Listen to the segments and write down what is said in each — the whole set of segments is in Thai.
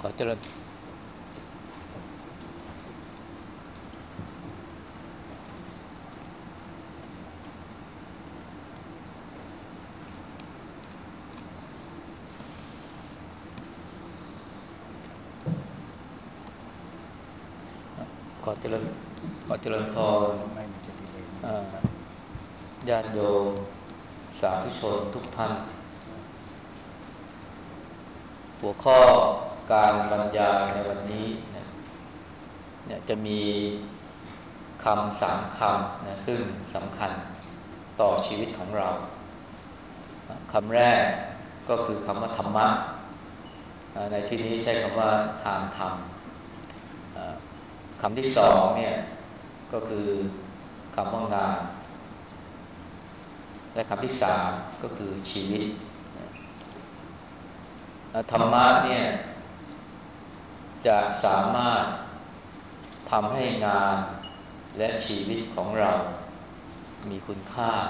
ขอเจริญขอเจริญขอเจริญพรไม่มันจะดีเลยนิดนึงอ่าญาติโยมสาธุชนทุกท่านหัวข้อการบรรยายในวันนี้เนี่ยจะมีคำสามคำนะซึ่งสำคัญต่อชีวิตของเราคำแรกก็คือคำว่าธรรมะในที่นี้ใช้คำว่าทางธรรมคำที่สองเนี่ยก็คือคำว่างานและคำที่สามก็คือชีวิตธรรมะเนี่ยจะสามารถทำให้งานและชีวิตของเรามีคุณค่า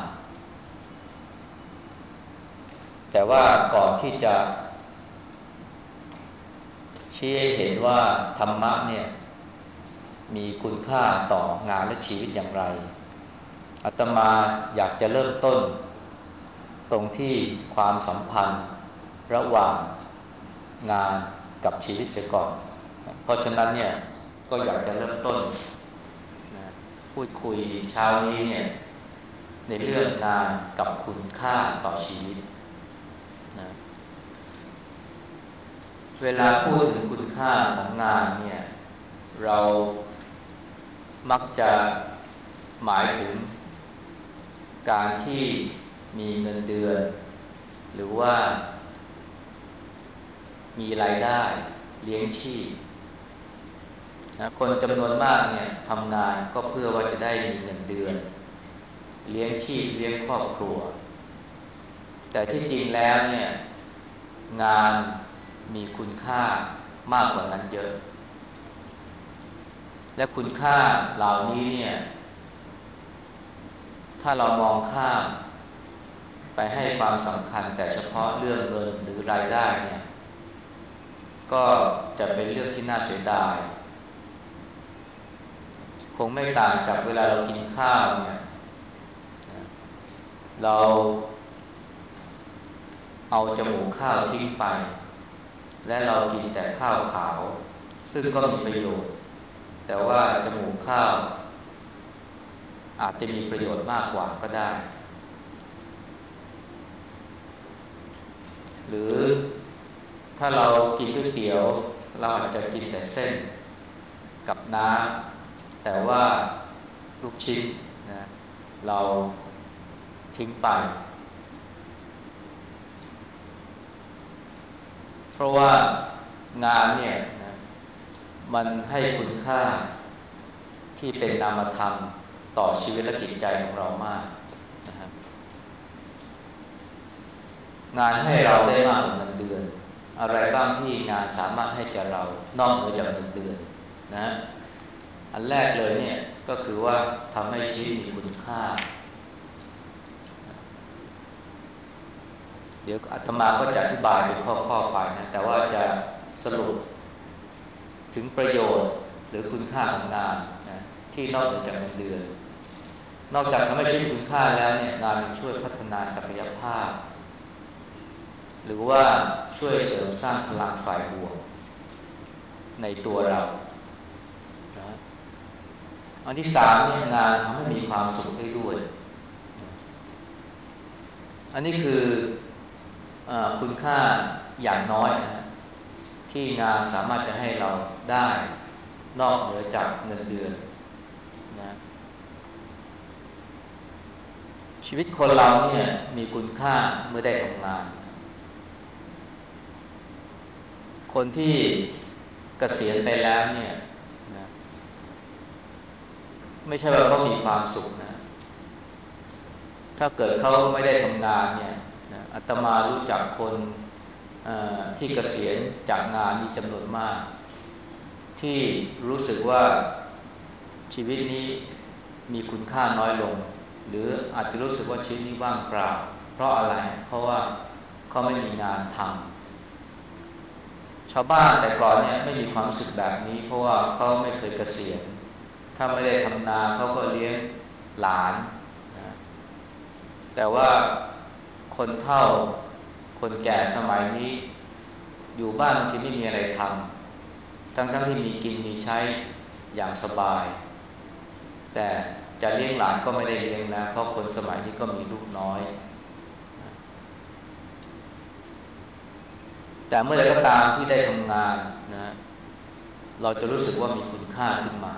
แต่ว่าก่อนที่จะชี้ให้เห็นว่าธรรมะเนี่ยมีคุณค่าต่องานและชีวิตอย่างไรอาตมาอยากจะเริ่มต้นตรงที่ความสัมพันธ์ระหว่างงานกับชีวิตเสียก่อนเพราะฉะนั้นเนี่ยก็อยากจะเริ่มต้นนะพูดคุยเช้านี้เนี่ยในเรื่องงานกับคุณค่าต่อชีวิตนะเวลาพูดถึงคุณค่าของงานเนี่ยเรามักจะหมายถึงการที่มีเงินเดือนหรือว่ามีรายได้เลี้ยงชีพนะคนจำนวนมากเนี่ยทำงานก็เพื่อว่าจะได้มีเงินเดือนเลี้ยงชีพเลี้ยงครอบครัวแต่ที่จริงแล้วเนี่ยงานมีคุณค่ามากกว่านั้นเยอะและคุณค่าเหล่านี้เนี่ยถ้าเรามองข้ามไปให้ความสำคัญแต่เฉพาะเรื่องเงินหรือรายได้เนี่ยก็จะเป็นเรื่องที่น่าเสียดายคงไม่ต่างจากเวลาเรากินข้าวเนี่ยเราเอาจมูกข้าวทิ้งไปและเรากินแต่ข้าวขาวซึ่งก็มีประโยชน์แต่ว่าจมูกข้าวอาจจะมีประโยชน์มากกว่าก็ได้หรือถ้าเรากินก๋วยเตี๋ยวเราอาจจะกินแต่เส้นกับน้ำแต่ว่าลูกชิ้นนะเราทิ้งไปเพราะว่างานเนี่ยนะมันให้คุณค่าที่เป็นนามธรรมต่อชีวิตและจิตใจของเรามากนะครับงานให้เราได้มากกว่าเงินเดือนอะไรบ้างที่งานสามารถให้แก่เรานอกเหนือจากเงินเดือนนะอันแรกเลยเนี่ยก็คือว่าทำให้ชีวิตมีคุณค่าเดี๋ยวอาตมาก็จะอธิบายเป็นข้อๆไปนะแต่ว่าจะสรุปถึงประโยชน์หรือคุณค่าของงานนะที่นอกเหนือจากเงินเดือนนอกจากทำให้ชีวิตคุณค่าแล้วเนี่ยงานยังช่วยพัฒนาศักยภาพหรือว่าช่วยเสริมสร้างพลังฝ่ายบวกในตัวเรานะอันที่สามเนี่ยงานทำให้มีความสุขได้ด้วยอันนี้คือคุณค่าอย่างน้อยนะที่งานสามารถจะให้เราได้นอกเหนือจากเงินเดือนนะชีวิตคนเราเนี่ยมีคุณค่าเมื่อได้ทำงานคนที่เกษียณไปแล้วเนี่ยนะไม่ใช่ว่าเขามีความสุขนะถ้าเกิดเขาไม่ได้ทำงานเนี่ยนะอาตมารู้จักคนที่เกษียณจากงานมีจำนวนมากที่รู้สึกว่าชีวิตนี้มีคุณค่าน้อยลงหรืออาจจะรู้สึกว่าชีวิตนี้ว่างเปล่าเพราะอะไรเพราะว่าเขาไม่มีงานทำชาวบ้านแต่ก่อนเนี่ยไม่มีความรู้สึกแบบนี้เพราะว่าเขาไม่เคยเกษียณถ้าไม่ได้ทำนาเขาก็เลี้ยงหลานนะแต่ว่าคนเฒ่าคนแก่สมัยนี้อยู่บ้านบางทีไม่มีอะไรทำทั้งที่มีกินมีใช้อย่างสบายแต่จะเลี้ยงหลานก็ไม่ได้เลี้ยงนะเพราะคนสมัยนี้ก็มีลูกน้อยแต่เมื่อใดก็ตามที่ได้ทำงานนะเราจะรู้สึกว่ามีคุณค่าขึ้นมา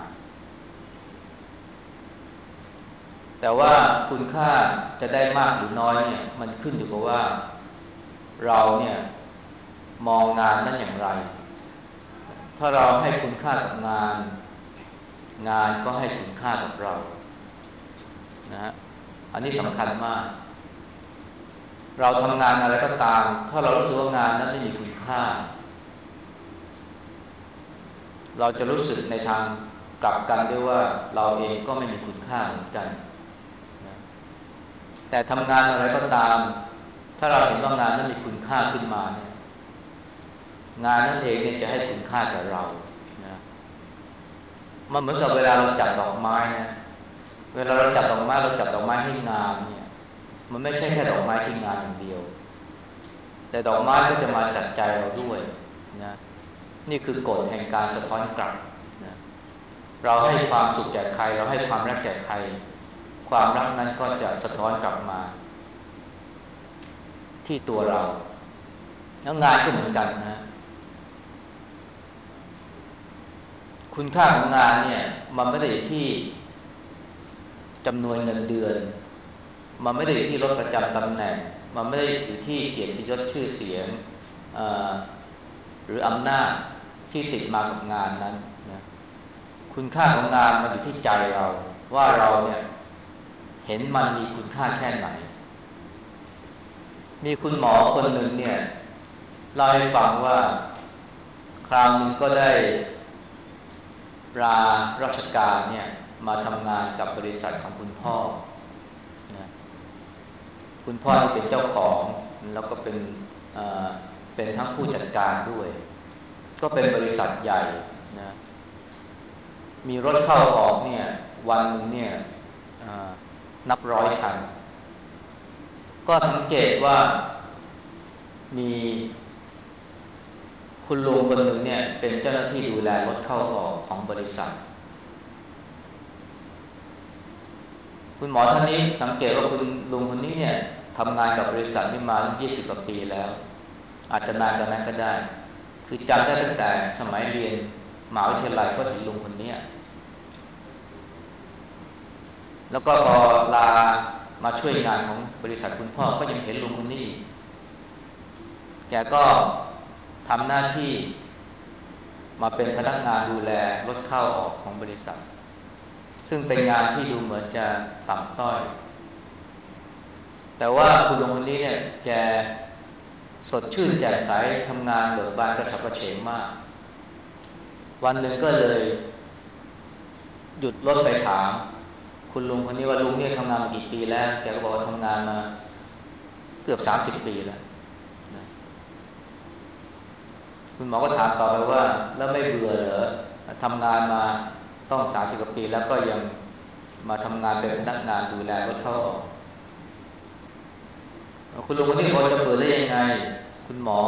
แต่ว่าคุณค่าจะได้มากหรือน้อยเนี่ยมันขึ้นอยู่กับว่าเราเนี่ยมองงานนั้นอย่างไรถ้าเราให้คุณค่ากับงานงานก็ให้คุณค่ากับเรานะฮะอันนี้สำคัญมากเราทำงานอะไรก็ตามถ้าเรารู้สึกว่างานนั้นไม่มีคุณค่าเราจะรู้สึกในทางกลับกันด้วยว่าเราเองก็ไม่มีคุณค่าเหมือนกันนะแต่ทำงานอะไรก็ตามถ้าเราเห็นว่างานนั้นมีคุณค่าขึ้นมาเนี่ยงานนั้นเองเนี่ยจะให้คุณค่ากับเรานะมันเหมือนกับเวลาเราจัดดอกไม้นะเวลาเราจัดดอกไม้เราจัดดอกไม้ให้งามเนี่ยมันไม่ใช่แค่ดอกไม้ที่งามอย่างเดียวแต่ดอกไม้ก็จะมาจากใจเราด้วยนะนี่คือกฎแห่งการสะท้อนกลับนะเราให้ความสุขแก่ใครเราให้ความรักแก่ใครความรักนั้นก็จะสะท้อนกลับมาที่ตัวเราแล้วงานก็เหมือนกันนะคุณค่าของงานเนี่ยมันไม่ได้อยู่ที่จำนวนเงินเดือนมันไม่ได้อยู่ที่รถประจำตำแหน่งมันไม่ได้อยู่ที่เกียรติยศชื่อเสียงหรืออำนาจที่ติดมากับงานนั้นนะคุณค่าของงานมันอยู่ที่ใจเราว่าเราเนี่ยเห็นมันมีคุณค่าแค่ไหนมีคุณหมอคนหนึ่งเนี่ยเล่าให้ฟังว่าคราวหนึ่งก็ได้ลาราชการเนี่ยมาทำงานกับบริษัทของคุณพ่อนะคุณพ่อที่เป็นเจ้าของแล้วก็เอ่อเป็นทั้งผู้จัดการด้วยก็เป็นบริษัทใหญ่นะมีรถเข้าออกเนี่ยวันหนึ่งเนี่ยนับร้อยคันก็สังเกตว่ามีคุณลุงคนหนึ่งเนี่ยเป็นเจ้าหน้าที่ดูแลรถเข้าออกของบริษัทคุณหมอท่านนี้สังเกตว่าคุณลุงคนนี้เนี่ยทำงานกับบริษัทนี้มา20กว่าปีแล้วอาจจะนานกว่านั้นก็ได้คือจำได้ตั้งแต่สมัยเรียนมหาวิทยาลัยก็เห็นลุงคนนี้แล้วก็พอลามาช่วยงานของบริษัทคุณพ่อก็ยังเห็นลุงคนนี้แกก็ทำหน้าที่มาเป็นพนักงานดูแลรถเข้าออกของบริษัทซึ่งเป็นงานที่ดูเหมือนจะต่ำต้อยแต่ว่าคุณลุงคนนี้เนี่ยแกสดชื่นแจ่มใสทำงานเบิกบานกระฉับกระเฉงมากวันหนึ่งก็เลยหยุดรถไปถามคุณลุงคนนี้ว่าลุงเนี่ยทำงานมากี่ปีแล้วแกก็บอกว่าทำงานมาเกือบ30 ปีแล้วนะคุณหมอก็ถามต่อไปว่าแล้วไม่เบื่อเหรอทำงานมาต้อง30 กว่าปีแล้วก็ยังมาทำงานเป็นพนักงานดูแลรถเข้าออกคุณลุงคนนี้บอกจะเบื่อได้ยังไงคุณหมอ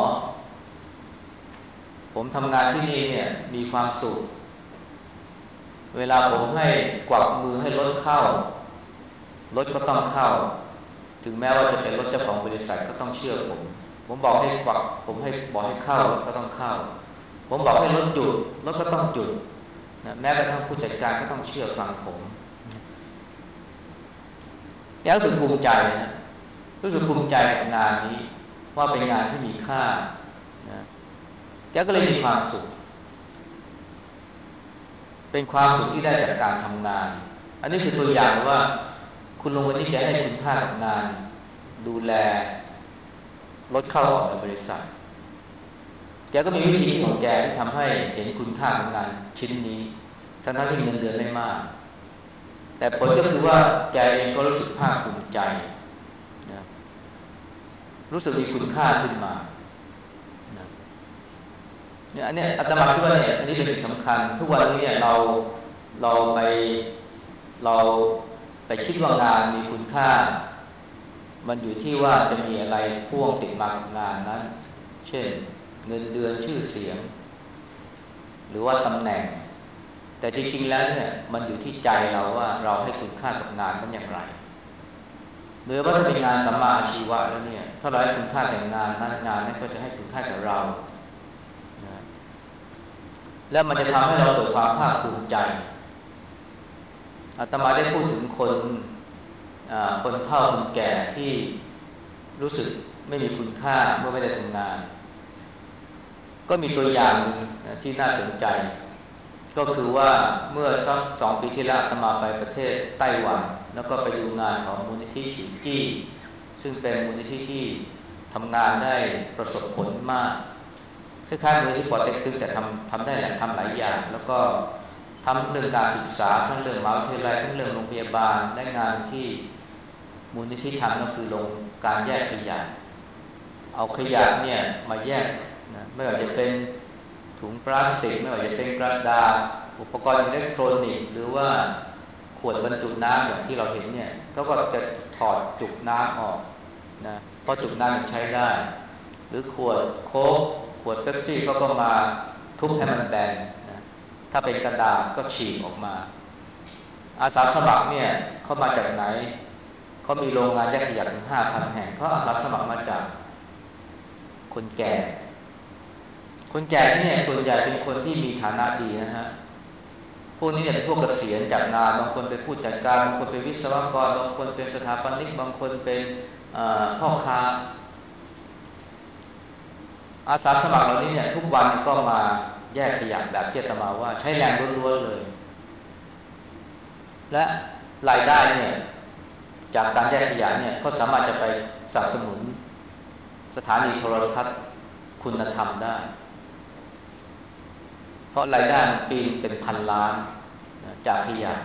ผมทำงานที่นี่เนี่ยมีความสุขเวลาผมให้กวักมือให้รถเข้ารถก็ต้องเข้าถึงแม้ว่าจะเป็นรถเจ้าของบริษัทก็ต้องเชื่อผมบอกให้กวักผมให้บอกให้เข้ารถก็ต้องเข้าผมบอกให้รถหยุดรถก็ต้องหยุดนะแม้กระทั่งผู้จัดการก็ต้องเชื่อฟังผมแกรู้สึกภูมิใจนะรู้สึกภูมิใจกับงานนี้ว่าเป็นงานที่มีค่านะแกก็เลยมีความสุขเป็นความสุขที่ได้จากการทำงานอันนี้คือตัวอย่างว่าคุณลุงคนนี้แกให้คุณค่ากับงานดูแลรถเข้าออกในบริษัทแกก็มีวิธีของแกที่ทำให้เห็นคุณค่าของงานชิ้นนี้ทั้งที่เงินเดือนไม่มากแต่ผลก็คือว่าแกเองก็รู้สึกภาคภูมิใจนะรู้สึกมีคุณค่าขึ้นมานะเนี่ยอันเนี้ยอาตมาคิดว่าเนี่ยอันนี้เป็นสิ่งสำคัญทุกวันนี้เนี่ยเราไปเราไปคิดว่างานมีคุณค่ามันอยู่ที่ว่าจะมีอะไรพ่วงติดมากับงานนั้นเช่นเงินเดือนชื่อเสียงหรือว่าตำแหน่งแต่จริงๆแล้วเนี่ยมันอยู่ที่ใจเราว่าเราให้คุณค่ากับงานนั้นอย่างไรหรือว่าถ้าเป็นงานสัมมาอาชีวะแล้วเนี่ยถ้าเราให้คุณค่าแก่งานนั้นงานนั้นก็จะให้คุณค่ากับเรานะแล้วมันจะทำให้เราเกิดความภาคภูมิใจอาตมาได้พูดถึงคนเฒ่าคนแก่ที่รู้สึกไม่มีคุณค่าเมื่อไม่ได้ทำงานก็มีตัวอย่างหนึ่งที่น่าสนใจก็คือว่าเมื่อสัก2 ปีที่แล้วอาตมาไปประเทศไต้หวันแล้วก็ไปดูงานของมูลนิธิฉิวจี้ซึ่งเป็นมูลนิธิที่ทำงานได้ประสบผลมากคล้ายๆมูลนิธิปอเต็กตึงแต่ทำได้ทำหลายอย่างแล้วก็ทำเรื่องการศึกษาทั้งเรื่องมหาวิทยาลัยทั้งเรื่องโรงพยาบาลและงานที่มูลนิธิทำก็คือลงการแยกขยะเอาขยะเนี่ยมาแยกนะไม่ว่าจะเป็นถุงพลาสติกไม่ว่าจะเป็นกระดาษอุปกรณ์อิเล็กทรอนิกส์หรือว่าขวดบรรจุน้ำอย่างที่เราเห็นเนี่ยเขาก็จะถอดจุกน้ำออกนะเพราะจุกน้ำยังใช้ได้หรือขวดโค้กขวดเป๊ปซี่เขาก็มาทุบให้มันแบนนะถ้าเป็นกระดาษก็ฉีกออกมาอาสาสมัครเนี่ยเขามาจากไหนเขามีโรงงานแยกขยะถึง 5,000 แห่งเพราะอาสาสมัครมาจากคนแก่คนแก่ที่เนี่ยส่วนใหญ่เป็นคนที่มีฐานะดีนะฮะพวกนี้เนี่ยเป็นพวกเกษียณจากงานบางคนเป็นผู้จัดการบางคนเป็นวิศวกรบางคนเป็นสถาปนิกบางคนเป็นพ่อค้าอาสาสมัครเหล่านี้เนี่ยทุกวันก็มาแยกขยะแบบที่อาตมาว่าใช้แรงล้วนๆเลยและรายได้เนี่ยจากการแยกขยะเนี่ยก็สามารถจะไปสนับสนุนสถานีโทรทัศน์คุณธรรมได้เพราะรายได้ปีเป็นพันล้านจากขยะ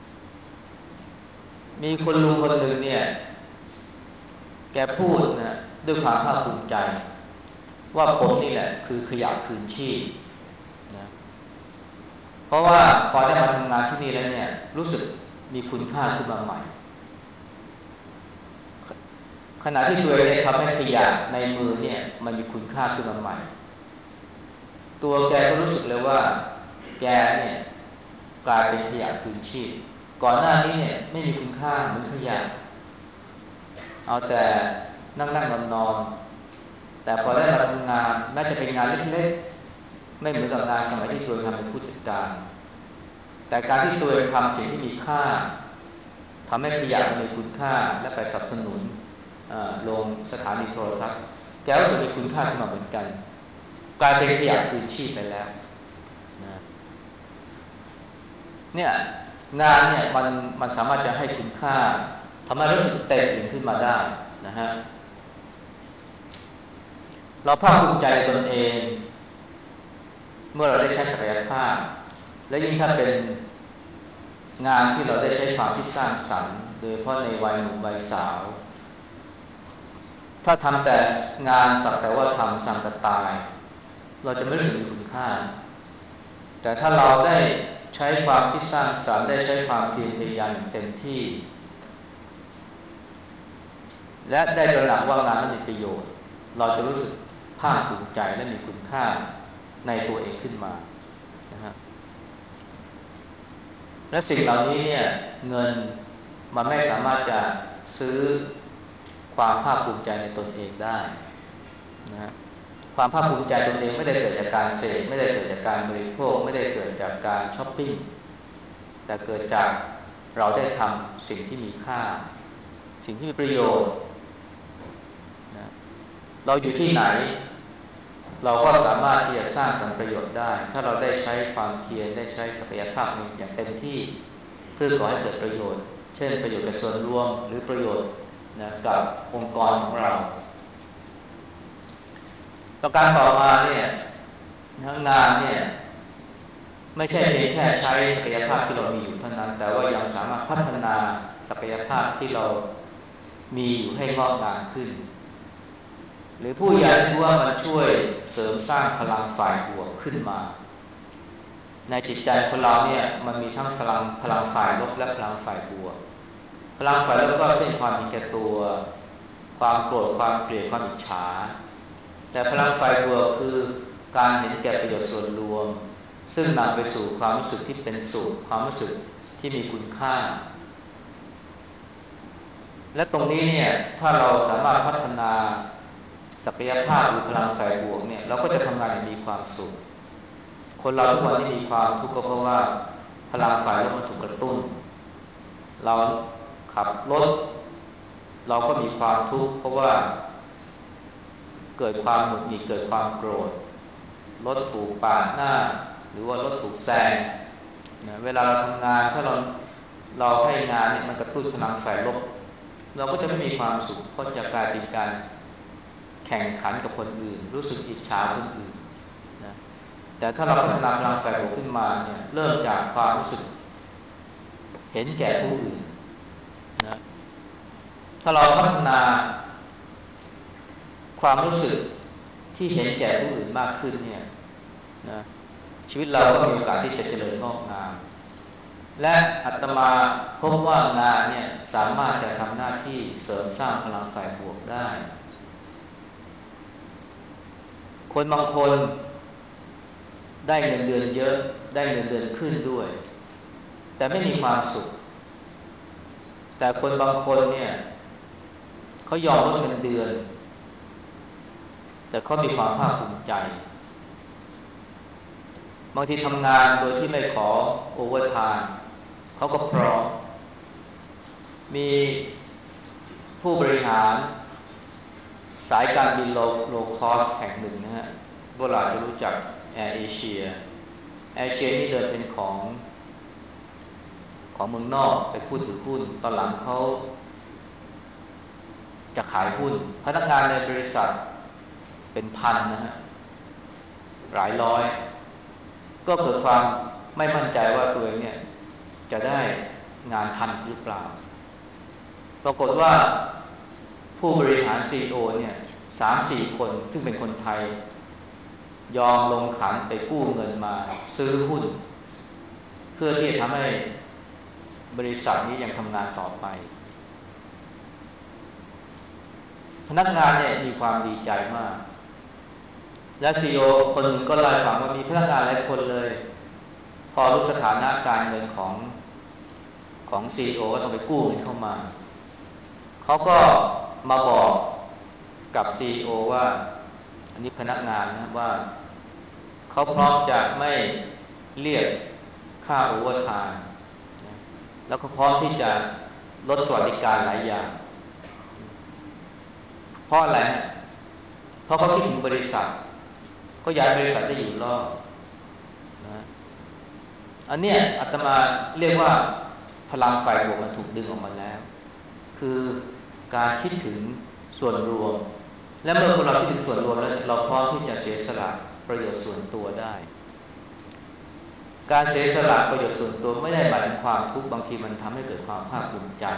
มีคนลุงคนหนึ่งเนี่ยแกพูดนะด้วยความภาคภูมิใจว่าผมนี่แหละคือขยะคืนชีพนะเพราะว่าพอได้มาทำงานที่นี่แล้วเนี่ยรู้สึกมีคุณค่าขึ้นมาใหม่ขณะที่ตัวเองทำให้ขยะในมือเนี่ยมันมีคุณค่าขึ้นมาใหม่ตัวแกก็รู้สึกเลยว่าแกเนี่ยกลายเป็นขยะคืนชีพก่อนหน้านี้เนี่ยไม่มีคุณค่าเหมือนขยะเอาแต่นั่งนอนแต่พอได้มาทำงานแม้จะเป็นงานเล็กๆไม่เหมือนกับงานสมัยที่ตัวทำเป็นผู้จัดการแต่การที่ตัวทำสิ่งที่มีค่าทำให้ขยะมันมีคุณค่าและไปสนับสนุนลงสถานีโทรทัศน์แกรู้สึกมีคุณค่าขึ้นมาเหมือนกันกลายเป็นขยะคืนชีพไปแล้วนะเนี่ยงานเนี่ยมันสามารถจะให้คุณค่าทำให้รู้สึกเต็มอิ่มขึ้นมาได้นะฮะเราภาคภูมิใจตนเองเมื่อเราได้ใช้ศักยภาพและยิ่งถ้าเป็นงานที่เราได้ใช้ความคิดสร้างสรรค์โดยเฉพาะในวัยหนุ่มวัยสาวถ้าทำแต่งานสักแต่ว่าทำสั่งแต่ตายเราจะไม่รู้สึกมีคุณค่าแต่ถ้าเราได้ใช้ความคิดสร้างสรรค์ได้ใช้ความเพียรพยายามอย่างเต็มที่และได้ตระหนักว่างานนั้นมีประโยชน์เราจะรู้สึกภาคภูมิใจและมีคุณค่าในตัวเองขึ้นมานะฮะและสิ่งเหล่านี้เนี่ยเงินมันไม่สามารถจะซื้อความภาคภูมิใจในตนเองได้นะฮะความภาคภูมิใจตนเองไม่ได้เกิดจากการเสพไม่ได้เกิดจากการบริโภคไม่ได้เกิดจากการช้อปปิ้งแต่เกิดจากเราได้ทำสิ่งที่มีค่าสิ่งที่มีประโยชน์นะเราอยู่ที่ไหนเราก็สามารถที่จะสร้างสรรค์ประโยชน์ได้ถ้าเราได้ใช้ความเพียรได้ใช้ศักยภาพนี้อย่างเต็มที่เพื่อก่อให้เกิดประโยชน์เช่นประโยชน์กับส่วนรวมหรือประโยชน์นะกับองค์กรของเราประการต่อมาเนี่ยงานเนี่ยไม่ใช่เพียงแค่ใช้ศักยภาพที่เรามีอยู่เท่านั้นแต่ว่ายังสามารถพัฒนาศักยภาพที่เรามีอยู่ให้งอกงามขึ้นหรือผู้ใหญ่ที่ว่ามันช่วยเสริมสร้างพลังฝ่ายบวกขึ้นมาในจิตใจคนเราเนี่ยมันมีทั้งพลังฝ่ายลบและพลังฝ่ายบวกพลังฝ่ายลบก็เช่นความเห็นแก่ตัวความโกรธความเกลียดความอิจฉาแต่พลังฝ่ายบวกคือการเห็นแก่ประโยชน์ส่วนรวมซึ่งนำไปสู่ความรู้สึกที่เป็นสุขความรู้สึกที่มีคุณค่าและตรงนี้เนี่ยถ้าเราสามารถพัฒนาศักยภาพหรือพลังฝ่ายบวกเนี่ยเราก็จะทำงานอย่างมีความสุขคนเราทุกวันนี้มีความทุกข์ก็เพราะว่าพลังฝ่ายลบมันถูกกระตุ้นเราขับรถเราก็มีความทุกข์เพราะว่าเกิดความหงุดหงิดเกิดความโกรธรถถูกปาดหน้าหรือว่ารถถูกแซงนะเวลาเราทำงานถ้าเราให้งานเนี่ยมันกระตุ้นพลังฝ่ายลบเราก็จะไม่มีความสุขเพราะจะกลายเป็นการแข่งขันกับคนอื่นรู้สึกอิจฉาคนอื่นนะแต่ถ้าเราพัฒนาพลังฝ่ายบวกขึ้นมาเนี่ยเริ่มจากความรู้สึกเห็นแก่ผู้อื่นนะถ้าเราพัฒนาความรู้สึกที่เห็นแก่ผู้อื่นมากขึ้นเนี่ยนะชีวิตเราก็มีโอกาสที่จะเจริญงอกงามและอาตมาพบว่างานเนี่ยสามารถจะทำหน้าที่เสริมสร้างพลังฝ่ายบวกได้คนบางคนได้เงินเดือนเยอะได้เงินเดือนขึ้นด้วยแต่ไม่มีความสุขแต่คนบางคนเนี่ยเขายอมลดเงินเดือนแต่เขามีความภาคภูมิใจบางทีทำงานโดยที่ไม่ขอโอเวอร์ไทม์เขาก็พร้อมมีผู้บริหารสายการบินโลคอสแห่งหนึ่งนะฮะพวกเราจะรู้จักแอร์เอเชียนี่เดินเป็นของเมืองนอกไปผู้ถือหุ้นตอนหลังเขาจะขายหุ้นพนักงานในบริษัทเป็นพันนะฮะหลายร้อยก็เกิดความไม่มั่นใจว่าตัวเองเนี่ยจะได้งานทันหรือเปล่าปรากฏว่าผู้บริหาร CEO เนี่ย3-4 คนซึ่งเป็นคนไทยยอมลงขันไปกู้เงินมาซื้อหุ้นเพื่อที่จะทำให้บริษัทนี้ยังทำงานต่อไปพนักงานเนี่ยมีความดีใจมากและ CEO คนหนึ่งก็เล่าให้ฟังว่ามีพนักงานหลายคนเลยพอรู้สถานะการเงินของ CEO ก็ต้องไปกู้เงินเข้ามาเขาก็มาบอกกับ CEO ว่าอันนี้พนักงานนะว่าเขาพร้อมจะไม่เรียกค่าโอเวอร์ไทม์แล้วก็พร้อมที่จะลดสวัสดิการหลายอย่างเพราะอะไรฮะเพราะเขาคิดถึงบริษัทเขาอยากบริษัทได้อยู่รอดนะอันเนี้ยอาตมาเรียกว่าพลังฝ่ายบวกมันถูกดึงออกมาแล้วคือการคิดถึงส่วนรวมและเมื่อคนเราคิดถึงส่วนรวมแล้วเราพร้อมที่จะเสียสละประโยชน์ส่วนตัวได้การเสียสละประโยชน์ส่วนตัวไม่ได้หมายถึงความทุกข์บางทีมันทำให้เกิดความภาคภูมิใจ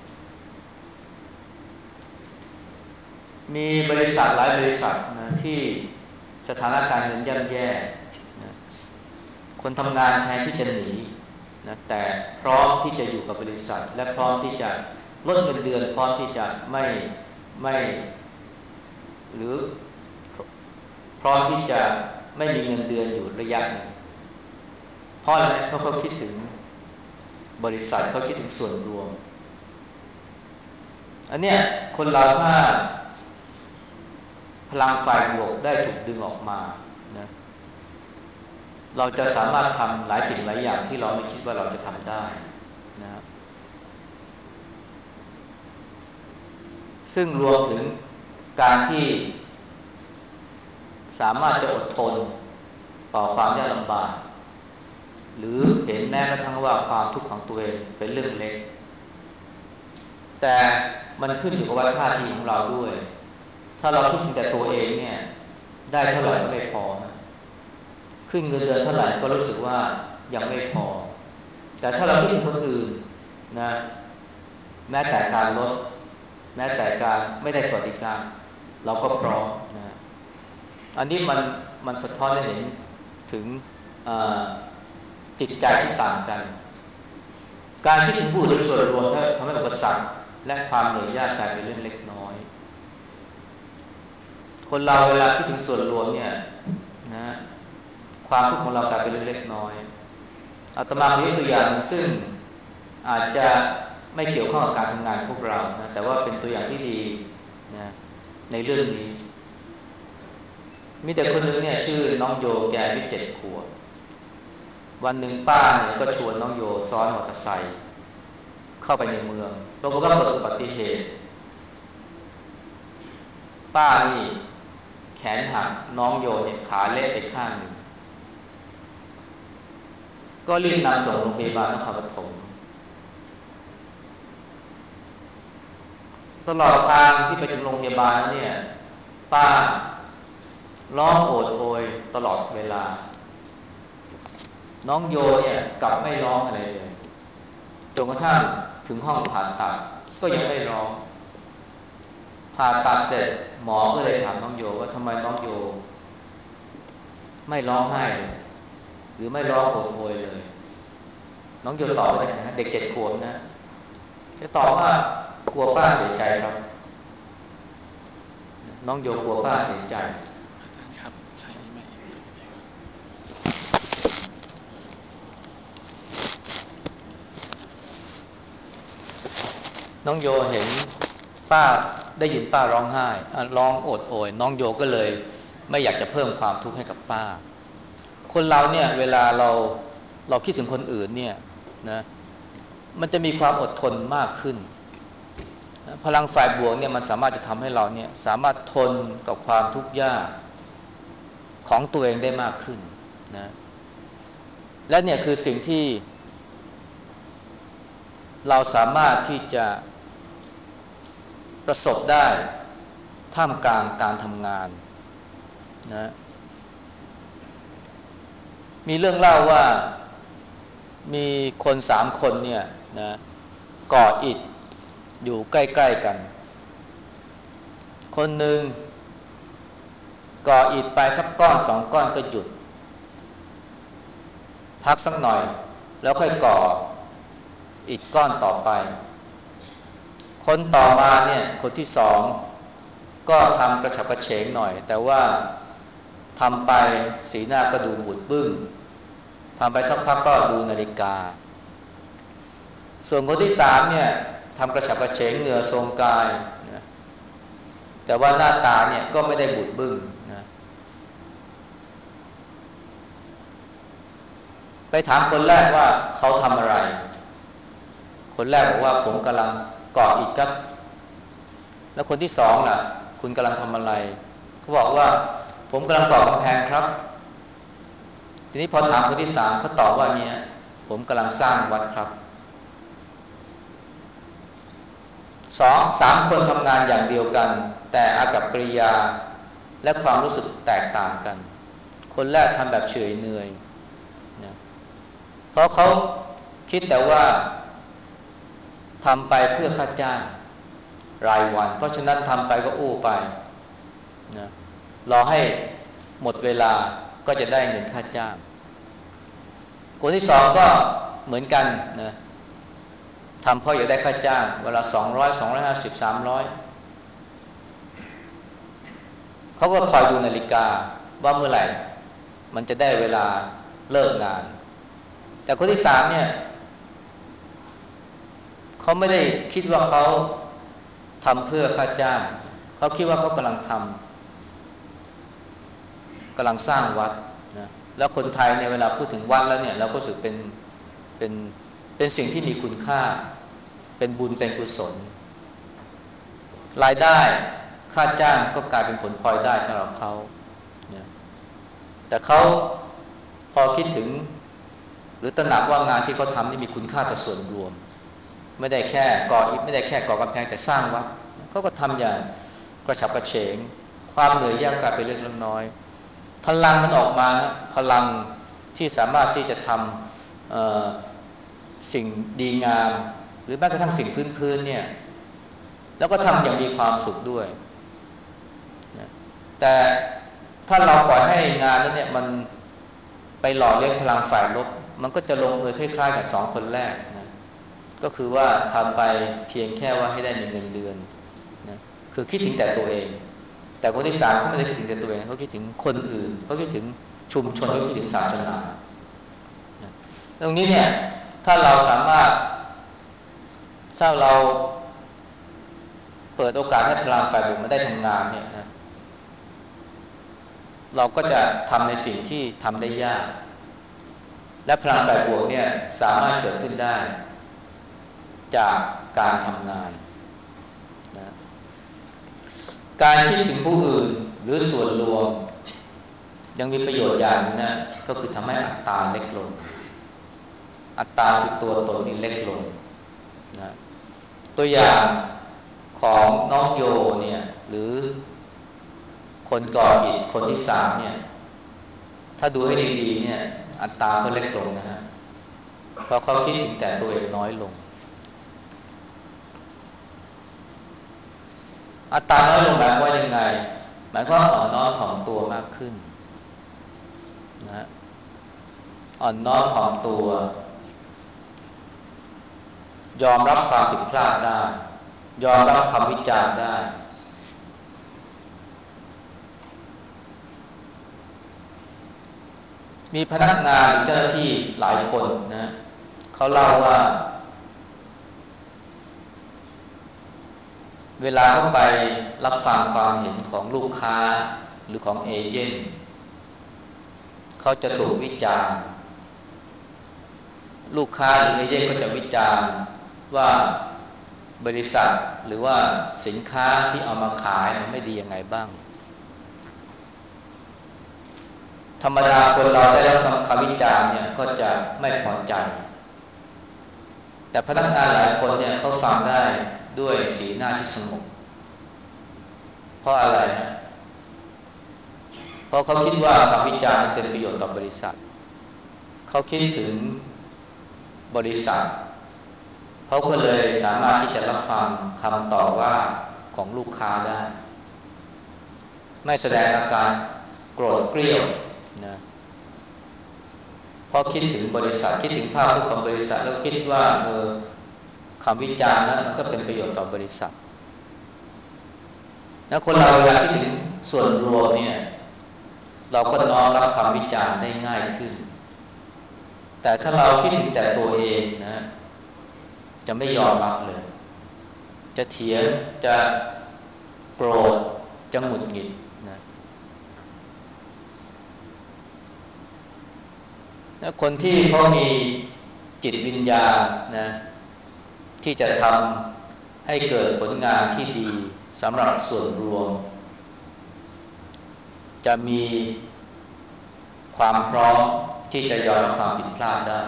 มีบริษัทหลายบริษัทนะที่สถานการณ์เงินย่ำแย่นะคนทำงานแทนที่จะหนีนะแต่พร้อมที่จะอยู่กับบริษัทและพร้อมที่จะลดเงินเดือนพร้อมที่จะไม่หรือพร้อมที่จะไม่มีเงินเดือนอยู่ระยะหนึ่งเพราะอะไรเพราะเขาคิดถึงบริษัทเขาคิดถึงส่วนรวมอันเนี้ยคนเราถ้าพลังฝ่ายบวกได้ถูกดึงออกมานะเราจะสามารถทำหลายสิ่งหลายอย่างที่เราไม่คิดว่าเราจะทำได้นะซึ่งรวมถึงการที่สามารถจะอดทนต่อความยากลำบากหรือเห็นแม้กระทั่งว่าความทุกข์ของตัวเองเป็นเรื่องเล็กแต่มันขึ้นอยู่กับว่าท่าทีของเราด้วยถ้าเราคิดถึงแต่ตัวเองเนี่ยได้เท่าไหร่ก็ไม่พอขึ้นเงินเดือนเท่าไหร่ก็รู้สึกว่ายังไม่พอแต่ถ้าเราคิดถึงคนอื่นนะแม้แต่การลดแม้แต่การไม่ได้สวัสดิการเราก็พร้อมนะอันนี้มันสะท้อนให้เห็นถึงจิตใจที่ต่างกันการคิดถึงผู้อื่นส่วนรวมทำให้อุปสรรคและความเหนื่อยยากกลายเป็นเรื่องเล็กน้อยคนเราเวลาคิดถึงส่วนรวมเนี่ยนะความทุกข์ของเรากลายเป็นเรื่องเล็กน้อยอาตมายกตัวอย่างซึ่งอาจจะไม่เกี่ยวข้องกับการทำงานพวกเรานะแต่ว่าเป็นตัวอย่างที่ดีนะในเรื่องนี้มีเด็กคนหนึ่งเนี่ยชื่อน้องโยแกอายุ7 ขวบวันหนึ่งป้าเนี่ยก็ชวนน้องโยซ้อนมอเตอร์ไซค์เข้าไปในเมืองปรากฏว่าเกิดอุบัติเหตุป้านี่แขนหักน้องโยเนี่ยขาเละไปข้างหนึ่งก็รีบนำส่งโรงพยาบาลนครปฐมตลอดทางที่ไปถึงโรงพยาบาลเนี่ยป้าร้องโอดโอยตลอดเวลาน้องโยเนี่ยกลับไม่ร้องอะไรเลยจนกระทั่งถึงห้องผ่าตัดก็ยังไม่ร้องผ่าตัดเสร็จหมอก็เลยถามน้องโยว่าทำไมน้องโยไม่ร้องไห้เลยหรือไม่ร้องโอดโอยเลยน้องโยตอบว่าเด็ก7 ขวบนะจะตอบว่ากลัวป้าเสียใจครับน้องโยกลัวป้าเสียใจครับใช่ไหมน้องโยเห็นป้าได้ยินป้าร้องไห้ร้องโอดโอยน้องโยก็เลยไม่อยากจะเพิ่มความทุกข์ให้กับป้าคนเราเนี่ยเวลาเราคิดถึงคนอื่นเนี่ยนะมันจะมีความอดทนมากขึ้นนะพลังฝ่ายบวกเนี่ยมันสามารถจะทำให้เราเนี่ยสามารถทนกับความทุกข์ยากของตัวเองได้มากขึ้นนะและเนี่ยคือสิ่งที่เราสามารถที่จะประสบได้ท่ามกลางการทำงานนะมีเรื่องเล่าว่ามีคน3 คนเนี่ยนะก่ออิฐอยู่ใกล้ๆกันคนหนึ่งก่ออิฐไปสักก้อน2 ก้อนก็หยุดพักสักหน่อยแล้วค่อยก่ออิฐก้อนต่อไปคนต่อมาเนี่ยคนที่2ก็ทำกระฉับกระเฉงหน่อยแต่ว่าทำไปสีหน้าก็ดูหมุดบึ้งทำไปสักพักก็ดูนาฬิกาส่วนคนที่3เนี่ยทำกระฉับกระเฉงเหงื่อโทรมกายนะแต่ว่าหน้าตาเนี่ยก็ไม่ได้บุดบึ้งนะไปถามคนแรกว่าเขาทำอะไรคนแรกบอกว่าผมกำลังก่ออิฐครับแล้วคนที่2ล่ะคุณกำลังทำอะไรเขาบอกว่าผมกำลังก่อกำแพงครับทีนี้พอถามคนที่3เขาตอบว่าเนี่ยผมกำลังสร้างวัดครับ3 คนทำงานอย่างเดียวกันแต่อากัปกิริยาและความรู้สึกแตกต่างกันคนแรกทำแบบเฉยเนื่อยนะเพราะเขาคิดแต่ว่าทำไปเพื่อค่าจ้างรายวันเพราะฉะนั้นทำไปก็อู้ไปนะรอให้หมดเวลาก็จะได้เงินค่าจ้างคนที่2ก็เหมือนกันนะทำเพราะอยากได้ค่าจ้างเวลา200 250 300เขาก็คอยดูนาฬิกาว่าเมื่อไหร่มันจะได้เวลาเลิกงานแต่คนที่3เนี่ยเขาไม่ได้คิดว่าเขาทำเพื่อค่าจ้างเขาคิดว่าเขากำลังสร้างวัดนะแล้วคนไทยในเวลาพูดถึงวัดแล้วเนี่ยเราก็รู้สึกเป็นเป็นสิ่งที่มีคุณค่าเป็นบุญเป็นกุศลรายได้ค่าจ้างก็กลายเป็นผลพลอยได้สำหรับเขานะแต่เขาพอคิดถึงหรือตระหนักว่างานที่เขาทำนี่มีคุณค่าต่อส่วนรวมไม่ได้แค่ก่ออิฐไม่ได้แค่ก่อกำแพงแต่สร้างวัดเขาก็ทำอย่างกระฉับกระเฉงความเหนื่อยยากกลายเป็นเรื่องน้อยพลังมันออกมาพลังที่สามารถที่จะทำสิ่งดีงามหรือแม้กระทั่งสิ่งพื้นๆเนี่ยแล้วก็ทำอย่างมีความสุขด้วยแต่ถ้าเราปล่อยให้งานนั้นเนี่ยมันไปหล่อเลี้ยงพลังฝ่ายลบมันก็จะลงเอยคล้ายๆกับสองคนแรกนะก็คือว่าทำไปเพียงแค่ว่าให้ได้เงินเดือนนะคือคิดถึงแต่ตัวเองแต่คนที่สามเขาไม่ได้คิดถึงแต่ตัวเองเขาคิดถึงคนอื่นเขาคิดถึงชุมชนเขาคิดถึงศาสนานะตรงนี้เนี่ยถ้าเราสามารถถ้าเราเปิดโอกาสให้พลังฝ่ายบวกมันได้ทำงานเนี่ยนะเราก็จะทำในสิ่งที่ทำได้ยากและพลังฝ่ายบวกเนี่ยสามารถเกิดขึ้นได้จากการทำงานนะการคิดถึงผู้อื่นหรือส่วนรวมยังมีประโยชน์อย่างนึงนะก็คือทำให้อัตราเล็กลงอัตราคือตัวตนนี่เล็กลงนะตัวอย่างของน้องโยเนี่ยหรือคนก่อเหตุคนที่สามเนี่ยถ้าดูให้ดีๆเนี่ยอัตราเขาเล็กลงนะฮะเพราะเขาคิดถึงแต่ตัวเองน้อยลงอัตราน้อยลงหมายความว่ายังไงหมายความว่าอ่อนน้อมถ่อมตัวมากขึ้นนะอ่อนน้อมถ่อมตัวยอมรับความผิดพลาดได้ยอมรับคำวิจารณ์ได้มีพนักงานหรือเจ้าหน้าที่หลายคนนะเขาเล่าว่าเวลาเขาไปรับฟังความเห็นของลูกค้าหรือของเอเจนต์เขาจะถูกวิจารณ์ลูกค้าหรือเอเจนต์ก็จะวิจารณ์ว่าบริษัทหรือว่าสินค้าที่เอามาขายมันไม่ดียังไงบ้างธรรมดาคนเราได้รับคำวิจารณ์เนี่ยก็จะไม่พอใจแต่พนักงานหลายคนเนี่ยเขาฟังได้ด้วยสีหน้าที่สงบเพราะอะไรนะเพราะเขาคิดว่าคำวิจารณ์เป็นประโยชน์ต่อบริษัทเขาคิดถึงบริษัทเขาก็เลยสามารถที่จะรับฟังคำต่อว่าของลูกค้าได้ไม่แสดงอาการโกรธเกรี้ยวนะเพราะคิดถึงบริษัทคิดถึงภาพลักษณ์ของบริษัทแล้วคิดว่าคำวิจารณ์นั้นมันก็เป็นประโยชน์ต่อบริษัทแล้วคนเราเวลาคิดถึงส่วนรวมเนี่ยเราก็น้อมรับคำวิจารณ์ได้ง่ายขึ้นแต่ถ้าเราคิดถึงแต่ตัวเองนะจะไม่ยอมรับเลยจะเถียงจะโกรธจะหงุดหงิดนะแล้วคนที่เขามีจิตวิญญาณนะที่จะทำให้เกิดผลงานที่ดีสำหรับส่วนรวมจะมีความพร้อมที่จะยอมรับความผิดพลาดได้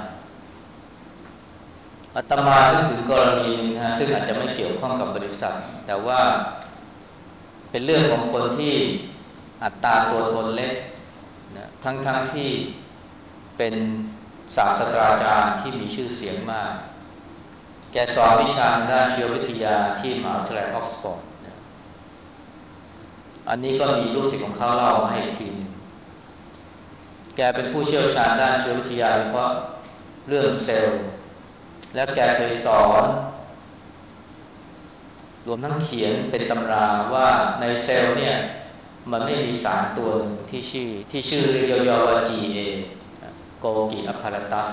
อาตมานึกถึงกรณีนึงนะซึ่งอาจจะไม่เกี่ยวข้องกับบริษัทแต่ว่าเป็นเรื่องของคนที่อัตราตัวตนเล็กนะทั้งที่เป็นศาสตราจารย์ที่มีชื่อเสียงมากแกสอนวิชาด้านชีววิทยาที่มหาวิทยาลัยออกซฟอร์ดนะอันนี้ก็มีลูกศิษย์ของเขาเล่ามาให้ทีนึงแกเป็นผู้เชี่ยวชาญด้านชีววิทยาโดยเฉพาะเรื่องเซลล์และแกเคยสอนรวมทั้งเขียนเป็นตำราว่าในเซลล์เนี่ยมันไม่มีสารตัวหนึ่งที่ชื่อเรียกย่อๆว่า GA Golgi apparatus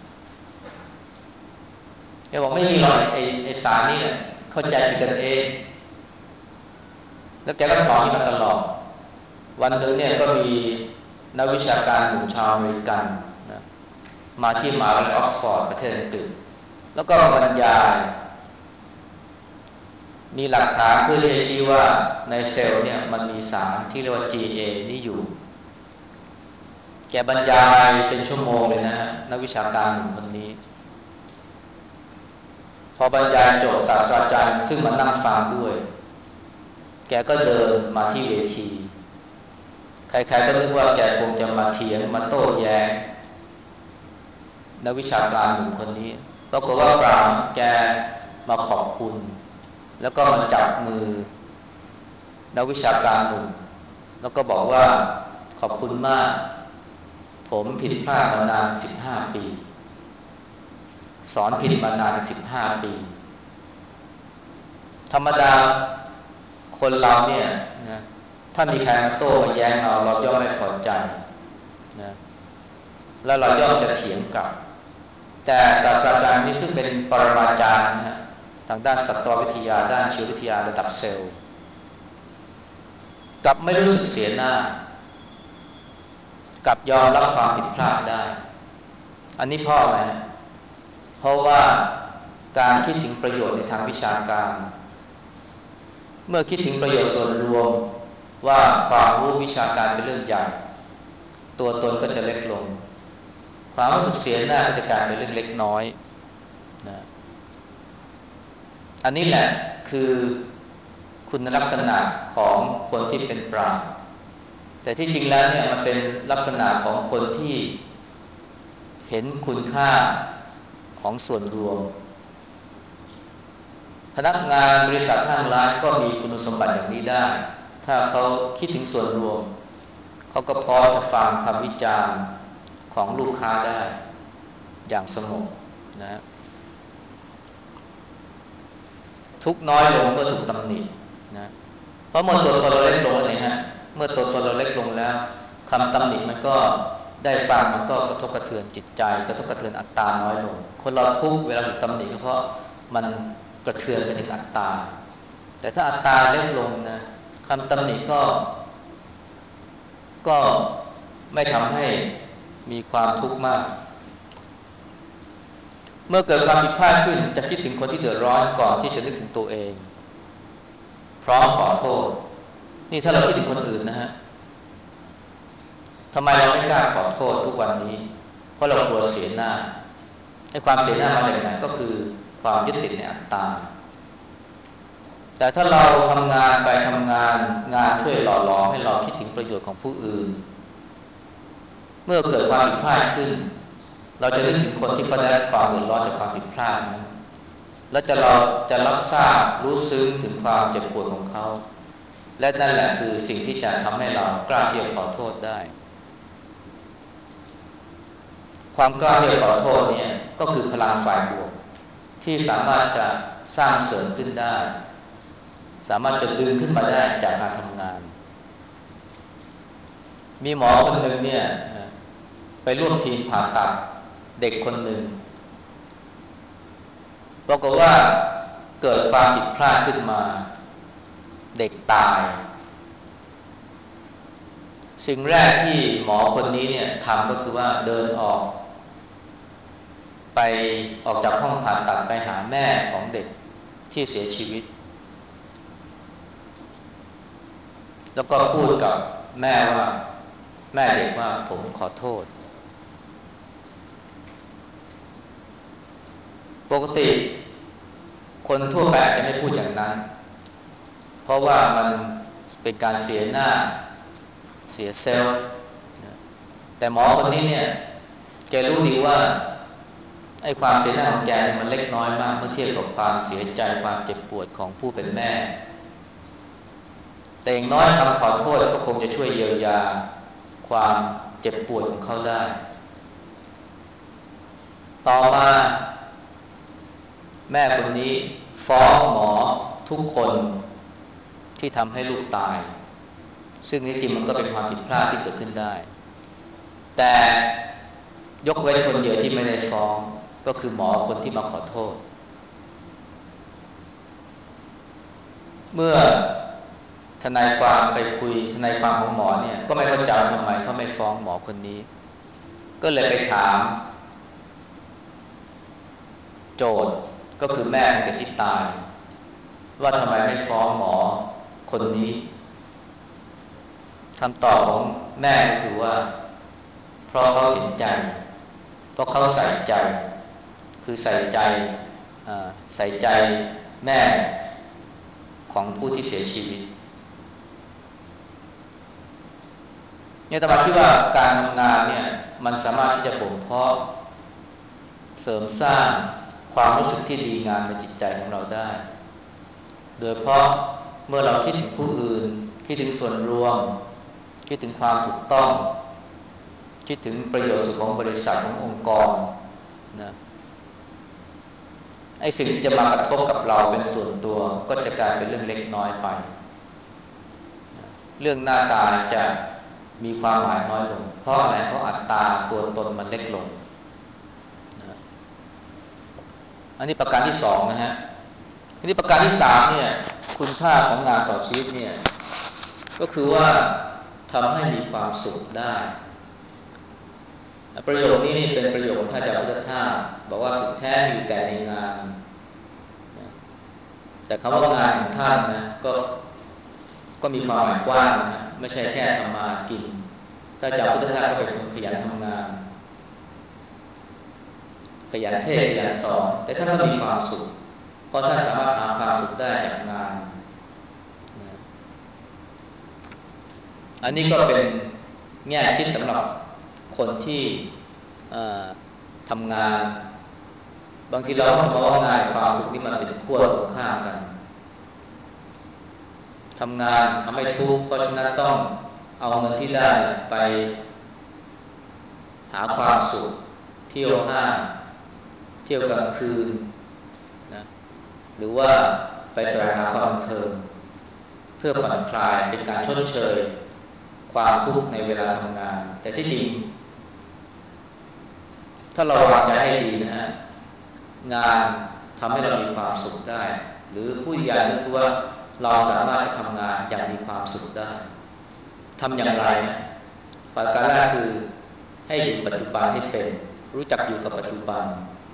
แกบอกไม่มีหรอกไอสารนี่เข้าใจผิดกันเองแล้วแกก็สอนมาตลอดวันหนึ่งเนี่ยก็มีนักวิชาการหนุ่มชาวอเมริกันนะมาที่มหาวิทยาลัยออกซฟอร์ดประเทศอังกฤษแล้วก็บรรยายมีหลักฐานเพื่อที่จะชี้ว่าในเซลล์เนี่ยมันมีสารที่เรียกว่า GA นี่อยู่แกบรรยายเป็นชั่วโมงเลยนะนักวิชาการหนุ่มคนนี้พอบรรยายจบศาสตราจารย์ซึ่งมานั่งฟังด้วยแกก็เดินมาที่เวทีใครๆก็นึกว่าแกคงจะมาเถียงมาโต้แย้งนักวิชาการหนุ่มคนนี้ปรากฏว่าเปล่าแกมาขอบคุณแล้วก็มาจับมือนักวิชาการหนุ่มแล้วก็บอกว่าขอบคุณมากผมผิดพลาดมานาน15 ปีสอนผิดมานาน15 ปีธรรมดาคนเราเนี่ยนะถ้ามีใครมาโต้มาแย้งเราย่อมไม่พอใจนะแล้วเราย่อมจะเถียงกลับแต่ศาสตราจารย์นี่ซึ่งเป็นปรมาจารย์นะฮะทางด้านสัตววิทยาด้านชีววิทยาระดับเซลล์กลับไม่รู้สึกเสียหน้ากลับยอมรับความผิดพลาดได้อันนี้เพราะอะไรเพราะว่าการคิดถึงประโยชน์ในทางวิชาการเมื่อคิดถึงประโยชน์ส่วนรวมว่าความรู้วิชาการเป็นเรื่องใหญ่ตัวตนก็จะเล็กลงความรู้สึกเสียหน้าก็จะกลายเป็นเรื่องเล็กน้อยนะอันนี้แหละคือคุณลักษณะของคนที่เป็นปราชญ์แต่ที่จริงแล้วเนี่ยมันเป็นลักษณะของคนที่เห็นคุณค่าของส่วนรวมพนักงานบริษัทห้างร้านก็มีคุณสมบัติอย่างนี้ได้ถ้าเขาคิดถึงส่วนรวมเขาก็พร้อมจะฟังคำวิจารณ์ของลูกค้าได้อย่างสงบนะทุกน้อยลงเมื่อถูกตำหนินะเพราะเมื่อตัวตนเราเล็กลงแล้วเนี่ยฮะเมื่อตัวตนเราเล็กลงแล้วคำตำหนิมันก็ได้ฟังมันก็กระทบกระเทือนจิตใจกระทบกระเทือนอัตตาน้อยลงคนเราทุกเวลาถูกตำหนิก็เพราะมันกระเทือนไปถึงอัตตาแต่ถ้าอัตตาเล็กลงนะคำตำหนิก็ไม่ทำให้มีความทุกข์มากเมื่อเกิดความผิดพลาดขึ้นจะคิดถึงคนที่เดือดร้อนก่อนที่จะนึกถึงตัวเองพร้อมขอโทษนี่ถ้าเราคิดถึงคนอื่นนะฮะทำไมเราไม่กล้าขอโทษทุกวันนี้เพราะเรากลัวเสียหน้าให้ความเสียหน้ามาจากไหนก็คือความยึดติดในอัตตาแต่ถ้าเราทำงานไปทำงานช่วยหล่อหลอมให้เราคิดถึงประโยชน์ของผู้อื่นเมื่อเกิดความผิดพลาดขึ้นเราจะนึกถึงคนที่เขาได้รับความเดือดร้อนจากความผิดพลาดนั้นและเราจะรับทราบรู้ซึ้งถึงความเจ็บปวดของเขาและนั่นแหละคือสิ่งที่จะทำให้เรากล้าที่จะขอโทษได้ความกล้าที่จะขอโทษเนี่ยก็คือพลังฝ่ายบวกที่สามารถจะสร้างเสริมขึ้นได้สามารถจะดึงขึ้นมาได้จากการทำงานมีหมอคนหนึ่งเนี่ยไปร่วมทีมผ่าตัดเด็กคนหนึ่งปรากฏว่าเกิดความผิดพลาดขึ้นมาเด็กตายสิ่งแรกที่หมอคนนี้เนี่ยทำก็คือว่าเดินออกจากห้องผ่าตัดไปหาแม่ของเด็กที่เสียชีวิตแล้วก็พูดกับแม่เด็กว่าผมขอโทษปกติคนทั่วไปอาจจะไม่พูดอย่างนั้นเพราะว่ามันเป็นการเสียหน้าเสียเซลล์แต่หมอคนนี้เนี่ยแกรู้ดีว่าไอ้ความเสียหน้าของแกมันเล็กน้อยมากเมื่อเทียบกับความเสียใจความเจ็บปวดของผู้เป็นแม่แต่อย่างน้อยคำขอโทษก็คงจะช่วยเยียวยาความเจ็บปวดของเขาได้ต่อมาแม่คนนี้ฟ้องหมอทุกคนที่ทำให้ลูกตายซึ่งจริงๆมันก็เป็นความผิดพลาดที่เกิดขึ้นได้แต่ยกเว้นคนเดียวที่ไม่ได้ฟ้องก็คือหมอคนที่มาขอโทษเมื่อทนายความไปคุยทนายความของหมอเนี่ยก็ไม่เข้าใจทำไมเขาไม่ฟ้องหมอคนนี้ก็เลยไปถามโจทย์ก็คือแม่ของเด็กที่ตายว่าทำไมไม่ฟ้องหมอคนนี้คำตอบของแม่ก็คือว่าเพราะเขาเห็นใจเพราะเขาใส่ใจคือใส่ใจแม่ของผู้ที่เสียชีวิตเนี่ยอาตมาคิดว่าการทำงานเนี่ยมันสามารถที่จะบ่มเพาะเสริมสร้างความรู้สึกที่ดีงามในจิตใจของเราได้โดยเพราะเมื่อเราคิดถึงผู้อื่นคิดถึงส่วนรวมคิดถึงความถูกต้องคิดถึงประโยชน์สุขของบริษัทขององค์กรนะไอ้สิ่งที่จะมากระทบกับเราเป็นส่วนตัวก็จะกลายเป็นเรื่องเล็กน้อยไปนะเรื่องหน้าตาจะมีความหมายน้อยลงเพราะอะไรเพราะอัตตาตัวตนมันเล็กลงนะอันนี้ประการที่สองนะฮะอันนี้ประการที่สามเนี่ยคุณค่าของงานต่อชีวิตเนี่ยก็คือว่าทำให้มีความสุขได้ประโยคนี้นี่เป็นประโยคของท่านอาจารย์พุทธทาสบอกว่าสุขแท้อยู่แต่ในงานแต่คำว่างานของท่านนะก็มีความหมายกว้างนะไม่ใช่แค่ทำมากินถ้าอาจารย์พุทธทาสก็เป็นคนขยันทำงานขยันเทศน์ขยันสอนแต่ท่านก็มีความสุขเพราะท่านสามารถหาความสุขได้จากงานนะอันนี้ก็เป็นแง่คิดสำหรับคนที่ทำงานบางทีเรามองว่างานความสุขนี่มันเป็นขั้วตรงข้ามกันทำงานทำให้ทุกข์เพราะฉะนั้นต้องเอาเงินที่ได้ไปหาความสุขเที่ยวห้างเที่ยวกลางคืนนะหรือว่าไปแสวงหาความบันเทิงเพื่อผ่อนคลายเป็นการชดเชยความทุกข์ในเวลาทำงานแต่ที่จริงถ้าเราวางใจให้ดีนะฮะงานทำให้เรามีความสุขได้หรือผู้ใหญ่นึกว่าเราสามารถทำงานอย่างมีความสุขได้ทำอย่างไรประการแรกคือให้อยู่ปัจจุบันให้เป็นรู้จักอยู่กับปัจจุบัน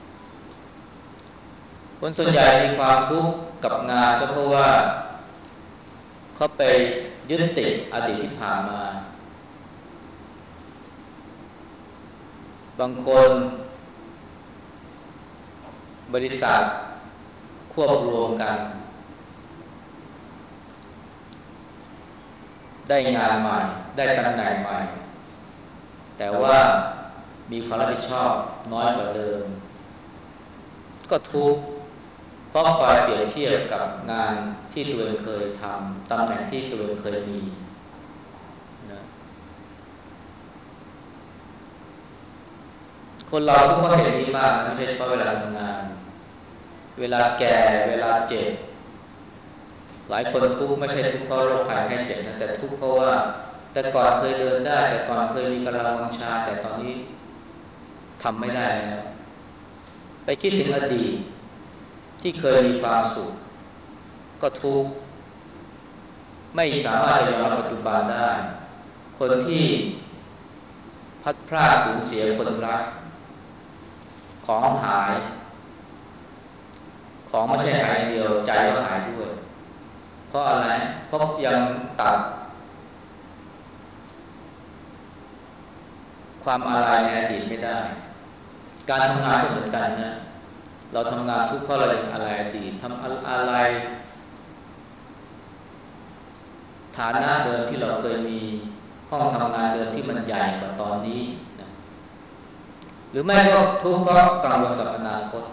คนส่วนใหญ่มีความทุกข์กับงานก็เพราะว่าเขาไปยึดติดอดีตที่ผ่านมาบางคนบริษัทควบรวมกันได้งานใหม่ได้ตำแหน่งใหม่แต่ว่ามีความรับผิดชอบน้อยกว่าเดิมก็ทุกข์เพราะคอยเปรียบเทียบกับงานที่ตัวเองเคยทำตำแหน่งที่ตัวเองเคยมีนะคนเราทุกข์เพราะเหตุนี้มากไม่ใช่เฉพาะเวลาทำงานเวลาแก่เวลาเจ็บหลายคนทุกข์ไม่ใช่ทุกข์เพราะโรคภัยไข้เจ็บนะแต่ทุกข์เพราะว่าแต่ก่อนเคยเดินได้แต่ก่อนเคยมีกำลังวังชาแต่ตอนนี้ทำไม่ได้แล้วไปคิดถึงอดีตที่เคยมีความสุขก็ทุกข์ไม่สามารถจะยอมรับปัจจุบันได้คนที่พัดพรากสูญเสียคนรักของหายของไม่ใช่หายเดียวใจก็หายด้วยเพราะอะไรเพราะยังตัดความอาลัยในอดีตไม่ได้การทำงานก็เหมือนกันนะเราทำงานทุกข์เพราะเรายังอาลัยอดีตทำอาลัยฐานะเดิมที่เราเคยมีห้องทำงานเดิมที่มันใหญ่กว่าตอนนี้นะหรือไม่ก็ทุกข์เพราะกังวลกับอนาคต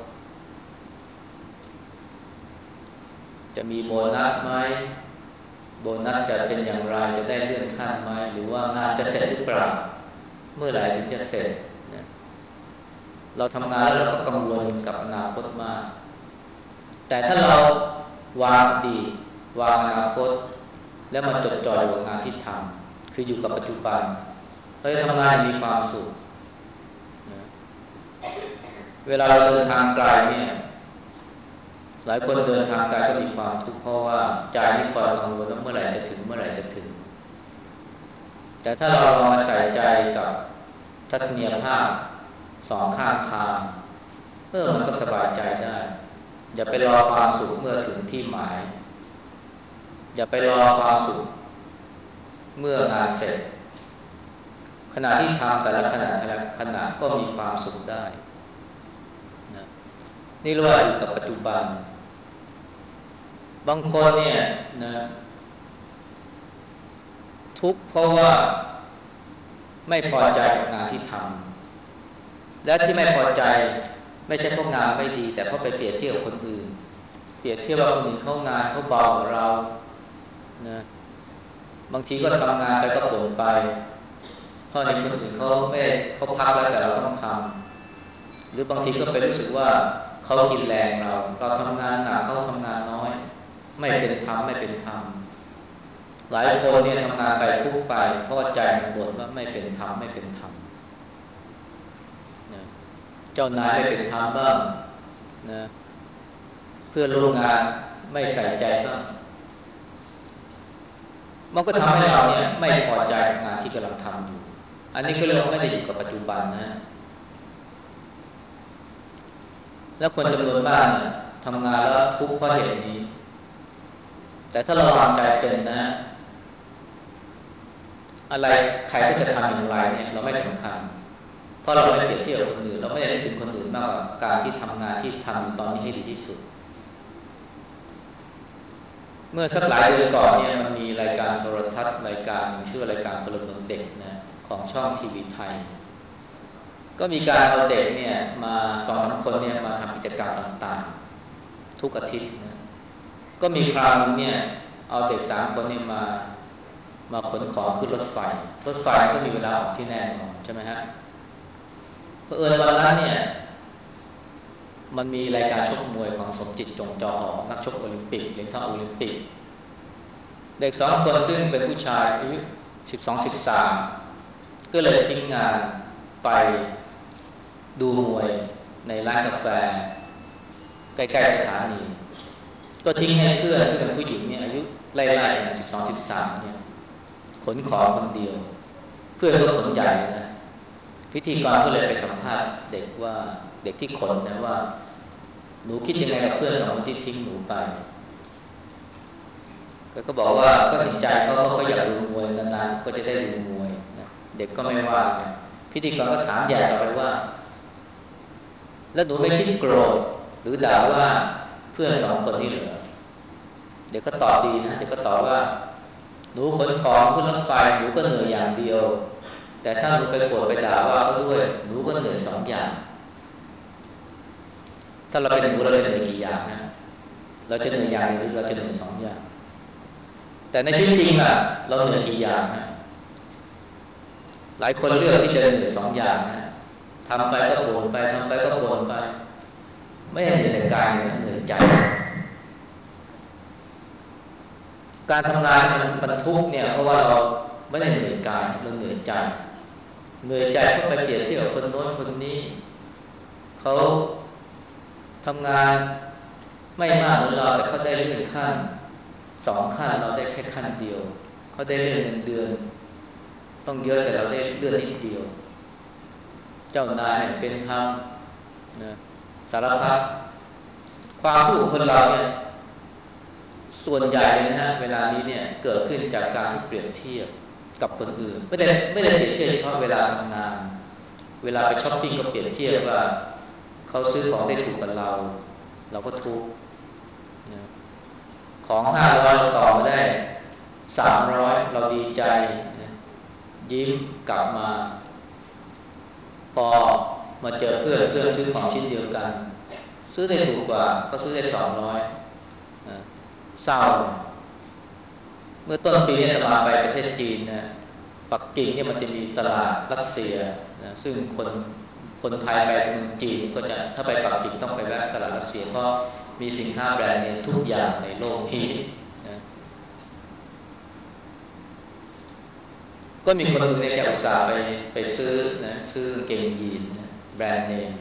จะมีโบนัสไหมโบนัสจะเป็นอย่างไรจะได้เลื่อนขั้นไหมหรือว่างานจะเสร็จหรือเปล่าเมื่อไหร่ถึงจะเสร็จนะเราทำงานแล้วเราก็กังวลกับอนาคตมากแต่ถ้าเราวางอดีตวางอนาคตแล้วมาจดจ่ออยู่กับงานที่ทำคืออยู่กับปัจจุบันเราจะทำงานอย่างมีความสุขนะเวลาเราเดินทางไกลเนี่ยหลายคนเดินทางไกลก็มีความทุกข์เพราะว่าใจนี่คอยกังวลว่าเมื่อไหร่จะถึงเมื่อไหร่จะถึงแต่ถ้าเราลองมาใส่ใจกับทัศนียภาพสองข้างทางมันก็สบายใจได้อย่าไปรอความสุขเมื่อถึงที่หมายอย่าไปรอความสุขเมื่องานเสร็จขณะที่ทำแต่ละขณะก็มีความสุขได้นะนี่เรียกว่าอยู่กับปัจจุบันบางคนเนี่ยนะทุกข์เพราะว่าไม่พอใจกับงานที่ทำและที่ไม่พอใจไม่ใช่เพราะงานไม่ดีแต่เพราะไปเปรียบเทียบกับคนอื่นเปรียบเทียบว่าคนอื่นเขางานเขาเบากว่าเรานะบางทีก็ทำงานไปก็บ่นไปเพราะเห็นคนอื่นเขาไม่เขาพักแล้วแต่เราต้องทำหรือบางทีก็ไปรู้สึกว่าเขากินแรงเราทำงานหนักเขาทำงานน้อยไม่เป็นธรรมไม่เป็นธรรมหลายคนเนี่ยทำงานไปทุกไปเพราะใจมันบ่นว่าไม่เป็นธรรมไม่เป็นธรรมนะเจ้านายไม่เป็นธรรมบ้างนะเพื่อนร่วมงานไม่ใส่ใจบ้างมันก็ทำให้เราเนี่ยไม่พอใจกับงานที่กำลังทำอยู่อันนี้ก็เรียกว่าไม่ได้อยู่กับปัจจุบันนะแล้วคนจำนวนมากเนี่ยทำงานแล้วทุกข์เพราะเหตุนี้แต่ถ้าเราวางใจเป็นนะอะไรใครก็จะทำอย่างไรเนี่ยเราไม่สำคัญเพราะเราไม่เปรียบเทียบกับคนอื่นเราไม่ได้นึกถึงคนอื่นมากกว่าการที่ทำงานที่ทำอยู่ตอนนี้ให้ดีที่สุดเมื่อสักหลายเดือนก่อนเนี่ยมันมีรายการโทรทัศน์รายการชื่อรายการพลเมืองเด็กนะของช่องทีวีไทยก็มีการเอาเด็กเนี่ยมา2-3 คนเนี่ยมาทำกิจกรรมต่างๆทุกอาทิตย์นะก็มีคราวนึงเนี่ยเอาเด็ก3 คนเนี่ยมาขนของขึ้นรถไฟก็มีเวลาออกที่แน่นอนใช่ไหมฮะเผอิญวันนั้นเนี่ยมันมีรายการชกมวยของสมจิตจงจอหอนักชกโอลิมปิกเหรียญทองโอลิมปิกเด็ก2 คนซึ่งเป็นผู้ชายอายุ12-13ก็เลยทิ้งงานไปดูมวยในร้านกาแฟใกล้ๆสถานีก็ทิ้งให้เพื่อนซึ่งเป็นผู้หญิงเนี่ยอายุไล่ๆกัน12-13เนี่ยขนของคนเดียวเพื่อนก็ขนใหญ่นะพิธีกรก็เลยไปสัมภาษณ์เด็กว่าเด็กที่ขนนะว่าหนูคิดยังไงกับเพื่อน2 คนที่ทิ้งหนูไปก็บอกว่าก็เห็นใจเขาเพราะเขาอยากดูมวยนานๆก็จะได้ดูมวยนะเด็กก็ไม่ว่าพิธีกรก็ถามใหญ่ต่อไปว่าแล้วหนูไม่คิดโกรธหรือด่าว่าเพื่อน2 คนนี้เหรอเด็กก็ตอบดีนะเด็กก็ตอบว่าหนูขนของขึ้นรถไฟหนูก็เหนื่อยอย่างเดียวแต่ถ้าหนูไปโกรธไปด่าว่าเขาด้วยหนูก็เหนื่อย2 อย่างถ้าเราเป็นหนูเราจะเหนื่อยกี่อย่างนะเราจะเหนื่อยอย่างหรือเราจะเหนื่อย2 อย่างแต่ในชีวิตจริงล่ะเราเหนื่อยกี่อย่างนะหลายคนเลือกที่จะเหนื่อย2 อย่างนะทำไปก็บ่นไปทำไปก็บ่นไปไม่เหนื่อยแต่กายเหนื่อยใจการทำงานมันทุกข์เนี่ยเพราะว่าเราไม่ได้เหนื่อยกายเราเหนื่อยใจเพราะไปเปรียบเทียบกับคนโน้นคนนี้เขาทำงานไม่มากเหมือนเราแต่เขาได้เลื่อนขั้น2 ขั้นเราได้แค่ขั้นเดียวเขาได้เลื่อนเงินเดือนต้องเยอะแต่เราได้เลื่อนนิดเดียวเจ้านายเป็นธรรมนะสารพัดความทุกข์ของคนเราเนี่ยส่วนใหญ่เลยนะฮะเวลานี้เนี่ยเกิดขึ้นจากการที่เปรียบเทียบกับคนอื่นไม่ได้เปรียบเทียบเฉพาะเวลาทำงานเวลาไปช้อปปิ้งก็เปรียบเทียบว่าเขาซื้อของได้ถูกกว่าเราก็ทุกข์นะของ500เราต่อมาได้300เราดีใจนะยิ้มกลับมาพอมาเจอเพื่อนซื้อของชิ้นเดียวกันซื้อได้ถูกกว่าก็ซื้อได้200นะเศร้าเมื่อต้นปีนี้จะมาไปประเทศจีนนะปักกิ่งเนี่ยมันจะมีตลาดรัสเซียนะซึ่งคนไทยไปเมืองจีนก็จะถ้าไปปักกิ่งต้องไปแวะตลาดรัสเซียเพราะมีสินค้าแบรนด์เนี่ยทุกอย่างในโลกนี้นะก็มีคนหนึ่งในแกอุตส่าห์ไปซื้อนะซื้อกางเกงยีนนะแบรนด์เนม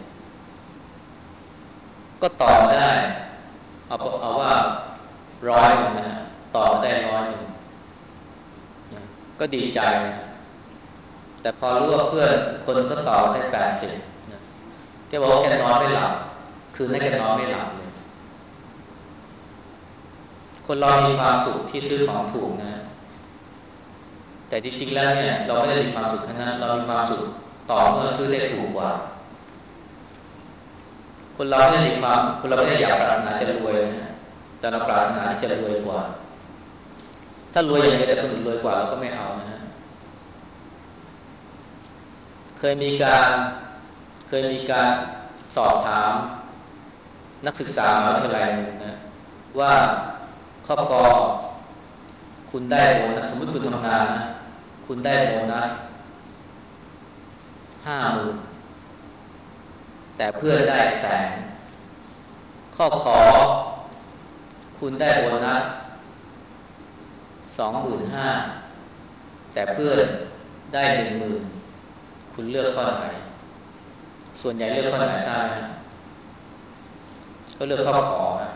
ก็ต่อได้เอาว่า100นะต่อได้100นะก็ดีใจแต่พอรู้ว่าเพื่อนคนก็ต่อได้80นะแกบอกว่าแกนอนไม่หลับคืนนั้นแกนอนไม่หลับเลยคนเรามีความสุขที่ซื้อของถูกนะแต่จริงๆแล้วเนี่ยเราไม่ได้มีความสุขแค่นั้นเรามีความสุขต่อเมื่อซื้อได้ถูกกว่าคนเราไม่ได้อยากปรารถนาจะรวยนะแต่เราปรารถนาที่จะรวยกว่าถ้ารวยอย่างเดียวแต่คนอื่นรวยกว่าเราก็ไม่เอานะเคยมีการสอบถามนักศึกษามหาวิทยาลัยนะว่าข้อกอคุณได้โบนัสสมมติคุณทำงานนะคุณได้โบนัส50,000แต่เพื่อนได้100,000ข้อขอคุณได้โบนัส25,000แต่เพื่อนได้10,000คุณเลือกข้อไหนส่วนใหญ่เลือกข้อไหนใช่ไหมก็เลือกข้อขอนะ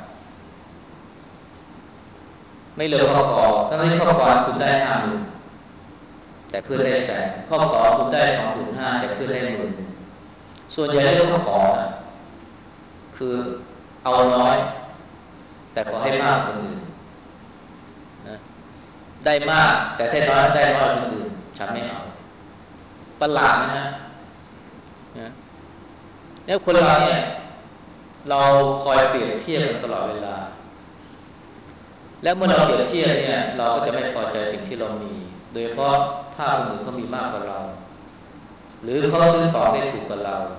ไม่เลือกข้อขอถ้าไม่ข้อขอคุณได้50,000แต่เพื่อนได้100,000ข้อขอคุณได้25,000แต่เพื่อนได้10,000ส่วนใหญ่เลือกข้อขอนะคือเอาน้อยแต่ขอให้มากกว่าคนอื่นนะได้มากแต่ถ้าน้อยได้น้อยกว่าคนอื่นฉันไม่เอาประหลาดนะฮะแล้วคนเราเนี่ยเราคอยเปรียบเทียบกันตลอดเวลาแล้วเมื่อเราเปรียบเทียบเนี่ยเราก็จะไม่พอใจสิ่งที่เรามีโดยเฉพาะถ้าคนอื่นเขามีมากกว่าเราหรือเขาซื้อของได้ถูกกว่าเรา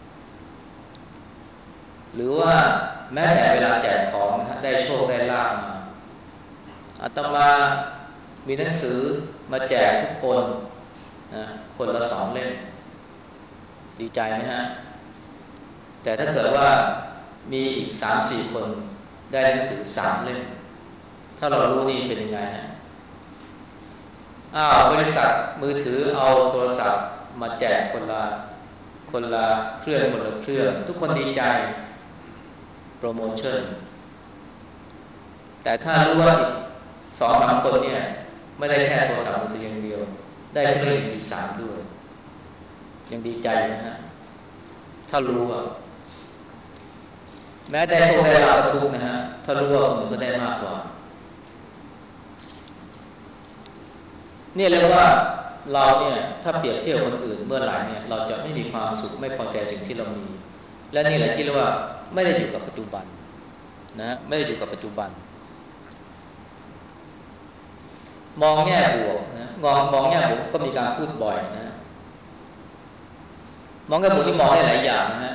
หรือว่าแม้แต่เวลาแจกของได้โชคได้ลาภมาอาตมามีหนังสือมาแจกทุกคนนะคนละ2 เล่มดีใจไหมฮะแต่ถ้าเกิดว่ามีอีก3-4 คนได้หนังสือ3 เล่มถ้าเรารู้นี่เป็นยังไงฮะบริษัทมือถือเอาโทรศัพท์มาแจกคนละเครื่องคนละเครื่องทุกคนดีใจโปรโมชั่นแต่ถ้ารู้ว่าอีก2-3 คนเนี่ยไม่ได้แค่โทรศัพท์มือถืออย่างเดียวได้เครื่องอีก3ด้วยยังดีใจนะฮะถ้ารู้ว่าแม้ได้โชคได้ลาภก็ทุกข์นะฮะถ้ารู้ว่าคนอื่นก็ได้มากกว่านี่เรียกว่าเราเนี่ยถ้าเปรียบเทียบคนอื่นเมื่อไหร่เนี่ยเราจะไม่มีความสุขไม่พอใจสิ่งที่เรามีและนี่แหละที่เรียกว่าไม่ได้อยู่กับปัจจุบันนะไม่ได้อยู่กับปัจจุบันมองแง่บวกนะมองแง่บวกก็มีการพูดบ่อยนะมองแง่บวกที่มองได้หลายอย่างนะฮะ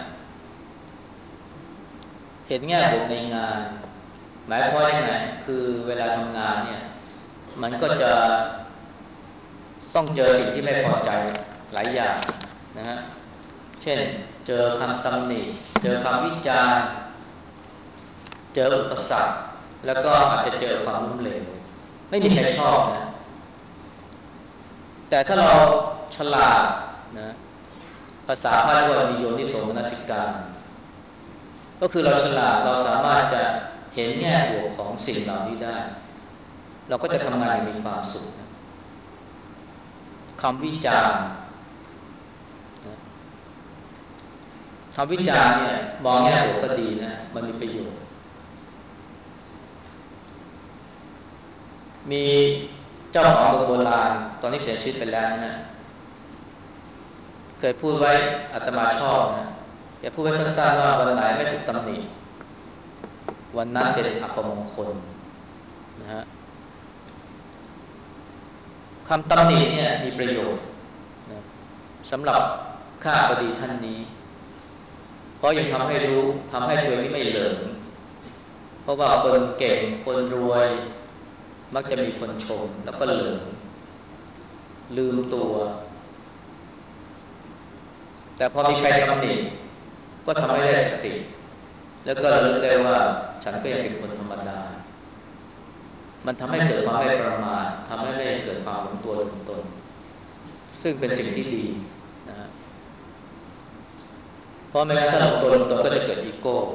เห็นแง่บวกในงานหมายความว่ายังไงคือเวลาทำงานเนี่ยมันก็จะต้องเจอสิ่งที่ไม่พอใจหลายอย่างนะฮะเช่นเจอคำตำหนิเจอคำวิจารณ์เจออุปสรรคแล้วก็อาจจะเจอความล้มเหลวไม่มีใครชอบนะแต่ถ้าเราฉลาดนะภาษาพาลีว่ามีโยนิโสมนสิการก็คือเราฉลาดเราสามารถจะเห็นแง่บวกของสิ่งเหล่านี้ได้เราก็จะทำงานอย่างมีความสุขนะคำวิจารณ์คำวิจารณ์เนี่ยมองแง่บวกก็ดีนะมันมีประโยชน์มีเจ้าของเมืองโบราณตอนนี้เสียชีวิตไปแล้วนะเคยพูดไว้อาตมาชอบนะแกพูดไว้สั้นๆว่าวันไหนไม่ถูกตำหนิวันนั้นเป็นอัปมงคลนะฮะคำตำหนิเนี่ยมีประโยชน์นะสำหรับข้าพเจ้าท่านนี้เพราะยังทำให้รู้ทำให้ตัวเองไม่เหลิงเพราะว่าคนเก่งคนรวยมักจะมีคนชมแล้วก็เหลิงลืมตัวแต่พอมีใครตำหนิก็ทำให้ได้สติแล้วก็ระลึกได้ว่าฉันก็ยังเป็นคนธรรมดามันทำให้เกิดความไม่ประมาททำให้ไม่เกิดความหลงตัวถึงตนซึ่งเป็นสิ่งที่ดีนะฮะเพราะไม่งั้นถ้าหลงตัวก็จะเกิดอีโก้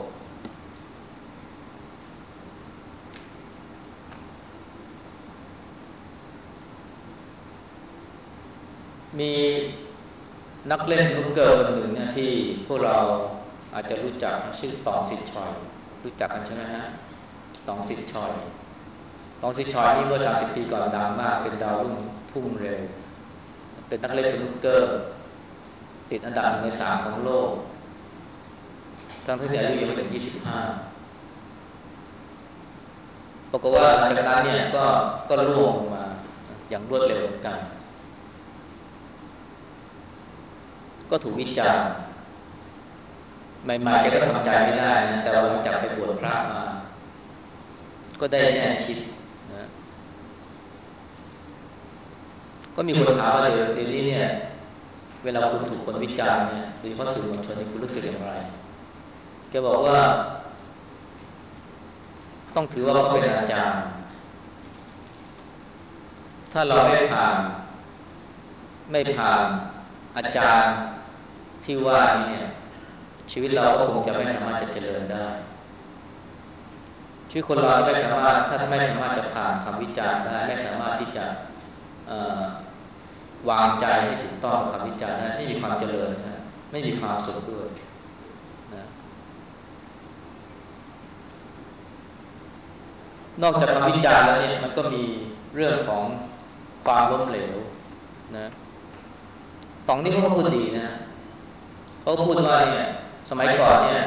มีนักเล่นสนุกเกอร์คนหนึ่งนะที่พวกเราอาจจะรู้จักชื่อตองสิทธิ์ชอยรู้จักกันใช่ไหมฮะตองสิทธิ์ชอยตองสิทธิ์ชอยนี่เมื่อ30 ปีก่อนดังมากเป็นดาวรุ่งพุ่งเร็วเป็นนักเล่นสนุกเกอร์ติดอันดับ1 ใน 3ของโลกทั้งที่อายุยังไม่ถึง25ปรากฏว่าหลังจากนั้นเนี่ยก็ร่วงลงมาอย่างรวดเร็วเหมือนกันก็ถูกวิจารณ์ใหม่ๆแกก็ทำใจไม่ได้นะแต่หลังจากไปบวชพระมาก็ได้แน่คิดนะก็มีคนถามว่าเดี๋ยวนี้เนี่ยเวลาคุณถูกคนวิจารณ์เนี่ยโดยเฉพาะสื่อมวลชนนี่คุณรู้สึกอย่างไรแกบอกว่าต้องถือว่าเขาเป็นอาจารย์ถ้าเราไม่ผ่านอาจารย์ที่ว่านี้เนี่ยชีวิตเราก็คงจะไม่สามารถจะเจริญได้ชีวิตคนเราไม่สามารถถ้าไม่สามารถจะผ่านคำวิจารณ์ได้ไม่สามารถที่จะเอ่อวางใจให้ถูกต้องกับคำวิจารณ์ได้ไม่มีความเจริญนะไม่มีความสุขด้วยนะนอกจากคำวิจารณ์แล้วเนี่ยมันก็มีเรื่องของความล้มเหลวนะตองนี้เขาก็พูดดีนะเขาพูดว่าเนี่ยสมัยก่อนเนี่ย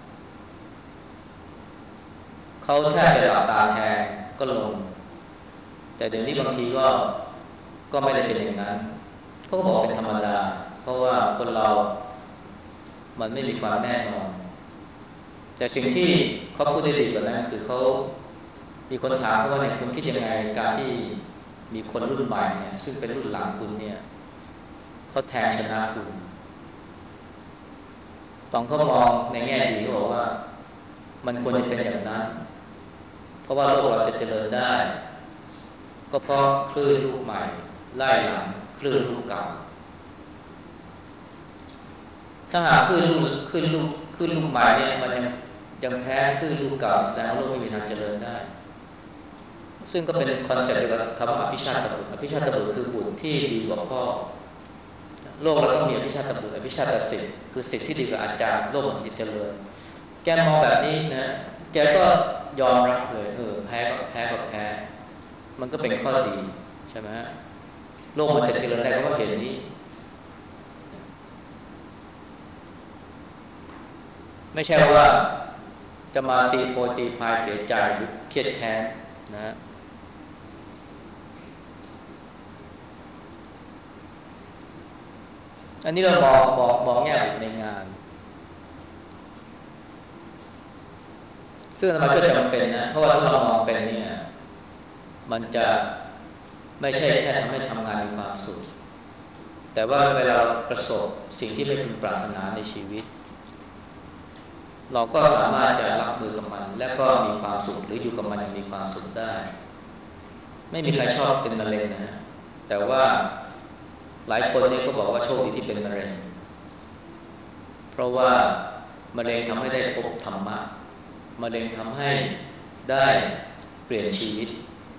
เขาแทบจะหลับตาแทนก็ลงแต่เดี๋ยวนี้บางทีก็ไม่ได้เป็นอย่างนั้นเขาก็บอกเป็นธรรมดาเพราะว่าคนเรามันไม่มีความแน่นอนแต่สิ่งที่เขาพูดได้ดีกว่านั้นคือเขามีคนถามเขาว่าเนี่ยคุณคิดยังไงการที่มีคนรุ่นใหม่เนี่ยซึ่งเป็นรุ่นหลังคุณเนี่ยเขาแทงชนะคุณต้องเขามองในแง่ดีเขาบอกว่ามันควรจะเป็นอย่างนั้นเพราะว่าโลกเราจะเจริญได้ก็เพราะคลื่นลูกใหม่ไล่หลังคลื่นลูกเก่าถ้าหากคลื่นลูกใหม่เนี่ยมันยังแพ้คลื่นลูกเก่าแสดงว่าโลกไม่มีทางเจริญได้ซึ่งก็เป็นคอนเซ็ปต์เดียวกับคำว่าอภิชาตบุตรอภิชาตบุตรคือบุตรที่ดีกว่าพ่อโลกเราต้องมีอภิชาตบุตรอภิชาตศิษย์คือศิษย์ที่ดีกว่าอาจารย์โลกมันจะเจริญแกมองแบบนี้นะแกก็ยอมรับเลยแพ้มันก็เป็นข้อดีใช่ไหมโลกมันจะเจริญได้ก็เพราะเหตุนี้ไม่ใช่ว่าจะมาตีโพยตีพายเสียใจหรือเครียดแค้นนะอันนี้เรามองแง่บวกในงานซึ่งมันก็จำเป็นนะเพราะว่าถ้าเรามองเป็นเนี่ยมันจะไม่ใช่แค่ทำให้ทำงานมีความสุขแต่ว่าเวลาเราประสบสิ่งที่ไม่พึงปรารถนาในชีวิตเราก็สามารถจะรับมือกับมันและก็มีความสุขหรืออยู่กับมันอย่างมีความสุขได้ไม่มีใครชอบเป็นมะเร็งนะแต่ว่าหลายคนเนี่ยก็บอกว่าโชคดีที่เป็นมะเร็งเพราะว่ามะเร็งทำให้ได้พบธรรมะมะเร็งทำให้ได้เปลี่ยนชีวิต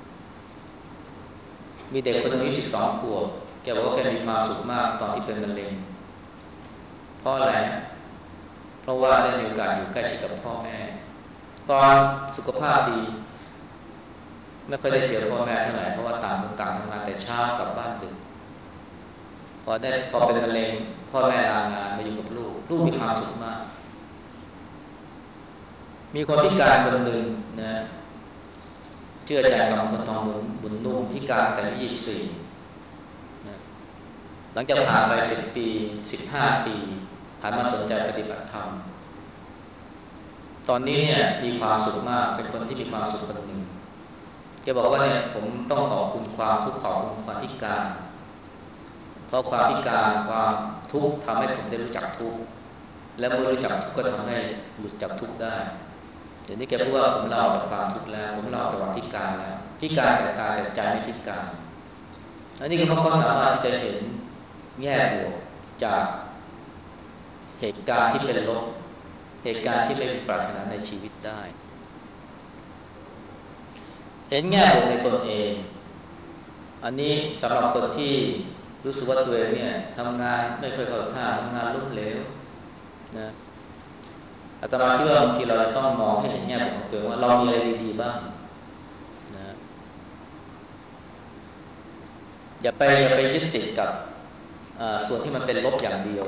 มีเด็กคนหนึ่งอายุ12 ขวบแกบอกว่าแกมีความสุขมากตอนที่เป็นมะเร็งเพราะอะไรเพราะว่าได้มีโอกาสอยู่ใกล้ชิดกับพ่อแม่ตอนสุขภาพดีไม่ค่อยได้เจอพ่อแม่เท่าไหร่เพราะว่าต่างคนต่างทำงานแต่เช้ากลับบ้านดึกพอเป็นมะเร็งพ่อแม่ลางานมาอยู่กับลูกมีความสุขมากมีคนพิการคนหนึ่งนะชื่ออาจารย์กำพลทองบุญนุ่มพิการแต่อายุ24นะหลังจากผ่านไป10 ปี15 ปีหันมาสนใจปฏิบัติธรรมตอนนี้เนี่ยมีความสุขมากเป็นคนที่มีความสุขคนหนึ่งแกบอกว่าเนี่ยผมต้องขอบคุณความทุกข์ขอบคุณความพิการเพราะความพิการความทุกข์ทำให้ผมได้รู้จักทุกข์และเมื่อรู้จักทุกข์ก็ทำให้หลุดจากทุกข์ได้เดี๋ยวนี้แกพูดว่าผมเล่าจากความทุกข์แล้วผมเล่าจากความพิการแล้วพิการแต่กายแต่ใจไม่พิการอันนี้ก็เพราะเขาสามารถที่จะเห็นแง่บวกจากเหตุการณ์ที่เป็นลบเหตุการณ์ที่ไม่ปรารถนาในชีวิตได้เห็นแง่บวกในตนเองอันนี้สำหรับคนที่รู้สึกว่าตัวเองเนี่ยทำงานไม่ค่อยเข้าท่าทำงานล้มเหลวนะอาตมาคิดว่าบางทีเราจะต้องมองให้เห็นแง่บวกของตัวเองว่าเรามีอะไรดีๆบ้างนะอย่าไปยึดติดกับส่วนที่มันเป็นลบอย่างเดียว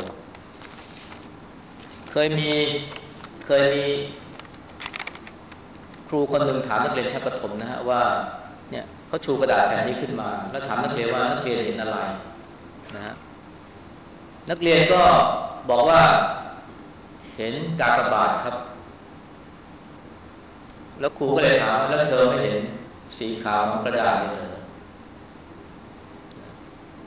เคยมีเคยมีครูคนหนึ่งถามนักเรียนชั้นประถมนะฮะว่าเนี่ยเขาชูกระดาษแผ่นนี้ขึ้นมาแล้วถามนักเรียนว่านักเรียนเห็นอะไรนะฮะนักเรียนก็บอกว่าเห็นกากบาทครับแล้วครูก็เลยถามแล้วเธอไม่เห็นสีขาวของกระดาษเลยเหรอ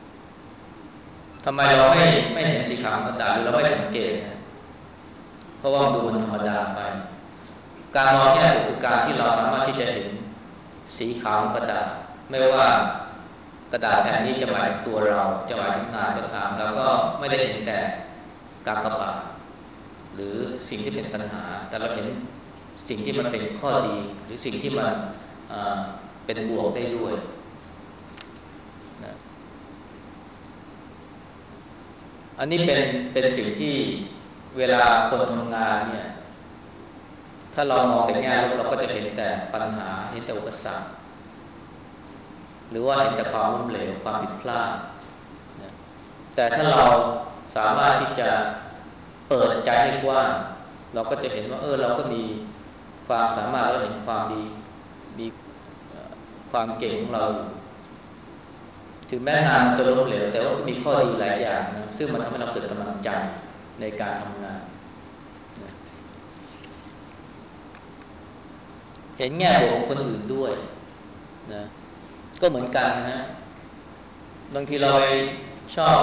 ทำไมเราไม่เห็นสีขาวของกระดาษหรือเราไม่สังเกตนะเพราะว่ามันธรรมดาไปการมองแง่บวกคือการที่เราสามารถที่จะเห็นสีขาวของกระดาษไม่ว่ากระดาษแผ่นนี้จะหมายถึงตัวเราจะหมายถึงงานก็ตามเราก็ไม่ได้เห็นแต่กากบาทหรือสิ่งที่เป็นปัญหาแต่เราเห็นสิ่งที่มันเป็นข้อดีหรือสิ่งที่มันเป็นบวกได้ด้วยนะอันนี้เป็นสิ่งที่เวลาคนทำงานเนี่ยถ้าเรามองแต่แง่ลบเราก็จะเห็นแต่ปัญหาเห็นแต่อุปสรรคหรือว่าเห็นแต่ความล้มเหลวความผิดพลาดนะแต่ถ้าเราสามารถที่จะเปิดใจให้กว้างเราก็จะเห็นว่าเราก็มีความสามารถเราเห็นความดีมีความเก่งของเราถึงแม้งานมันจะล้มเหลวแต่ว่าก็มีข้อดีหลายอย่างนะซึ่งมันทำให้เราเกิดกำลังใจในการทำงานนะเห็นแง่บวกของคนอื่นด้วยนะก็เหมือนกันนะบางทีเราไปชอบ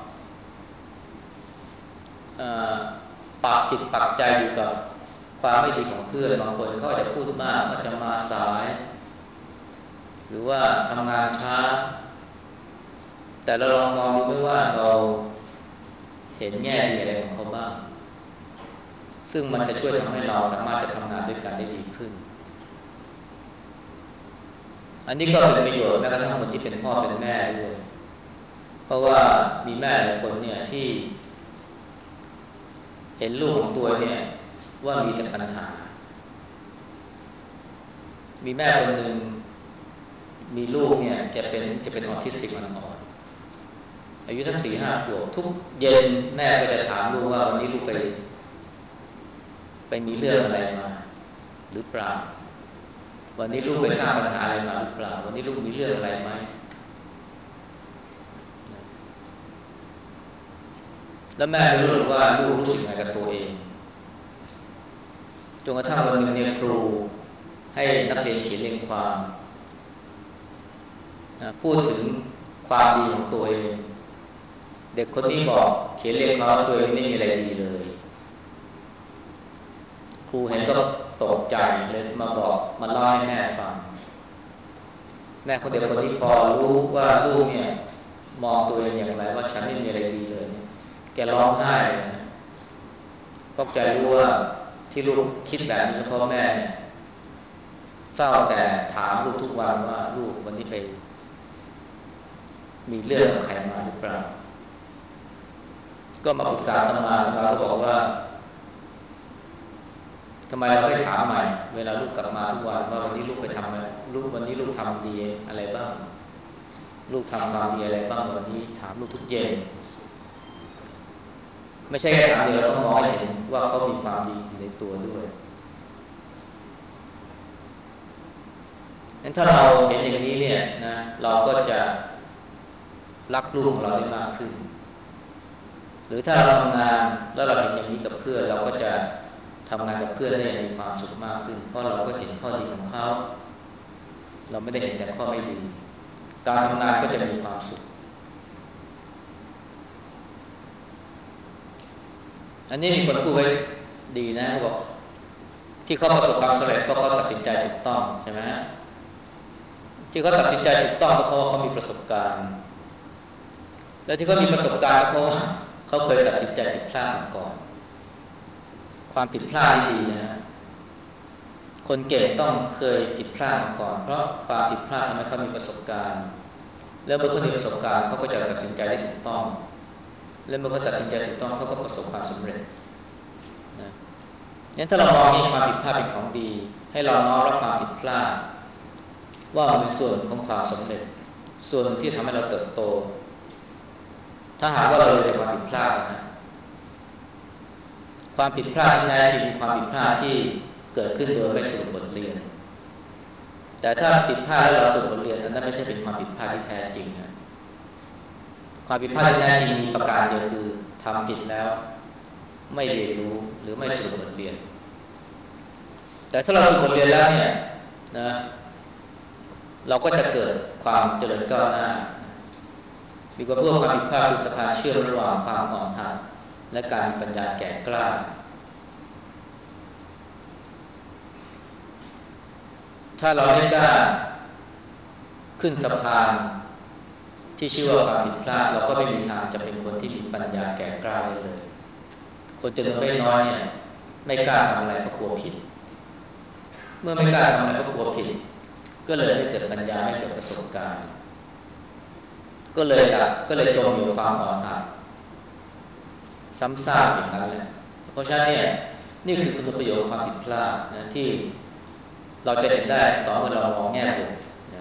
ปักจิตปักใจอยู่กับความไม่ดีของเพื่อนบางคนเขาอาจจะพูดมากอาจจะมาสายหรือว่าทำงานช้าแต่เราลองมองดูว่าเราเห็นแง่ดีอะไรของเขาบ้างซึ่งมันจะช่วยทำให้เราสามารถจะทำงานด้วยกันได้ดีขึ้นอันนี้ก็เป็นประโยชน์แม้กระทั่งคนที่เป็นพ่อเป็นแม่ด้วยเพราะว่ามีแม่หลายคนเนี่ยที่เห็นลูกของตัวเนี่ยว่ามีแต่ปัญหามีแม่คนหนึ่งมีลูกเนี่ยจะเป็นออทิสติกอ่อนอายุสัก4-5 ขวบทุกเย็นแม่ก็จะถามลูกว่าวันนี้ลูกไปมีเรื่องอะไรมาหรือเปล่าวันนี้ลูกไปสร้างปัญหาอะไรมาหรือเปล่าวันนี้ลูกมีเรื่องอะไรไหมแล้วแม่ไม่รู้หรอกว่าลูกรู้สึกไงกับตัวเองจนกระทั่งวันหนึ่งเนี่ยครูให้นักเรียนเขียนเรียงความพูดถึงความดีของตัวเองเด็กคนนี้บอกเขียนเรียงความว่าตัวเองไม่มีอะไรดีเลยครูเห็นก็ตกใจเลยมาเล่าให้แม่ฟังแม่คนเด็กคนนี้พอรู้ว่าลูกเนี่ยมองตัวเองอย่างไรว่าฉันไม่มีอะไรดีเลยแกร้องไห้นะเพราะแกรู้ว่าที่ลูกคิดแบบนี้เพราะแม่เฝ้าแต่ถามลูกทุกวันว่าลูกวันนี้ไปมีเรื่องกับใครมาหรือเปล่าก็มาปรึกษาอาตมาเราก็บอกว่าทำไมเราไม่ถามใหม่เวลาลูกกลับมาทุกวันว่าวันนี้ลูกไปทำอะไรลูกวันนี้ลูกทำดีอะไรบ้างลูกทำความดีอะไรบ้างวันนี้ถามลูกทุกเย็นไม่ใช่แค่ถามเดียวเราต้องมองให้เห็นว่าเขามีความดีอยู่ในตัวด้วยงั้นถ้าเราเห็นอย่างนี้เนี่ยนะเราก็จะรักลูกของเราได้มากขึ้นหรือถ้าเราทำงานแล้วเราเห็นอย่างนี้กับเพื่อนเราก็จะทำงานกับเพื่อนได้อย่างมีความสุขมากขึ้นเพราะเราก็เห็นข้อดีของเขาเราไม่ได้เห็นแต่ข้อไม่ดีการทำงานก็จะมีความสุขอันนี้มีคนพูดไว้ดีนะเขาบอกที่เขาประสบความสำเร็จเพราะเขาตัดสินใจถูกต้องใช่ไหมที่เขาตัดสินใจถูกต้องก็เพราะว่าเขามีประสบการณ์และที่เขามีประสบการณ์ก็เพราะว่าเขาเคยตัดสินใจผิดพลาดมาก่อนความผิดพลาดนี่ดีนะคนเก่งต้องเคยผิดพลาดมาก่อนเพราะความผิดพลาดทำให้เขามีประสบการณ์แล้วเมื่อเขามีประสบการณ์เขาก็จะตัดสินใจได้ถูกต้องและเมื่อเขาตัดสินใจถูกต้องเขาก็ประสบความสำเร็จนะงั้นถ้าเรามองความผิดพลาดเป็นของดีให้เราน้อมรับความผิดพลาดว่ามันเป็นส่วนของความสำเร็จส่วนที่ทำให้เราเติบโตถ้าหากว่าเราเรียนจากความผิดพลาดนะความผิดพลาดที่แท้จริงความผิดพลาดที่เกิดขึ้นโดยไม่สรุปบทเรียนแต่ถ้าผิดพลาดแล้วเราสรุปบทเรียนนั้นไม่ใช่เป็นความผิดพลาดที่แท้จริงนะความผิดพลาดที่แท้จริงมีประการเดียวคือทำผิดแล้วไม่เรียนรู้หรือไม่สรุปบทเรียนแต่ถ้าเราสรุปบทเรียนแล้วเนี่ยนะเราก็จะเกิดความเจริญก้าวหน้ามีความรู้ว่าความผิดพลาดคือสะพานเชื่อมระหว่างความอ่อนหัดและการมีปัญญาแก่กล้าถ้าเราไม่กล้าขึ้นสะพานที่ชื่อว่าความผิดพลาดเราก็ไม่มีทางจะเป็นคนที่มีปัญญาแก่กล้าได้เลยคนจำนวนไม่น้อยเนี่ยไม่กล้าทำอะไรเพราะกลัวผิดเมื่อไม่กล้าทำอะไรเพราะกลัวผิดก็เลยไม่เกิดปัญญาไม่เกิดประสบการณ์ก็เลยจมอยู่ความอ่อนหัดซ้ำซากอย่างนั้นแหละเพราะฉะนั้นเนี่ยนี่คือคุณประโยชน์ความผิดพลาดนะที่เราจะเห็นได้ต่อเมื่อเรามองแง่บวกนะ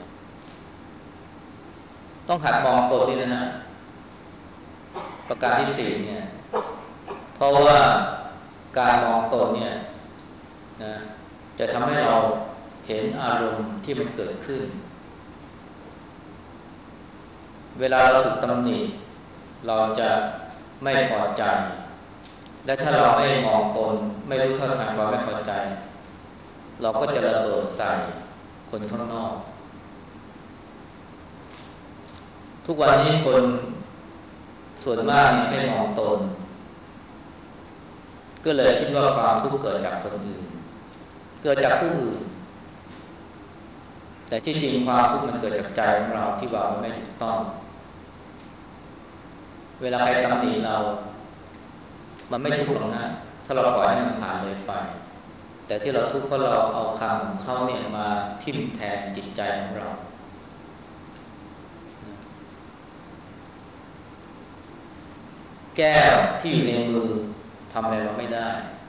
ต้องหัดมองตนนี่นะฮะประการที่สี่เนี่ยเพราะว่าการมองตนเนี่ยนะจะทำให้เราเห็นอารมณ์ที่มันเกิดขึ้นเวลาเราถูกตำหนิเราจะไม่พอใจและถ้าเราไม่มองตนไม่รู้เท่าทันความไม่พอใจเราก็จะระเบิดใส่คนข้างนอกทุกวันนี้คนส่วนมากไม่มองตนก็เลยคิดว่าความทุกข์เกิดจากคนอื่นเกิดจากผู้อื่นแต่ที่จริงความทุกข์มันเกิดจากใจของเราที่วางไม่ถูกต้องเวลาใครตำหนิเรามันไม่ทุกข์หรอกนะถ้าเราปล่อยให้มันผ่านเลยไปแต่ที่เราทุกข์เพราะเราเอาคำของเขาเนี่ยมาทิ่มแทงจิตใจของเราแก้วที่อยู่ในมือทำอะไรเราไม่ได้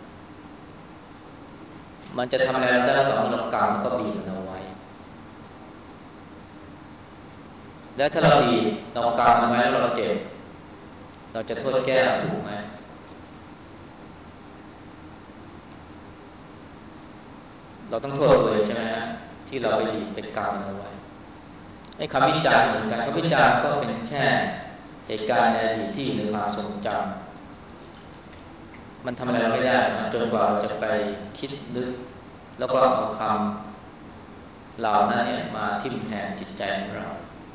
มันจะทำอะไรเราได้ต่อเมื่อเรากำแล้วก็บีบมันเอาไว้แล้วถ้าเราบีบเรากำมันไว้แล้วเราเจ็บเราจะโทษแก้วถูกไหมเราต้องโทษตัวเองใช่ไหมฮะที่เราไปบีบไปกำมันเอาไว้ไอ้คำวิจารณ์เหมือนกันคำวิจารณ์ก็เป็นแค่เหตุการณ์ในอดีตที่อยู่ในความทรงจำมันทำอะไรเราไม่ได้นะจนกว่าเราจะไปคิดนึกแล้วก็เอาคำเหล่านั้นเนี่ยมาทิ่มแทงจิตใจของเรา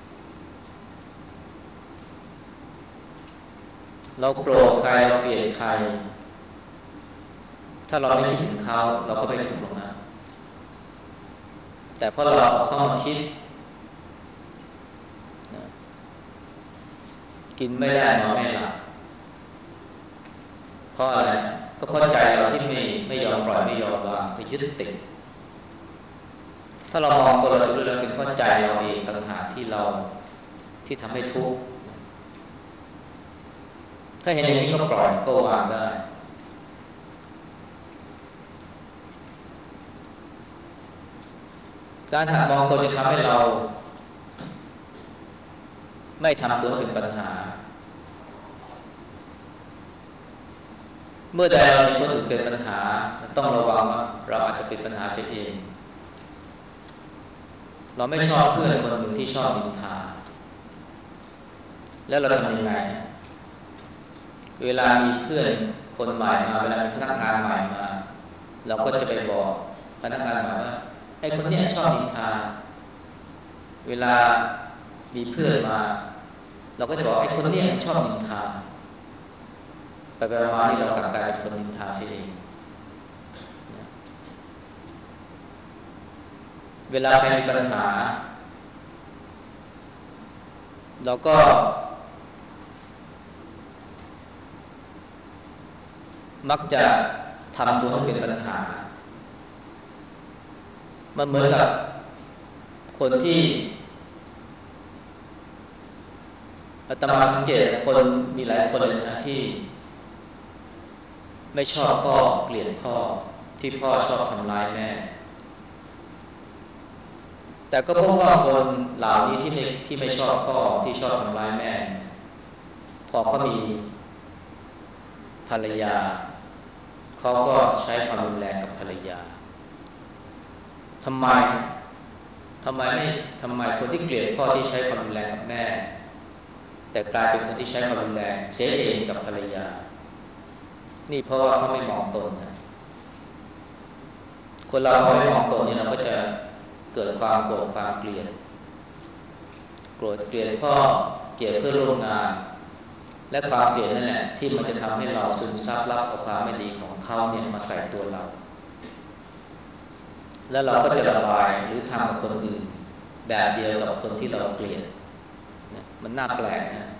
เราโกรธใครเราเกลียดใครถ้าเราไม่คิดถึงเขาเราก็ไม่ทุกข์หรอกนะแต่พอเราเอาเข้ามาคิดนะกินไม่ได้นอนไม่หลับเพราะอะไรก็เพราะใจเราที่ไม่ยอมปล่อยไม่ยอมวางไปยึดติดถ้าเรามองตัวเราดูแล้วเป็นเพราะใจเราเองต่างหากที่ทำให้ทุกข์ถ้าเห็นอย่างนี้ก็ปล่อยก็วางได้การหัดมองตัวจะทำให้เราไม่ทำตัวเป็นปัญหาเมื่อใดเรามีคนอื่นเป็นปัญหาต้องระวังว่าเราอาจจะเป็นปัญหาเสียเองเราไม่ชอบเพื่อนคนหนึ่งที่ชอบนินทาแล้วเราทำยังไงเวลามีเพื่อนคนใหม่มาเวลามีพนักงานใหม่มาเราก็จะไปบอกพนักงานใหม่ว่าไอ้คนเนี้ยชอบนินทาเวลามีเพื่อนมาเราก็จะบอกไอ้คนเนี้ยชอบนินทาไปมาที่เรากลับกลายเป็นคนนินทาเสียเองเวลาใครมีปัญหาเราก็มักจะทำตัวให้เป็นปัญหามันเหมือนกับคนที่อาตมาสังเกตคนมีหลายคนเลยนะที่ไม่ชอบพ่อเกลียดพ่อที่พ่อชอบทำร้ายแม่แต่ก็พบว่าคนเหล่านี้ที่ไม่ชอบพ่อที่ชอบทำร้ายแม่พอเขามีภรรยาเขาก็ใช้ความรุนแรงกับภรรยาทำไมทำไมไม่ทำไมคนที่เกลียดพ่อที่ใช้ความรุนแรงกับแม่แต่กลายเป็นคนที่ใช้ความรุนแรงเสียเองกับภรรยานี่เพราะว่าเขาไม่มองตนนะคนเราไม่มองตนนี่เราก็จะเกิดความโกรธความเกลียดพ่อเกกลียดเพื่อนร่วมงานและความเกลียดนั่นแหละที่มันจะทำให้เราซึมซับรับเอาความไม่ดีของเขาเนี่ยมาใส่ตัวเราแล้วเราก็จะระบายหรือทำกับคนอื่นแบบเดียวกับคนที่เราเกลียดนะมันน่าแปลกนะ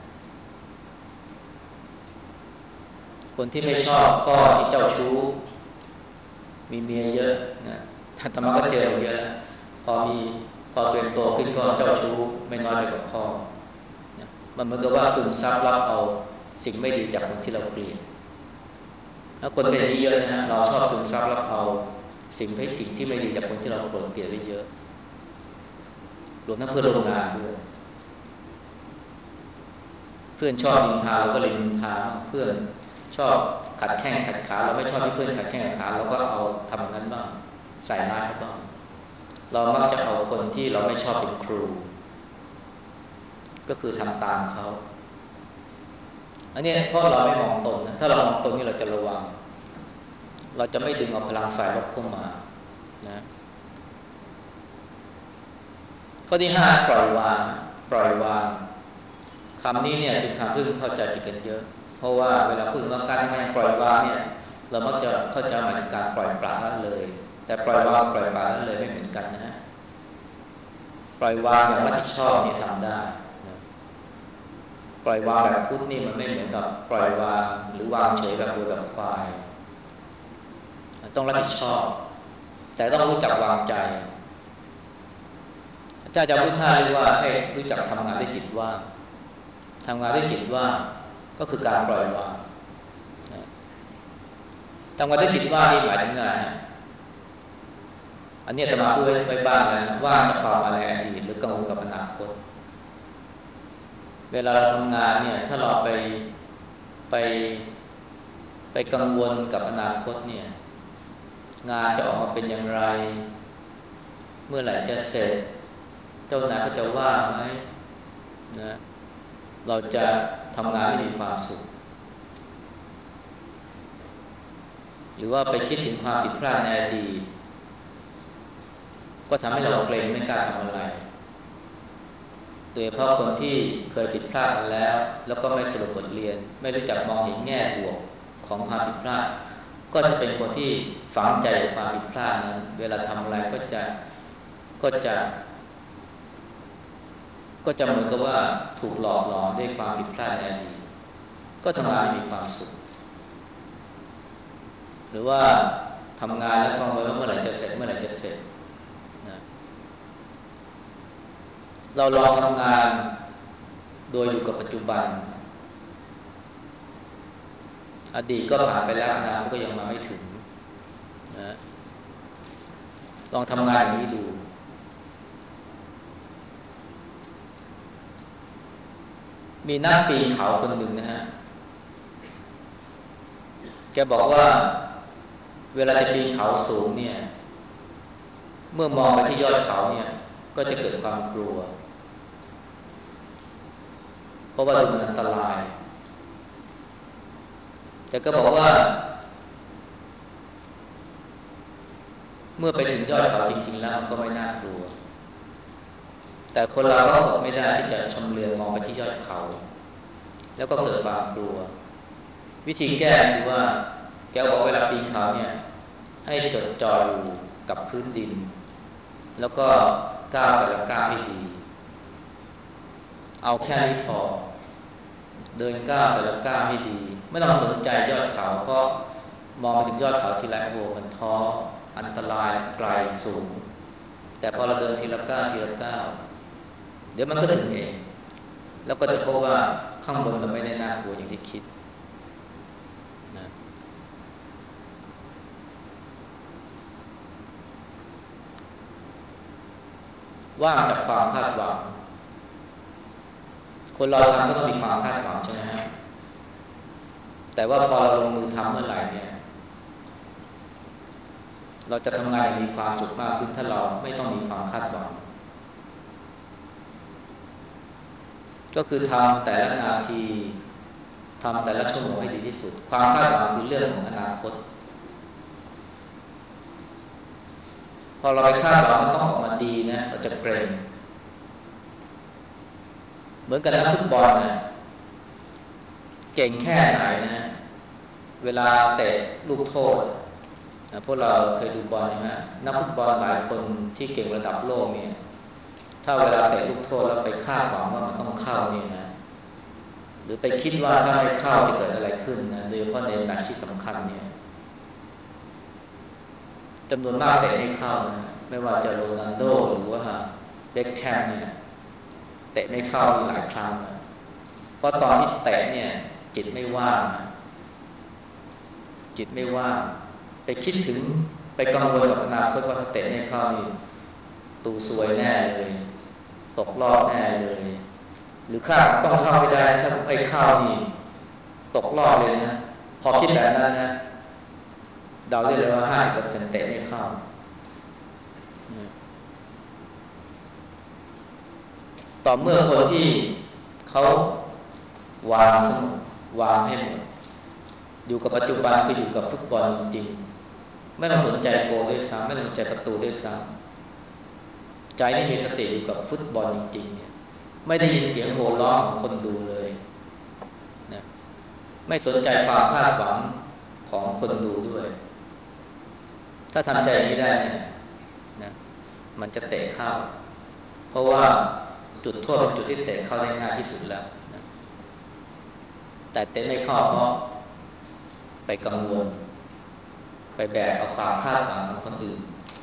คนที่ไม่ชอบพ่อที่เจ้าชู้มีเมียเยอะนะธรรมะก็เจอเยอะแล้วพอเป็นโตขึ้นก็เจ้าชู้ไม่น้อยไปกว่าพ่อนะมันเหมือนกับว่าซึมซับรับเอาสิ่งไม่ดีจากคนที่เราเกลียดถ้าคนเป็นอย่างนี้เยอะนะเราชอบซึมซับรับเอาสิ่งที่ไม่ดีจากคนที่เราโกรธเกลียดไว้เยอะรวมทั้งเพื่อนร่วมงานด้วยเพื่อนชอบนินทาเราก็เลยนินทาเพื่อนชอบขัดแข้งขัดขาเราไม่ชอบที่เพื่อนขัดแข้งขัดขาเราก็เอาทำงั้นบ้างใส่ร้ายเขาบ้างเรามักจะเอาคนที่เราไม่ชอบเป็นครูก็คือทำตามเขาอันนี้เพราะเราไม่มองตนนะถ้าเรามองตนนี่เราจะระวังเราจะไม่ดึงเอาพลังฝ่ายลบเข้ามานะข้อที่ห้าปล่อยวางปล่อยวางคำนี้เนี่ยเป็นคำที่เข้าใจผิดกันเยอะเพราะว่าเวลาพูดถึงการทำงานปล่อยวางเนี่ยเรามักจะเข้าใจหมายถึงการปล่อยปละละเลยแต่ปล่อยวางปล่อยปละละเลยไม่เหมือนกันนะปล่อยวางอย่างรับผิดชอบนี่ทำได้นะปล่อยวางแบบพุทธนี่มันไม่เหมือนกับปล่อยวางหรือวางเฉยแบบวัวแบบควายต้องรับผิดชอบแต่ต้องรู้จักวางใจอาจารย์พุทธาเรียกว่าให้รู้จักทำงานด้วยจิตว่างทำงานด้วยจิตว่างก็คือการปล่อยวางทำงานด้วยจิตว่างนี่หมายถึงไงอันนี้จะมาพูดไว้บ้างนะว่างจากความอะไรอดีตหรือกังวลกับอนาคตเวลาเราทำงานเนี่ยถ้าเราไปไปกังวลกับอนาคตเนี่ยงานจะออกมาเป็นอย่างไรเมื่อไหร่จะเสร็จเจ้านายเขาจะว่าไหมนะเราจะทำงานไม่มีความสุขหรือว่าไปคิดถึงความผิดพลาดในอดีตก็ทำให้เราเกรงไม่กล้าทำอะไรโดยเฉพาะคนที่เคยผิดพลาดมาแล้วก็ไม่สรุปบทเรียนไม่รู้จักมองเห็นแง่บวกของความผิดพลาดก็จะเป็นคนที่ฝังใจกับความผิดพลาดนั้นเวลาทำอะไรก็จะเหมือนกับว่าถูกหลอกหลอนด้วยความผิดพลาดในอดีตก็ทำงานไม่มีความสุขหรือว่าทำงานแล้วกังวลว่าเมื่อไหร่จะเสร็จนะเราลองทำงานโดยอยู่กับปัจจุบันอดีตก็ผ่านไปแล้วอนาคตก็ยังมาไม่ถึงนะลองทำงานอย่างนี้ดูมีนักปีนเขาคนหนึ่งนะฮะแกบอกว่าเวลาจะปีนเขาสูงเนี่ยเมื่อมองไปที่ยอดเขาเนี่ยก็จะเกิดความกลัวเพราะว่าดูมันอันตรายแต่ก็บอกว่าเมื่อไปถึงยอดเขาจริงๆแล้วมันก็ไม่น่ากลัวแต่คนเราก็อดไม่ได้ที่จะชำเลืองมองไปที่ยอดเขาแล้วก็เกิดความกลัววิธีแก้คือว่าแกบอกเวลาปีนเขาเนี่ยให้จดจ่ออยู่กับพื้นดินแล้วก็ก้าวแต่ละก้าวให้ดีเอาแค่นี้พอเดินก้าวแต่ละก้าวให้ดีไม่ต้องสนใจยอดเขาเพราะมองไปถึงยอดเขาทีไรโอ้มันท้ออันตรายไกลสูงแต่พอเราเดินทีละก้าวทีละก้าวเดี๋ยวมันก็ถึงเองแล้วก็จะพบว่าข้างบนมันไม่ได้น่ากลัวอย่างที่คิดนะว่างจากความคาดหวังคนเราทำก็ต้องมีความคาดหวังใช่ไหมฮะแต่ว่าพอเราลงมือทำเมื่อไหร่เนี่ยเราจะทำงานอย่างมีความสุขมากขึ้นถ้าเราไม่ต้องมีความคาดหวังก็คือทำแต่ละนาทีทำแต่ละชั่วโมงให้ดีที่สุดความคาดหวังคือเรื่องของอนาคตพอเราไปคาดหวังมันต้องออกมาดีนะเราจะเกรงมือนกับนักฟุตบอลนะเก่งแค่ไหนนะเวลาเตะลูกโทษนะพวกเราเคยดูบอลใช่ไหมนักฟุตบอลหลายคนที่เก่งระดับโลกเนี่ยถ้าเวลาเตะลูกโทษแล้วไปคาดหวังว่ามันต้องเข้าเนี่ยนะหรือไปคิดว่าถ้าไม่เข้าจะเกิดอะไรขึ้นนะโดยเฉพาะในแมตช์ที่สำคัญเนี่ยจำนวนมากเตะไม่เข้านะไม่ว่าจะโรนัลโดหรือว่าเบ็คแฮมเนี่ยเตะไม่เข้าหลายครั้งนะเพราะตอนที่เตะเนี่ยจิตไม่ว่างจิตไม่ว่างไปคิดถึงไปกังวลกับอนาคตว่าถ้าเตะไม่เข้านี่ตูซวยแน่เลยตกรอบแน่เลยหรือข้าต้องเข้าไปได้ถ้าไม่เข้านี่ตกรอบเลยนะพอคิดแบบนั้นนะเดาได้เลยว่า50%เตะไม่เข้าต่อเมื่อคนที่เขาวางสมวางให้หมดอยู่กับปัจจุบันคืออยู่กับฟุตบอลจริงๆไม่ต้องสนใจโกลด้วยซ้ำไม่ต้องสนใจประตูด้วยซ้ำใจนี่มีสติอยู่กับฟุตบอลจริงๆเนี่ยไม่ได้ยินเสียงโห่ร้องของคนดูเลยนะไม่สนใจความคาดหวังของคนดูด้วยถ้าทำใจอย่างนี้ได้เนี่ยนะมันจะเตะเข้าเพราะว่าจุดโทษเป็นจุดที่เตะเข้าได้ง่ายที่สุดแล้วนะแต่เตะไม่เข้าเพราะไปกังวลไปแบกเอาความคาดหวังของคนอื่น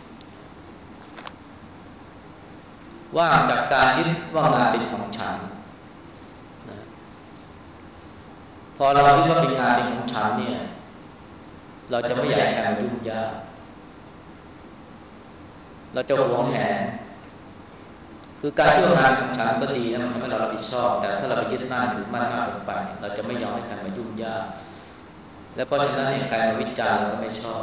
ว่างจากการยึดว่างานเป็นของฉันนะพอเรายึดว่าเป็นงานเป็นของฉันเนี่ยเราจะไม่อยากให้ใครมายุ่งยากเราจะหวงแหนคือการที่ว่างานของฉันก็ดีนะมันทำให้เรารับผิดชอบแต่ถ้าเราไปยึดมั่นถือมั่นมากเกินไปเราจะไม่ยอมให้ใครมายุ่งยากและเพราะฉะนั้นเนี่ยใครมาวิจารณ์เราก็ไม่ชอบ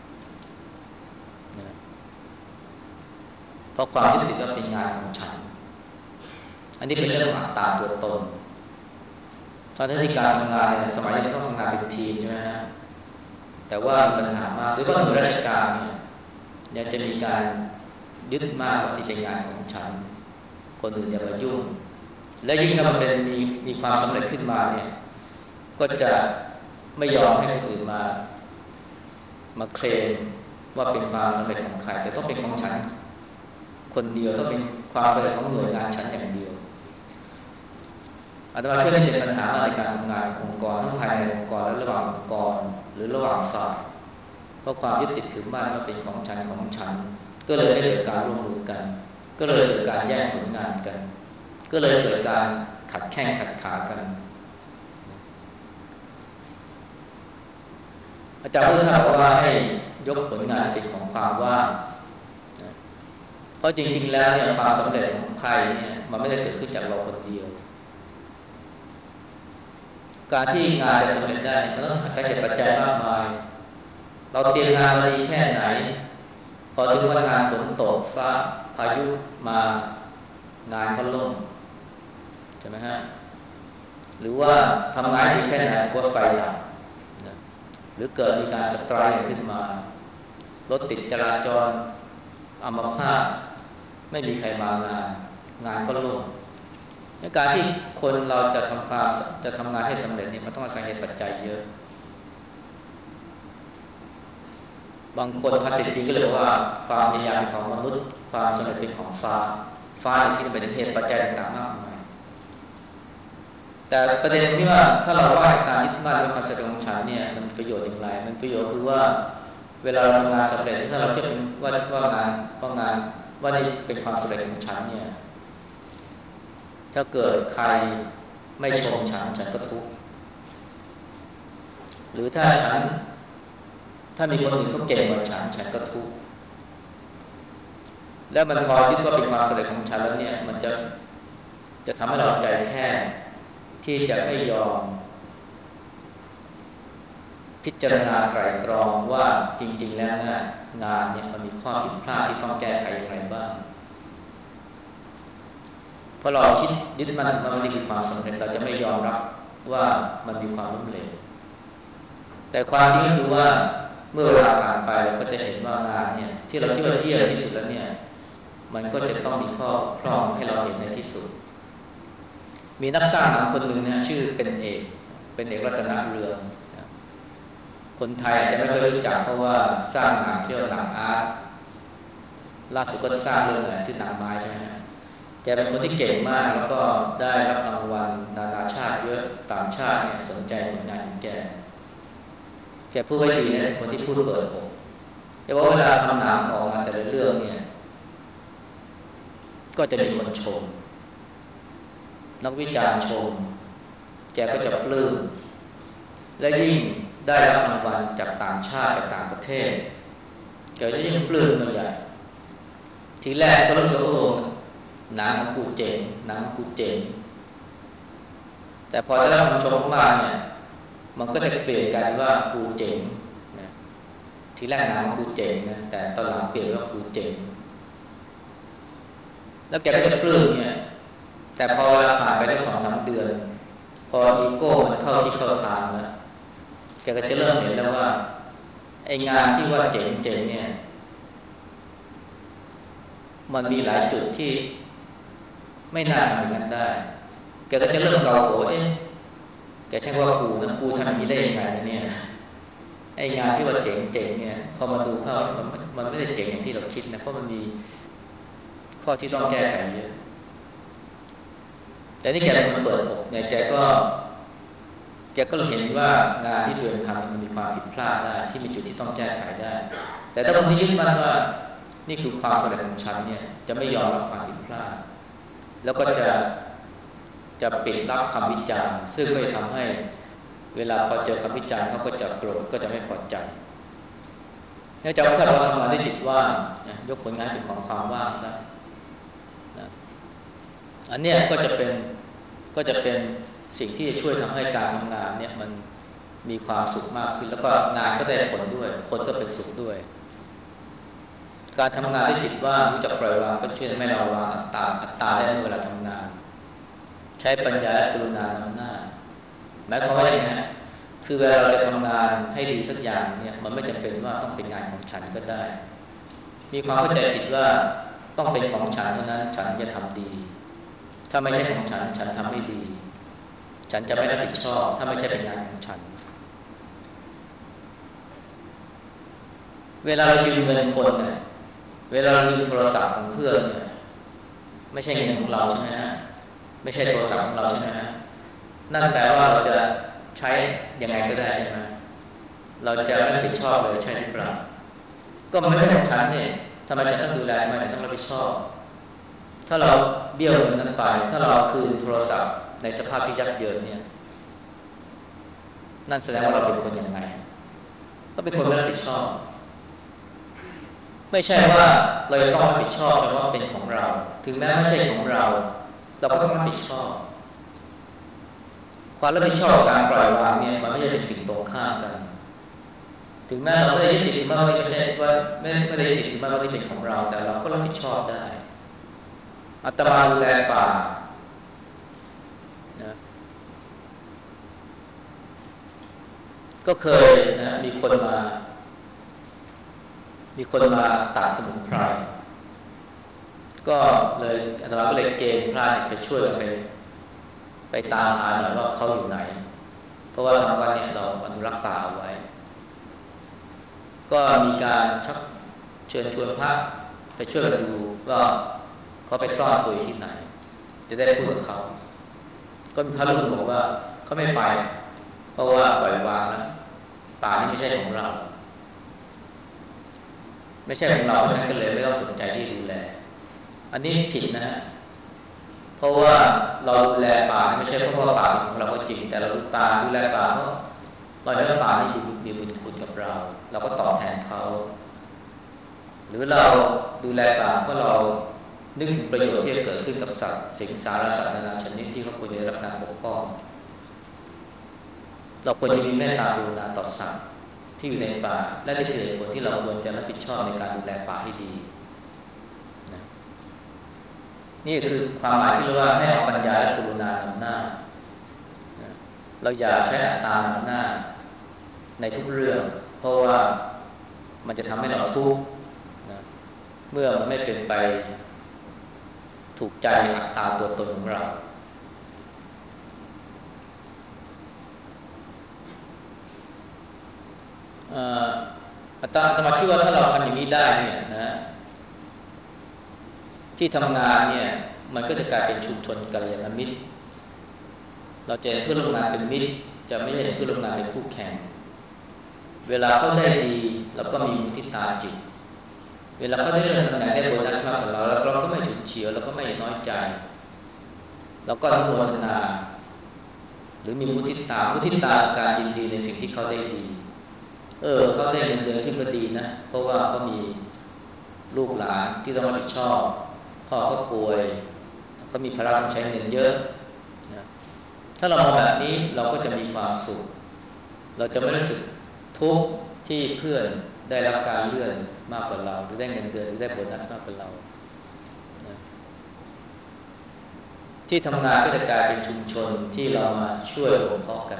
นะเพราะความยึดติดว่าเป็นงานของฉันอันนี้เป็นเรื่องของอัตตาตัวตนตอนที่การทำงานเนี่ยสมัยนี้ต้องทำงานเป็นทีมใช่ไหมฮะแต่ว่ามีปัญหามากโดยเฉพาะหน่วยราชการเนี่ยจะมีการยึดมากว่าที่เป็นงานของฉันคนอื่นอย่ามายุ่งและยิ่งถ้ามันเป็นมีความสำเร็จขึ้นมาเนี่ยก็จะไม่ยอมให้คนอื่นมาเคลมว่าเป็นความสำเร็จของใครแต่ต้องเป็นของฉันคนเดียวต้องเป็นความสำเร็จของหน่วยงานฉันอย่างเดียวอาตมาเชื่อนี่เป็นปัญหาในการทำงานองค์กรทั้งภายในองค์กรและระหว่างองค์กรหรือระหว่างฝ่ายเพราะความยึดติดถือมั่นว่าเป็นของฉันก็เลยไม่เกิดการร่วมมือกันก็เลยเกิดการแย่งผลงานกันก็เลยเกิดการขัดแข้งขัดขากันอาจารย์พุทธทาสบอกว่าให้ยกผลงานเป็นของความว่างเพราะจริงๆแล้วเนี่ยความสำเร็จของใครเนี่ยมันไม่ได้เกิดขึ้นจากเราคนเดียวการที่งานจะสำเร็จได้มันต้องอาศัยเหตุปัจจัยมากมายเราเตรียมงานมาดีแค่ไหนพอถึงวันงานฝนตกฟ้าพายุมางานก็ล่มใช่ไหมฮะหรือว่าทำงานดีแค่ไหนก็ไฟดับนะหรือเกิดมีการสไตรค์ขึ้นมารถติดจราจรอัมพาตไม่มีใครมางานก็ล่มในการที่คนเราจะทำงานให้สำเร็จนี่มันต้องอาศัยเหตุปัจจัยเยอะบางคนภาษาจีนก็เลยบอกว่าความพยายามเป็นของมนุษย์ความสำเร็จเป็นของฟ้าในที่นี้เป็นเหตุปัจจัยต่างๆมากมายแต่ประเด็นที่ว่าถ้าเราว่าการยึดมั่นในความสำเร็จของฉันเนี่ยมันประโยชน์อย่างไรมันประโยชน์คือว่าเวลาเราทำงานสำเร็จถ้าเราคิดเป็นว่านี่เป็นความสำเร็จของฉันเนี่ยถ้าเกิดใครไม่ชมฉันก็ทุกข์หรือถ้ามีคนอื่นเขาเก่งกว่าฉันก็ทุกข์แล้วมันพอยึดว่าเป็นความสำเร็จของฉันแล้วเนี่ยมันจะทำให้เราใจแคบที่จะไม่ยอมพิจารณาไตร่ตรองว่าจริงๆแล้วงานเนี่ยมันมีข้อผิดพลาดที่ต้องแก้ไขอย่างไรบ้างเพราะเราคิดยึดมันว่ามันคือความสำเร็จเราจะไม่ยอมรับว่ามันมีความล้มเหลวแต่ความจริงก็คือว่าเมื่อเวลาผ่านไปเราก็จะเห็นว่างานเนี่ยที่เราคิดว่าเยี่ยมที่สุดแล้วเนี่ยมันก็จะต้องมีข้อพร่องให้เราเห็นในที่สุดมีนักสร้างหนังคนหนึ่งนะชื่อเป็นเอกรัตนเรืองนะคนไทยอาจจะไม่เคยรู้จักเพราะว่าสร้างหนังเที่ยวหนังอาร์ตล่าสุดก็สร้างเรื่องอะไรชื่อหนังไม้ใช่ไหมฮะแกเป็นคนที่เก่งมากแล้วก็ได้รับรางวัลนานาชาติเยอะต่างชาติเนี่ยสนใจผลงานของแกพูดไว้ดีนะคนที่พูดเปิดอกแต่ว่าเวลาทำหนังออกมาแต่ละเรื่องเนี่ยก็จะมีคนชมนักวิจารณ์ชมแกก็จะปลื้มและยิ่งได้รับรางวัลจากต่างชาติจากต่างประเทศแกจะยิ่งปลื้มมันใหญ่ทีแรกก็รู้สึกว่าหนังของกูเจ๋งหนังของกูเจ๋งแต่พอได้รับคำชมมากเนี่ยมันก็จะเปลี่ยนกันว่ากูเจ๋งนะทีแรกหนังของกูเจ๋งนะแต่ตอนหลังเปลี่ยนว่ากูเจ๋งแล้วแกก็จะปลื้มเนี่ยแต่พอเวลาผ่านไปได้2-3 เดือนพออีโก้มันเข้าที่เข้าทางแล้วแกก็จะเริ่มเห็นแล้วว่าไอ้งานที่ว่าเจ๋งเจ๋งเนี่ยมันมีหลายจุดที่ไม่น่าทำอย่างนั้นได้แกก็จะเริ่มเกาหัวแกใช้ว่ากูทำอย่างนี้ได้ยังไงเนี่ยไอ้งานที่ว่าเจ๋งเจ๋งเนี่ยพอมาดูเข้ามันไม่ได้เจ๋งอย่างที่เราคิดนะเพราะมันมีข้อที่ต้องแก้ไขเยอะแต่นี่แกเป็นคนเปิดอกเนี่ยแกก็เห็นว่างานที่ตัวเองทำมันมีความผิดพลาดได้ที่มีจุดที่ต้องแก้ไขได้แต่ถ้าคนที่ยึดมั่นว่านี่คือความสำเร็จของฉันเนี่ยจะไม่ยอมรับความผิดพลาดแล้วก็จะปิดรับคำวิจารณ์ซึ่งก็จะทำให้เวลาพอเจอคำวิจารณ์เขาก็จะโกรธก็จะไม่พอใจถ้าจะว่าเราทำงานด้วยจิตว่างยกผลงานเป็นของความว่างซะนะอันเนี้ยก็จะเป็นสิ่งที่จะช่วยทำให้การทำงานเนี่ยมันมีความสุขมากขึ้นแล้วก็งานก็ได้ผลด้วยคนก็เป็นสุขด้วยการทำงานด้วยจิตว่างรู้จักปล่อยวางก็ช่วยให้เราวางอัตตาได้เมื่อเวลาทำงานใช้ปัญญาและกรุณานำหน้าหมายความว่าอย่างไรคือเวลาเราจะทำงานให้ดีสักอย่างเนี่ยมันไม่จำเป็นว่าต้องเป็นงานของฉันก็ได้มีความเข้าใจผิดว่าต้องเป็นของฉันเท่านั้นฉันจะทำดีถ้าไม่ใช่ของฉันทำไม่ดีฉันจะไม่รับผิดชอบถ้าไม่ใช่เป็นงานของฉันเวลาเรายืมเงินคนเนี่ยเวลาเรายืมโทรศัพท์ของเพื่อนเนี่ยไม่ใช่เงินของเราใช่ไหมฮะไม่ใช่โทรศัพท์ของเราใช่ไหมฮะนั่นแปลว่าเราจะใช้ยังไงก็ได้ใช่ไหมเราจะไม่รับผิดชอบเลยใช่หรือเปล่าก็มันไม่ใช่ของฉันเนี่ยทำไมฉันต้องดูแลทำไมฉันต้องรับผิดชอบถ้าเราเบี้ยวเงินนั้นไปถ้าเราคืนโทรศัพท์ในสภาพที่ยับเยินเนี่ยนั่นแสดงว่าเราเป็นคนยังไงก็เป็นคนไม่รับผิดชอบไม่ใช่ว่าเราจะต้องรับผิดชอบเพราะว่าเป็นของเราถึงแม้ไม่ใช่ของเราเราก็ต้องรับผิดชอบความรับผิดชอบการปล่อยวางเนี่ยมันไม่ใช่เป็นสิ่งตรงข้ามกันถึงแม้เราไม่ได้ยึดติดถือมั่นว่าไม่ใช่ว่าไม่ได้ยึดติดถือมั่นว่าไม่เป็นของเราแต่เราก็รับผิดชอบได้อาตมาดูแลป่านะก็เคยนะมีคนมาตัดสมุนไพรก็เลยอาตมาก็เลยเกณฑ์พระไปช่วยกันไปตามหาหน่อยว่าเขาอยู่ไหนเพราะว่าทางวัดเนี่ยเราอนุรักษ์ป่าเอาไว้ก็มีการชักเชิญชวนพระไปช่วยกันดูว่าเขาไปซ่อนตัวอยู่ที่ไหนจะได้พูดกับเขาก็มีพระรูปหนึ่งบอกว่าเขาไม่ไปเพราะว่าปล่อยวางแล้วป่านี่ไม่ใช่ของเราไม่ใช่ของเราเพราะฉะนั้นก็เลยไม่ต้องสนใจที่ดูแลอันนี้ผิดนะฮะเพราะว่าเราดูแลป่าไม่ใช่เพราะว่าป่าเป็นของเราก็จริงแต่เราดูแลป่าเพราะเราเห็นว่าป่านี่มีบุญคุณกับเราก็ตอบแทนเขาหรือเราดูแลป่าเพราะเรานึกถึงประโยชน์ที่จะเกิดขึ้นกับสัตว์สิงสารสัตว์นานาชนิดที่เขาควรจะได้รับการปกป้องเราควรจะมีเมตตากรุณาต่อสัตว์ที่อยู่ในป่าและนี่คือเหตุผลที่เราควรจะรับผิดชอบในการดูแลป่าให้ดีนะนี่คือความหมายที่เรียกว่าให้เอาปัญญาและกรุณานำหน้านะเราอย่าใช้อัตตานำหน้าในทุกเรื่องเพราะว่ามันจะทำให้เราทุกข์นะเมื่อมันไม่เป็นไปถูกใจอัตตาตัวตนของเราอ่ออาตมาคิดว่าถ้าเราทำอย่างนี้ได้เนี่ยนะที่ทำงานเนี่ยมันก็จะกลายเป็นชุมชนกัลยาณมิตรเราจะเห็นเพื่อนร่วมงานเป็นมิตรจะไม่เห็นเพื่อนร่วมงานเป็นคู่แข่งเวลาเขาได้ดีเราก็มีมุทิตาจิตเวลาเขาได้เลื่อนตำแหน่งได้โบนัสมากกว่าเราก็ไม่ฉุนเฉียวเราก็ไม่น้อยใจเราก็อนุโมทนาหรือมีมุทิตาการยินดีในสิ่งที่เขาได้ดีเขาได้เงินเดือนที่ก็ดีนะเพราะว่าเขามีลูกหลานที่ต้องรับผิดชอบพ่อเขาป่วยเขามีภาระต้องใช้เงินเยอะนะถ้าเรามองแบบนี้เราก็จะมีความสุขเราจะไม่รู้สึกทุกข์ที่เพื่อนได้รับการเลื่อนมากกว่าเราหรือได้เงินเดือนหรือได้โบนัสมากกว่าเรานะที่ทำงานก็จะกลายเป็นชุมชนที่เรามาช่วยบ่มเพาะกัน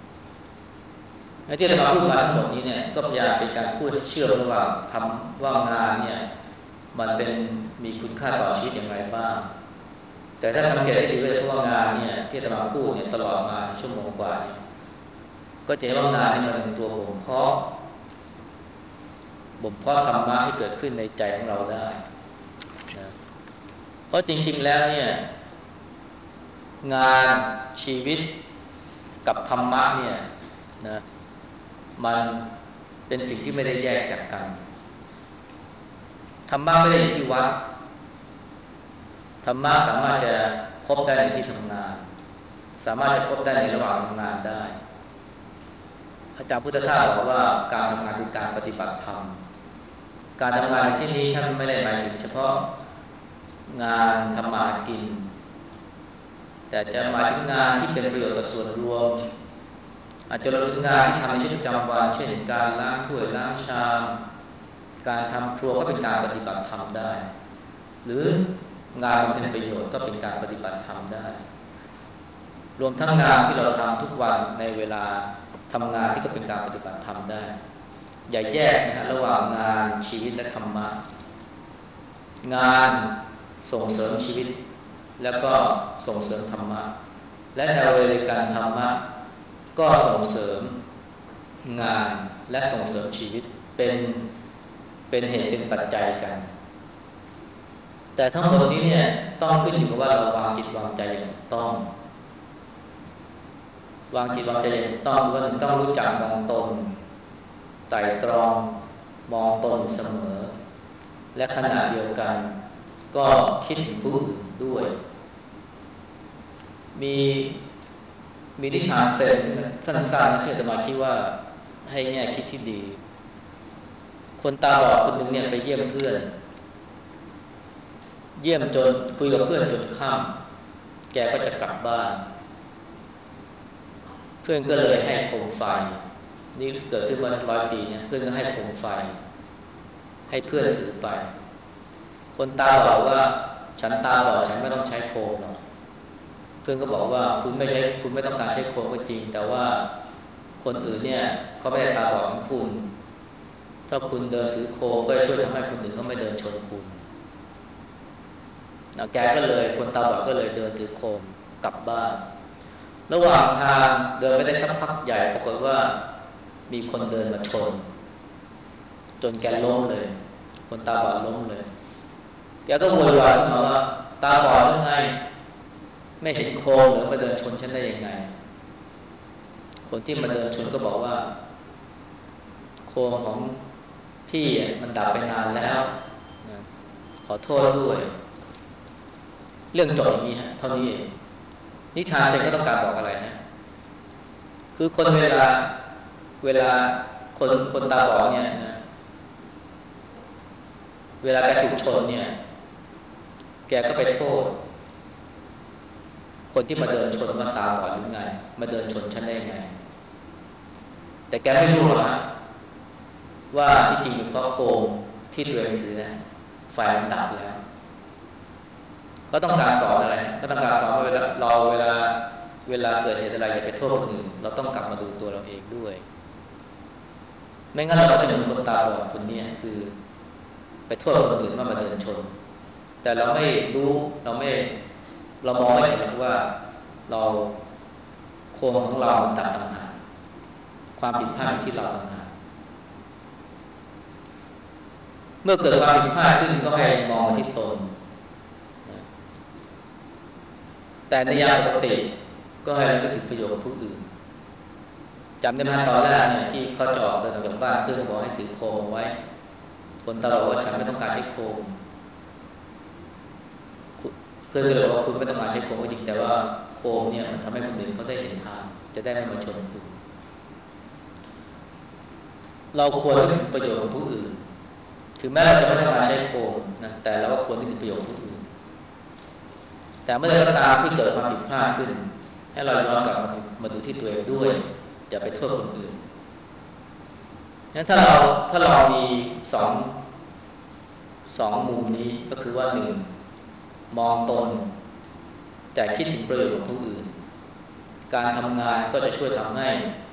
ที่เราพูดมาทั้งหมดนี้เนี่ยก็พยายามเป็นการพูดให้เชื่อมระหว่างทำว่างานเนี่ยมันเป็นมีคุณค่าต่อชีวิตอย่างไรบ้างแต่ถ้าสังเกตให้ดีว่าว่างานเนี่ยที่เราพูดเนี่ยตลอดมาชั่วโมงกว่าก็จะเห็นว่างานนี่มันเป็นตัวบ่มเพาะธรรมะให้เกิดขึ้นในใจของเราได้นะเพราะจริงๆแล้วเนี่ยงานชีวิตกับธรรมะเนี่ยนะมันเป็นสิ่งที่ไม่ได้แยกจากกันธรรมะไม่ได้อยู่ที่วัดธรรมะสามารถจะพบได้ในที่ทำงานสามารถจะพบได้ในระหว่างทำงานได้อาจารย์พุทธทาสบอกว่าการทำงานคือการปฏิบัติธรรมการทำงานในที่นี้ท่านไม่ได้หมายถึงเฉพาะงานทำมาหากินแต่จะหมายถึงงานที่เป็นประโยชน์ต่อส่วนรวมอาจจะเป็นงานที่ทำในชีวิตประจำวันเช่นการล้างถ้วยล้างชามการทำครัวก็เป็นการปฏิบัติธรรมได้หรืองานที่เป็นประโยชน์ก็เป็นการปฏิบัติธรรมได้รวมทั้งงานที่เราทำทุกวันในเวลาทำงานที่ก็เป็นการปฏิบัติธรรมได้อย่าแยกนะระหว่างงานชีวิตและธรรมะงานส่งเสริมชีวิตแล้วก็ส่งเสริมธรรมะและในเวลาการธรรมะก็ส่งเสริมงานและส่งเสริมชีวิตเป็นเหตุเป็นปัจจัยกันแต่ทั้งหมดนี้เนี่ยต้องขึ้นอยู่กับว่าเราวางจิตวางใจอย่างถูกต้องวางจิตวางใจอย่างถูกต้องว่าต้องรู้จักมองตนไตร่ตรองมองตนเสมอและขณะเดียวกันก็คิดถึงผู้อื่นด้วยมีนิทานเซนสั้นๆเชื่อแต่มาคิดว่าให้แง่คิดที่ดีคนตาบอดคนหนึ่งเนี่ยไปเยี่ยมเพื่อนเยี่ยมจนคุยกับเพื่อนจนค่ำแกก็จะกลับบ้านเพื่อนก็เลยให้โคมไฟนี่เกิดขึ้นมา100 ปีเนี่ยเพื่อนก็ให้โคมไฟให้เพื่อนถือไปคนตาบอกว่าฉันตาบอดฉันไม่ต้องใช้โคมหรอกเพื่อนก็บอกว่าคุณไม่ต้องการใช้โคมก็จริงแต่ว่าคนอื่นเนี่ยเขาไม่ได้ตาบอดเหมือนคุณถ้าคุณเดินถือโคมก็ช่วยทำให้คนอื่นเขาไม่เดินชนคุณแกก็เลยคนตาบอดก็เลยเดินถือโคมกลับบ้านระหว่างทางเดินไม่ได้สักพักใหญ่ปรากฏว่ามีคนเดินมาชนจนแกล้มเลยคนตาบอดล้มเลยแกก็โวยวายขึ้นมาว่าตาบอดหรือไงไม่เห็นโคมหรือมาเดินชนฉันได้ยังไงคนที่มาเดินชนก็บอกว่าโคมของพี่มันดับไปนานแล้วนะขอโทษด้วยเรื่องจบอย่างนี้ฮะเท่านี้เองนิทานเซนก็ต้องการบอกอะไรฮะคือคนเวลาคนตาบอดเนี่ยนะเวลาแกถูกชนเนี่ยแกก็ไปโทษคนที่มาเดินชนว่าตาบอดหรือไงมาเดินชนฉันได้ไงแต่แกไม่รู้หรอกฮะว่าที่จริงเป็นเพราะโคมที่ตัวเองถือนะไฟมันดับแล้วก็ต้องการสอนอะไรก็ต้องการสอนว่าเวลาเกิดเหตุอะไรอย่าไปโทษคนอื่นเราต้องกลับมาดูตัวเราเองด้วยไม่งั้นเราก็จะเหมือนคนตาบอดคนนี้คือไปโทษคนอื่นว่ามาเดินชนแต่เราไม่รู้เรามองไม่เห็นว่าเราโคมของเรามันดับต่างหากความผิดพลาดอยู่ที่เราต่างหากมื่อเกิดความผิดพลาดขึ้นก็ให้มองมาที่ตนแต่ในยามปกติก็ให้นึกถึงประโยชน์ของผู้อื่นจำได้ไหมตอนแรกเนี่ยที่เขาจะออกเดินออกจากบ้านเพื่อนบอกให้ถือโคมไว้คนตลอดว่าฉันไม่ต้องการใช้โคมเพื่อนก็เลยบอกว่าคุณไม่ต้องการใช้โคมก็จริงแต่ว่าโคมเนี่ยมันทำให้คนอื่นเขาได้เห็นทางจะได้ไม่มาชนคุณเราควรนึกถึงประโยชน์ของผู้อื่นถึงแม้เราจะไม่ต้องการใช้โคมนะแต่เราก็ควรนึกถึงประโยชน์ของผู้อื่นแต่เมื่อใดก็ตามที่เกิดความผิดพลาดขึ้นให้เราย้อนกลับมาดูที่ตัวเองด้วยอย่าไปโทษคนอื่นงั้นถ้าเรามีสองมุมนี้ก็คือว่าหนึ่งมองตนแต่คิดถึงประโยชน์ของผู้อื่นการทำงานก็จะช่วยทำให้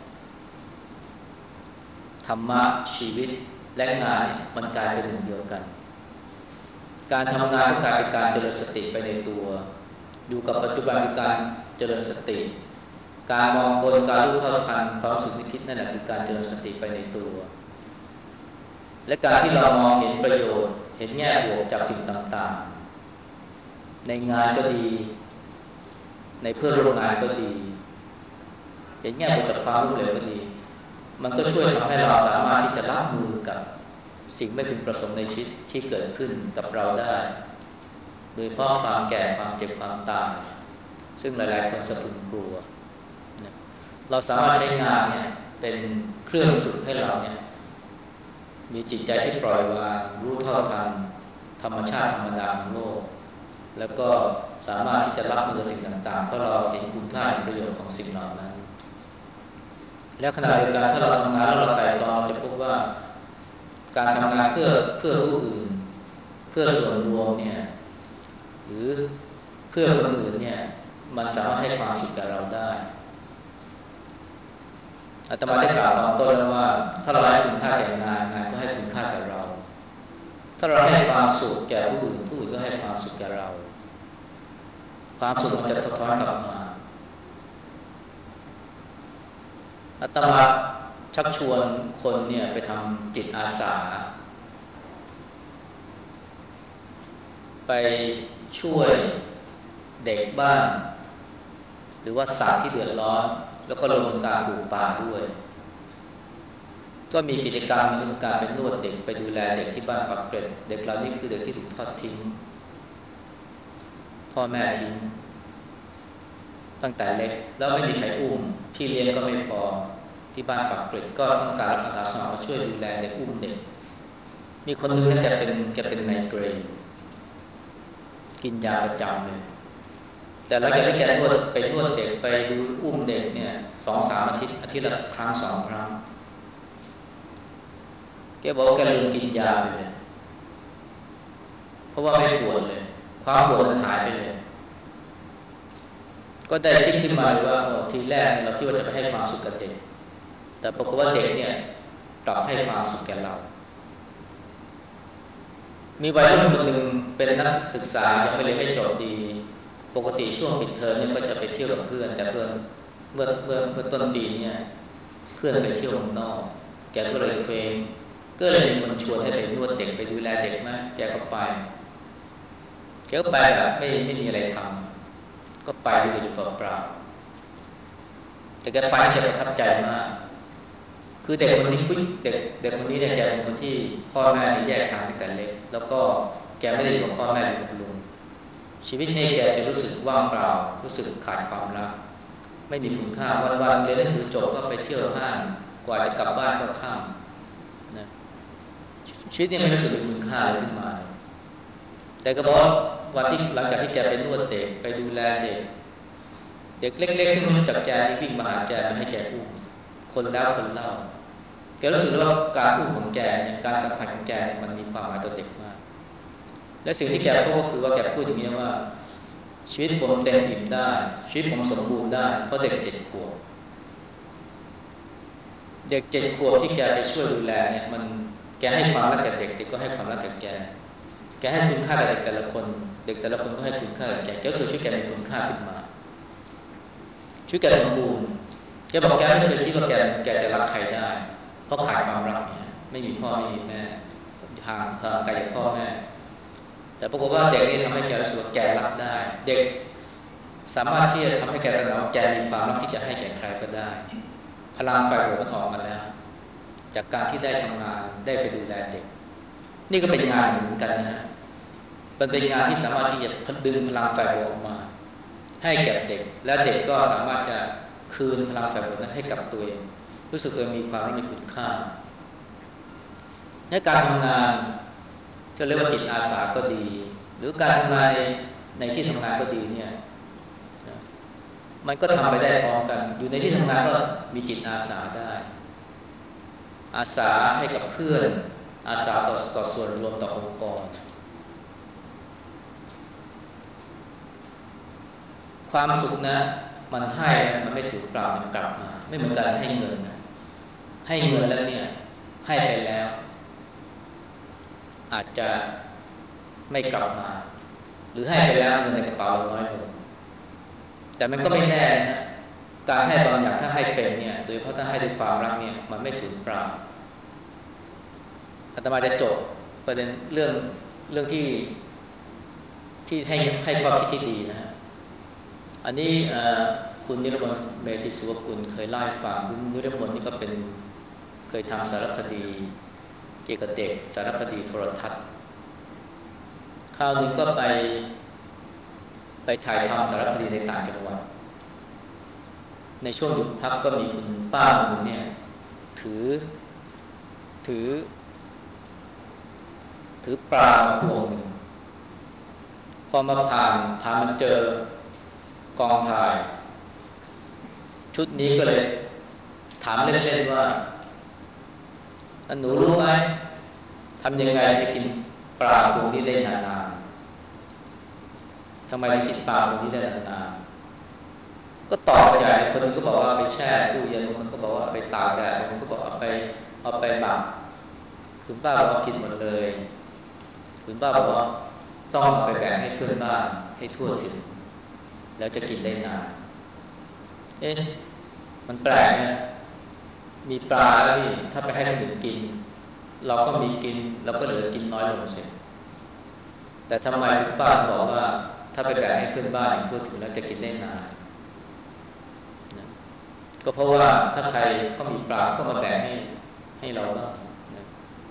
ธรรมะชีวิตและงานมันกลายเป็นหนึ่งเดียวกันการทำงานก็กลายเป็นการเจริญสติไปในตัวอยู่กับปัจจุบันคือการเจริญสติการมองตนการรู้เท่าทันความรู้สึกนึกคิดนั่นแหละคือการเจริญสติไปในตัวและการที่เรามองเห็นประโยชน์เห็นแง่บวกจากสิ่งต่างๆในงานก็ดีในเพื่อนร่วมงานก็ดีเห็นแง่บวกจากความล้มเหลวก็ดีมันก็ช่วยทำให้เราสามารถที่จะรับมือกับสิ่งไม่พึงประสงค์ในชีวิตที่เกิดขึ้นกับเราได้โดยเฉพาะความแก่ความเจ็บความตายซึ่งหลายๆคนสะพรึงกลัวเราสามารถใช้งานเนี่ยเป็นเครื่องฝึกให้เราเนี่ยมีจิตใจที่ปล่อยวางรู้เท่าทันธรรมชาติธรรมดาของโลกแล้วก็สามารถที่จะรับมือสิ่งต่างๆเพราะเราเห็นคุณค่าประโยชน์ของสิ่งเหล่านั้นและขณะเดียวกันถ้าเราทำงานแล้วเราไตร่ตรองจะพบว่าการทำงานเพื่อผู้อื่นเพื่อส่วนรวมเนี่ยหรือเพื่อคนอื่นเนี่ยมันสามารถให้ความสุขแก่เราได้อาตมาได้กล่าวตอนต้นแล้วว่าถ้าเราให้คุณค่าแก่งานงานก็ให้คุณค่าแก่เราถ้าเราให้ความสุขแก่ผู้อื่นผู้อื่นก็ให้ความสุขแก่เราความสุขมันจะสะท้อนกลับมาอาตมาชักชวนคนเนี่ยไปทำจิตอาสาไปช่วยเด็กบ้านหรือว่าสัตว์ที่เดือดร้อนแล้วก็รวมถึงการปลูกป่าด้วยก็มีกิจกรรมคือการไปนวดเด็กไปดูแลเด็กที่บ้านปากเกร็ดเด็กเหล่านี้คือเด็กที่ถูกทอดทิ้งพ่อแม่ทิ้งตั้งแต่เล็กแล้วไม่มีใครอุ้มพี่เลี้ยงก็ไม่พอที่บ้านปากเกร็ดก็ต้องการอาสาสมัครมาช่วยดูแลเด็กอุ้มเด็กมีคนนึงแกเป็นไมเกรนกินยาประจำเลยแต่หลังจากที่แกนวดเด็กไปดูอุ้มเด็กเนี่ย2-3 อาทิตย์ละครั้ง2 ครั้งแกบอกว่าแกลืมกินยาไปเลยเพราะว่าไม่ปวดเลยความปวดมันหายไปเลยก็ได้คิดขึ้นมาเลยว่าทีแรกเราคิดว่าจะไปให้ความสุขกับเด็กแต่ปรากฏว่าเด็กเนี่ยกลับให้ความสุขแก่เรามีวัยรุ่นคนหนึ่งเป็นนักศึกษายังไม่เรียนไม่จบดีปกติช่วงปิดเทอมเนี่ยก็จะไปเที่ยวกับเพื่อนแต่เมื่อต้นปีเนี่ยเพื่อนไปเที่ยวเมืองนอกแกก็เลยเคว้งก็เลยมีคนชวนให้ไปนวดเด็กไปดูแลเด็กมั้ยแกก็ไปแบบไม่มีอะไรทำก็ไปก็อยู่เปล่าๆแต่แกไปแกประทับใจมากคือเด็กคนนี้เด็กคนนี้เนี่ยแกเป็นคนที่พ่อแม่แยกทางตั้งแต่เล็กแล้วก็แกไม่ได้อยู่กับพ่อแม่อยู่กับลุงชีวิตนี้แกจะรู้สึกว่างเปล่ารู้สึกขาดความรักไม่มีคุณค่าวันๆเรียนหนังสือจบก็ไปเที่ยวห้างกว่าจะกลับบ้านก็ค่ำนะชีวิตนี้ไม่รู้สึกมีคุณค่าอะไรขึ้นมาแต่ก็บอกวันที่หลังจากที่แกไปนวดเด็กไปดูแลเด็กเล็กๆซึ่งรู้จักแกวิ่งมาหาแกมาให้แกอุ้มคนแล้วคนเล่าแกรู้สึกว่าการอุ้มของแกเนี่ยการสัมผัสของแกมันมีความหมายต่อเด็กมากและสิ่งที่แกพูดก็คือว่าแกพูดอย่างนี้ว่าชีวิตผมเต็มอิ่มได้ชีวิตผมสมบูรณ์ได้เพราะเด็ก7 ขวบที่แกไปช่วยดูแลเนี่ยมันแกให้ความรักกับเด็กเด็กก็ให้ความรักกับแกให้คุณค่ากับเด็กแต่ละคนเด็กแต่ละคนก็ให้คุณค่ากับแกรู้สึกชีวิตแกมีคุณค่าขึ้นมาชีวิตแกสมบูรณ์แกบอกแกไม่เคยคิดว่าแกจะรักใครได้เพราะขาดความรักเนี่ยไม่มีพ่อไม่มีแม่ห่างไกลจากพ่อแม่แต่ปรากฏว่าเด็กนี่ทำให้แกรู้สึกว่าแกรับได้เด็กสามารถที่จะทำให้แกตระหนักว่าแกมีความรักที่จะให้แก่ใครก็ได้พลังไฟโหมันออกมาแล้วจากการที่ได้ทำงานได้ไปดูแลเด็กนี่ก็เป็นงานเหมือนกันนะฮะมันเป็นงานที่สามารถที่จะดึงพลังไฟโหออกมาให้แก่เด็กและเด็กก็สามารถจะคืนพลังไฟโหนั้นให้กับตัวเองรู้สึกตัวมีความมีคุณค่าในการทำงานจะเรียกว่าจิตอาสาก็ดีหรือการทำงานในที่ทำงานก็ดีเนี่ยมันก็ทำไปได้พร้อมกันอยู่ในที่ทำงานก็มีจิตอาสาได้อาสาให้กับเพื่อนอาสาต่อส่วนรวมต่อองค์กรความสุขนะมันให้มันไม่สูญเปล่ามันกลับมาไม่เหมือนกันให้เงินนะให้เงินแล้วเนี่ยให้ไปแล้วอาจจะไม่กลับมาหรือให้ไปแล้วเงินในกระเป๋าน้อยลงแต่มันก็ไม่แน่นะการให้บางอย่างถ้าให้เป็นเนี่ยโดยเพราะถ้าให้ด้วยความรักเนี่ยมันไม่สูญเปล่าอาตมาจะจบประเด็นเรื่องที่ให้ข้อคิดที่ดีนะฮะอันนี้คุณนิรมนเมธิสุวกุลเคยเล่าให้ฟังคุณนิรมนนี่ก็เคยทำสารคดีเกี่ยวกับเด็กสารคดีโทรทัศน์คราวนึงก็ไปถ่ายทำสารคดีในต่างจังหวัดในช่วงหยุดพักก็มีคุณป้าคนเนี่ยถือถือปลามาพวงหนึ่งพอมาผ่านมันเจอกองถ่ายชุดนี้ก็เลยถามเล่นๆว่าหนูรู้ไหมทำยังไงจะกินปลาพวงนี้ได้นานๆทำไมถึงกินปลาพวงนี้ได้นานๆก็ตอบไปใหญ่คนนึงก็บอกว่าไปแช่ตู้เย็นคนก็บอกว่าไปตากแดดคนก็บอกเอาไปหมักคุณป้าบอกว่ากินหมดเลยคุณป้าบอกว่าต้องไปแบ่งให้เพื่อนบ้านให้ทั่วถึงแล้วจะกินได้นานมันแปลกนะมีปลาแล้วนี่ถ้าไปให้คนอื่นกินเราก็มีกินเราก็เหลือกินน้อยลงเสียแต่ทำไมคุณป้าบอกว่าถ้าไปแบ่งให้เพื่อนบ้านอย่างทั่วถึงแล้วจะกินได้นานนะก็เพราะว่าถ้าใครเขามีปลาก็มาแบ่งให้เราบ้างนะ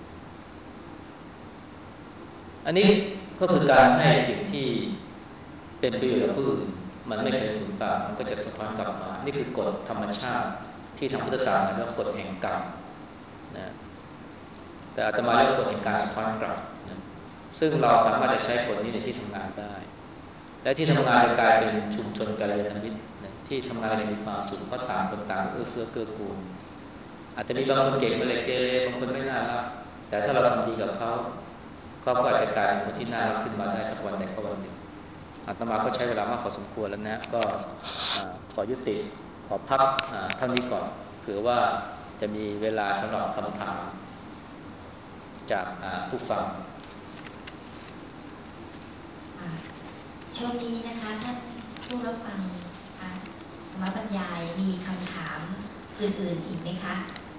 อันนี้ก็คือการให้สิ่งที่เป็นประโยชน์กับผู้อื่นมันไม่เคยสูญเปล่ามันก็จะสะท้อนกลับมานี่คือกฎธรรมชาติที่ทางพุทธศาสนาเรียกว่ากฎแห่งกรรมนะแต่อาตมาเรียกว่ากฎแห่งการสะท้อนกลับนะซึ่งเราสามารถจะใช้กฎนี้ในที่ทำงานได้และที่ทำงานจะกลายเป็นชุมชนกัลยาณมิตรนะที่ทำงานจะมีความสุขเพราะต่างคนต่างเอื้อเฟื้อเกื้อกูลอาจจะมีบางคนเก่งเป็นเล็กเกเรบางคนไม่น่ารักแต่ถ้าเราทำดีกับเขาก็อาจจะกลายเป็นคนที่น่ารักขึ้นมาได้สักวันใดก็วันหนึ่งอาตมาก็ใช้เวลามากพอสมควรแล้วนะก็ขอยุติขอพักเท่านี้ก่อนเผื่อว่าจะมีเวลาสำหรับคำถามจากผู้ฟังช่วงนี้นะคะท่านผู้รับฟังธรรมบรรยายมีคำถามอื่นๆอีกไหมคะ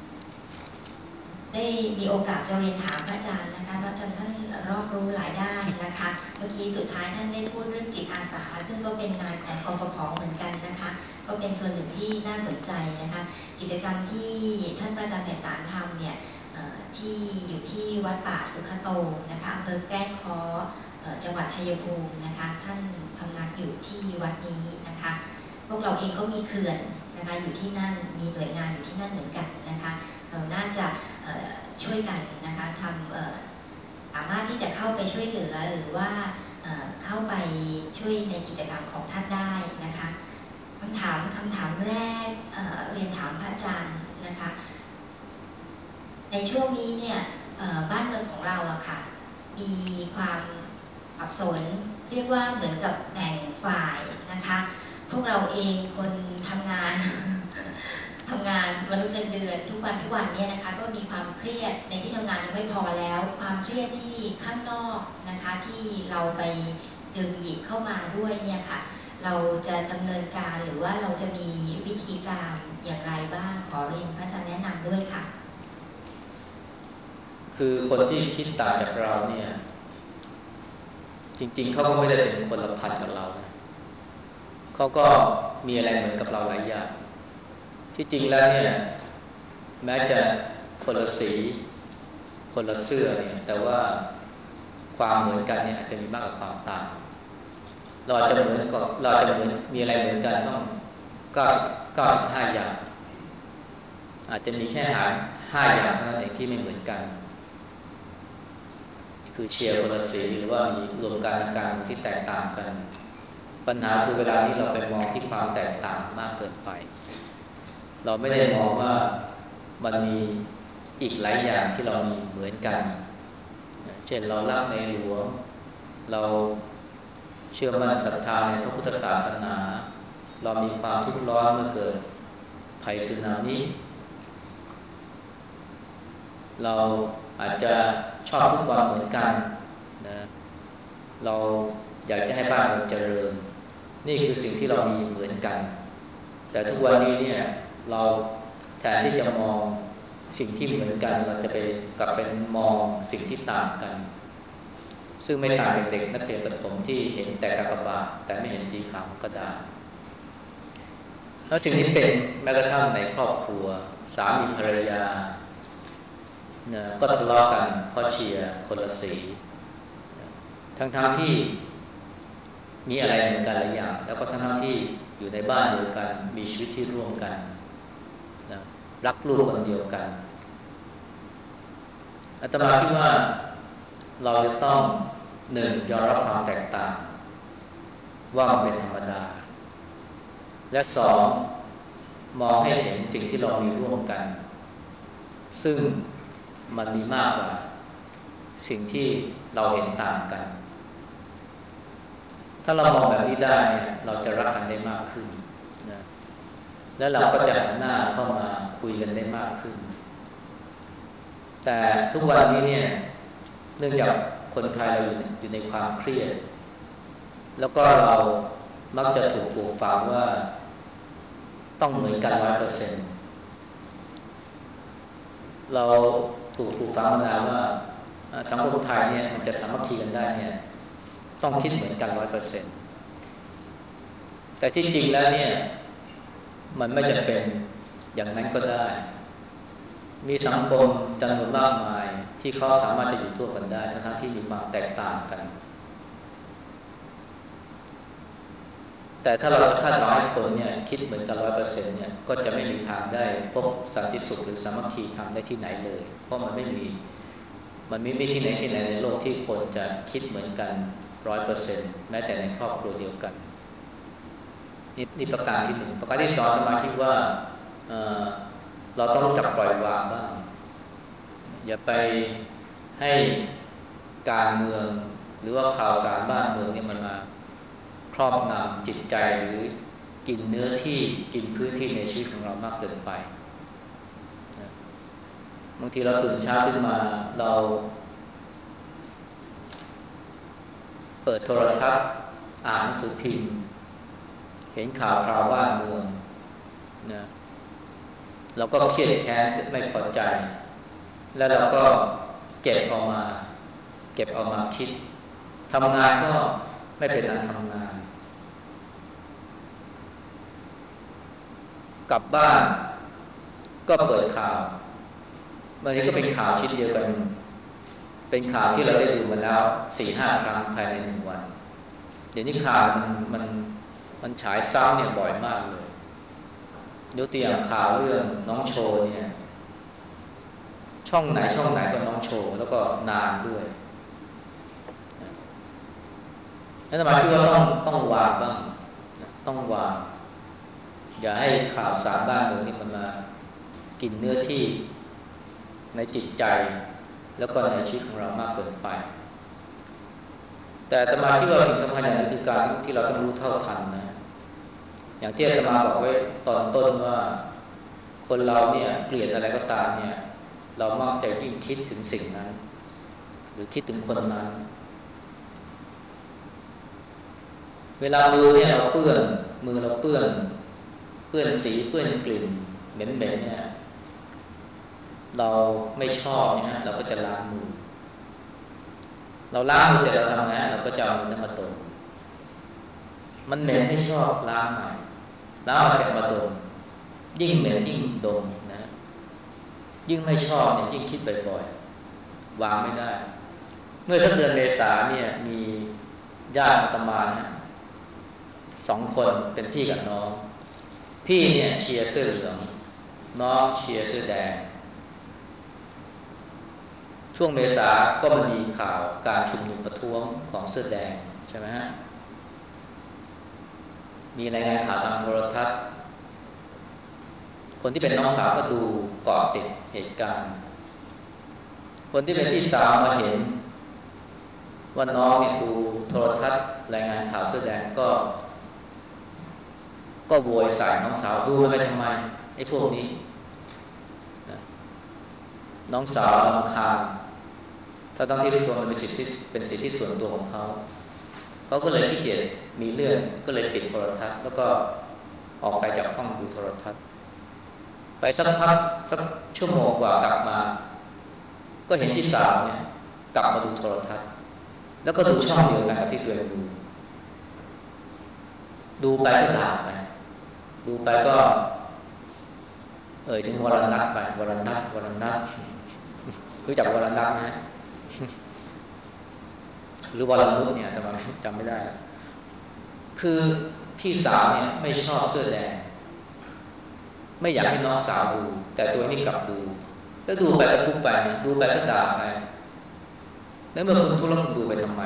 ได้มีโอกาสจะเรียนถามพระอาจารย์นะคะพระอาจารย์ท่านรอบรู้หลายด้านนะคะเมื่อกี้สุดท้ายท่านได้พูดเรื่องจิตอาสาซึ่งก็เป็นงานของกปภ.เหมือนกันนะคะก็เป็นส่วนหนึ่งที่น่าสนใจนะคะกิจกรรมที่ท่านพระอาจารย์ไพศาลทำเนี่ยที่อยู่ที่วัดป่าสุขโตนะคะอำเภอแกล้งค้อจังหวัดชัยภูมินะคะท่านพำนักอยู่ที่วัดนี้นะคะพวกเราเองก็มีเขื่อนนะคะอยู่ที่นั่นมีหน่วยงานอยู่ที่นั่นเหมือนกันนะคะเราน่าจะช่วยกันนะคะทำสามารถที่จะเข้าไปช่วยเหลือหรือว่าเข้าไปช่วยในกิจกรรมของท่านได้นะคะคำถามแรกเรียนถามพระอาจารย์นะคะในช่วงนี้เนี่ยบ้านเมืองของเราอะค่ะมีความสับสนเรียกว่าเหมือนกับแบ่งฝ่ายนะคะพวกเราเองคนทำงานมนุษย์เงินเดือนทุกวันเนี่ยนะคะก็มีความเครียดในที่ทำงานยังไม่พอแล้วความเครียดที่ข้างนอกนะคะที่เราไปดึงหยิบเข้ามาด้วยเนี่ยค่ะเราจะดำเนินการหรือว่าเราจะมีวิธีการอย่างไรบ้างขอเรียนพระอาจารย์แนะนำด้วยค่ะคือคนที่คิดต่างจากเราเนี่ยจริงๆเขาก็ไม่ได้เป็นคนละพันกับเรานะเขาก็มีอะไรเหมือนกับเราหลายอย่างที่จริงแล้วเนี่ยแม้จะคนละสีคนละเสื้อเนี่ยแต่ว่าความเหมือนกันเนี่ยอาจจะมีมากกว่าความต่างเราอาจจะเหมือนกับเราจะเหมือนมีอะไรเหมือนกันต้อง95อย่างอาจจะมีแค่5อย่างเท่านั้นเองที่ไม่เหมือนกันคือเชียร์คนละสีหรือว่ามีรวมการทางการเมืองที่แตกต่างกันปัญหาคือเวลานี้เราไปมองที่ความแตกต่างมากเกินไปเราไม่ได้มองว่ามันมีอีกหลายอย่างที่เรามีเหมือนกันเช่นเรารักในหลวงเราเชื่อมั่นศรัทธาในพระพุทธศาสนาเรามีความทุกข์ร้อนเมื่อเกิดภัยสึนามิเราอาจจะชอบฟุตบอลเหมือนกันนะเราอยากจะให้บ้านเราเจริญนี่คือสิ่งที่เรามีเหมือนกันแต่ทุกวันนี้เนี่ยเราแทนที่จะมองสิ่งที่เหมือนกันเราจะไปกลับเป็นมองสิ่งที่ต่างกันซึ่งไม่ต่างจากเด็กนักเรียนประถมที่เห็นแต่กากบาทแต่ไม่เห็นสีขาวกระดาษแล้วสิ่งนี้เป็นแม้กระทั่งในครอบครัวสามีภรรยาก็ทะเลาะกันเพราะเชียร์คนละสีทั้งที่มีอะไรเหมือนกันหลายอย่างแล้วก็ทั้งที่อยู่ในบ้านเดียวกันมีชีวิตที่ร่วมกันนะรักลูกคนเดียวกันอาตมาคิดว่าเราจะต้องหนึ่งยอมรับความแตกต่างว่ามันเป็นธรรมดาและสองมองให้เห็นสิ่งที่เรามีร่วมกันซึ่งมันมีมากกว่าสิ่งที่เราเห็นต่างกันถ้าเรามองแบบนี้ได้เนี่ยเราจะรักกันได้มากขึ้นนะและเราก็จะหันหน้าเข้ามาคุยกันได้มากขึ้นแต่ทุกวันนี้เนี่ยเนื่องจากคนไทยเราอยู่ในความเครียดแล้วก็เรามักจะถูกปลูกฝังว่าต้องเหมือนกัน100%เราถูกปลูกฝังมานานว่าสังคมไทยเนี่ยมันจะสามัคคีกันได้เนี่ยต้องคิดเหมือนกัน100%แต่ที่จริงแล้วเนี่ยมันไม่จะเป็นอย่างนั้นก็ได้มีสังคมจำนวนมากมายที่เขาสามารถจะอยู่ร่วมกันได้ทั้งที่มีความแตกต่างกันแต่ถ้าเราจะคาดหวังให้คนเนี่ยคิดเหมือนกัน100%เนี่ยก็จะไม่มีทางได้พบสันติสุขหรือสามัคคีธรรมได้ที่ไหนเลยเพราะมันไม่มีที่ไหนในโลกที่คนจะคิดเหมือนกัน100%แม้แต่ในครอบครัวเดียวกันนี่ประการที่หนึ่งประการที่สองอาตมาคิดว่าเเราต้องรู้จักปล่อยวางบ้างอย่าไปให้การเมืองหรือว่าข่าวสารบ้านเมืองเนี่ยมันมาครอบงำจิตใจหรือกินเนื้อที่กินพื้นที่ในชีวิตของเรามากเกินไปบางทีเราตื่นเช้าขึ้นมาเราเปิดโทรทัศน์อ่านหนังสือพิมพ์เห็นข่าวคราวบ้านเมืองนะเราก็เครียดแค้นไม่พอใจแล้วเราก็เก็บเอามาคิดทำงานก็ไม่เป็นอันทำงานกลับบ้านก็เปิดข่าวบางทีก็เป็นข่าวชิ้นเดียวกันเป็นข่าวที่เราได้ดูมาแล้ว 4-5 ครั้งภายใน1 วันเดี๋ยวนี้ข่าวมันฉายซ้ำเนี่ยบ่อยมากเลยยกตัวอย่างข่าวเรื่องน้องโชว์เนี่ยช่องไหนก็น้องโชว์แล้วก็นานด้วยนั่นหมายถึงว่าต้องวางบ้างต้องวางอย่าให้ข่าวสารบ้านเมืองนี่มันมากินเนื้อที่ในจิตใจแล้วก็ในชีวิตของเรามากเกินไปแต่อาตมาคิดว่าสิ่งสำคัญอย่างนึงคือการที่เราต้องรู้เท่าทันนะอย่างที่อาตมาบอกไว้ตอนต้นว่าคนเราเนี่ยเกลียดอะไรก็ตามเนี่ยเรามักจะยิ่งคิดถึงสิ่งนั้นหรือคิดถึงคนนั้นเวลามือเนี่ยเราเปื้อนมือเราเปื้อนสีเปื้อนกลิ่นเหม็นๆเนี่ยเราไม่ชอบเนี่ยเราก็จะล้างมือเราล้างมือเสร็จเราทำไงเราก็จะเอามือนั้นมาดมมันเหม็นไม่ชอบล้างใหม่ล้างมาเสร็จมาดมยิ่งเหม็นยิ่งดมนะยิ่งไม่ชอบเนี่ยยิ่งคิดบ่อยๆวางไม่ได้เมื่อสักเดือนเมษาเนี่ยมีญาติอาตมานะ2 คนเป็นพี่กับน้องพี่เนี่ยเชียร์เสื้อเหลืองน้องเชียร์เสื้อแดงช่วงเมษาก็มันมีข่าวการชุมนุมประท้วงของเสื้อแดงใช่ไหมฮะมีรายงานข่าวทางโทรทัศน์คนที่เป็นน้องสาวก็ดูเกาะติดเหตุการณ์คนที่เป็นพี่สาวมาเห็นว่าน้องเนี่ยดูโทรทัศน์รายงานข่าวเสื้อแดงก็โวยใส่น้องสาวดูไปทำไมไอ้พวกนี้นะน้องสาวรำคาญถ้าต้องที่รู้สึกมันเป็นสิทธิส่วนตัวของเขาก็เลยขี้เกียจมีเรื่องก็เลยปิดโทรทัศน์แล้วก็ออกไปจากห้องดูโทรทัศน์ไปสักพักสักชั่วโมงกว่ากลับมาก็เห็นพี่สาวเนี่ยกลับมาดูโทรทัศน์แล้วก็ดูช่องเดียวกันกับที่ตัวเองดูไปก็ด่าไปดูไปก็ถึงวรณัฐไปวรณัฐรู้จักวรณัฐไหมหรือวรนุชเนี่ยแต่ว่าจำไม่ได้คือพี่สาวเนี่ยไม่ชอบเสื้อแดงไม่อยากให้น้องสาวดูแต่ตัวนี้กลับดูแล้วดูไปก็ทุกไปดูไปก็ด่าไปแล้วเมื่อคุณทุกข์แล้วคุณดูไปทำไม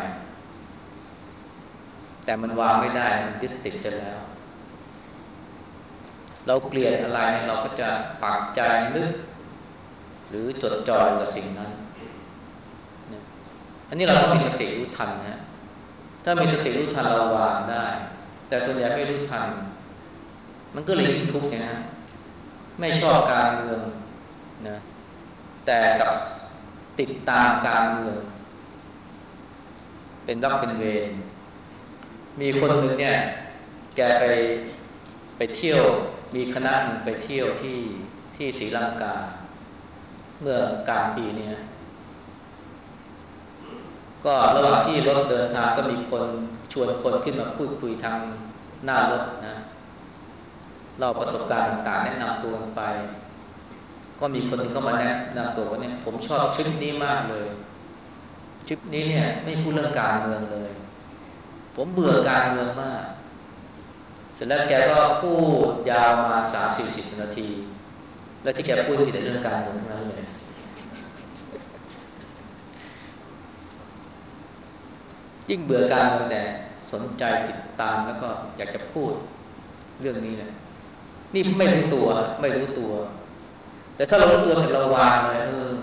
แต่มันวางไม่ได้มันยึดติดเสร็จแล้วเราเกลียดอะไรเราก็จะปักใจนึกหรือจดจ่อกับสิ่งนั้นอันนี้เราต้องมีสติรู้ทันนะถ้ามีสติรู้ทันเราวางได้แต่ส่วนใหญ่ไม่รู้ทันมันก็เลยยิ่งทุกข์เสียนะไม่ชอบการเมืองนะแต่กับติดตามการเมืองเป็นรักเป็นเวรมีคนหนึ่งเนี่ยแกไปเที่ยวมีคณะหนึ่งไปเที่ยวที่ศรีลังกาเมื่อกลางปีนี้ก็ระหว่างที่รถเดินทางก็มีคนชวนคนขึ้นมาพูดคุยทางหน้ารถนะเล่าประสบการณ์ต่างๆแนะนำตัวกันไปก็มีคนนึงก็มาแนะนำตัวว่าเนี่ยผมชอบทริปนี้มากเลยทริปนี้เนี่ยไม่พูดเรื่องการเมืองเลยผมเบื่อการเมืองมากเสร็จแล้วแกก็พูดยาวมา30-40 นาทีแล้วที่แกพูดมีแต่เรื่องการเมืองทั้งนั้นเลยยิ่งเบื่อการเมืองแต่สนใจติดตามแล้วก็อยากจะพูดเรื่องนี้เนี่ยนี่ไม่รู้ตัวแต่ถ้าเรารู้ตัวเสร็จเราวางเลย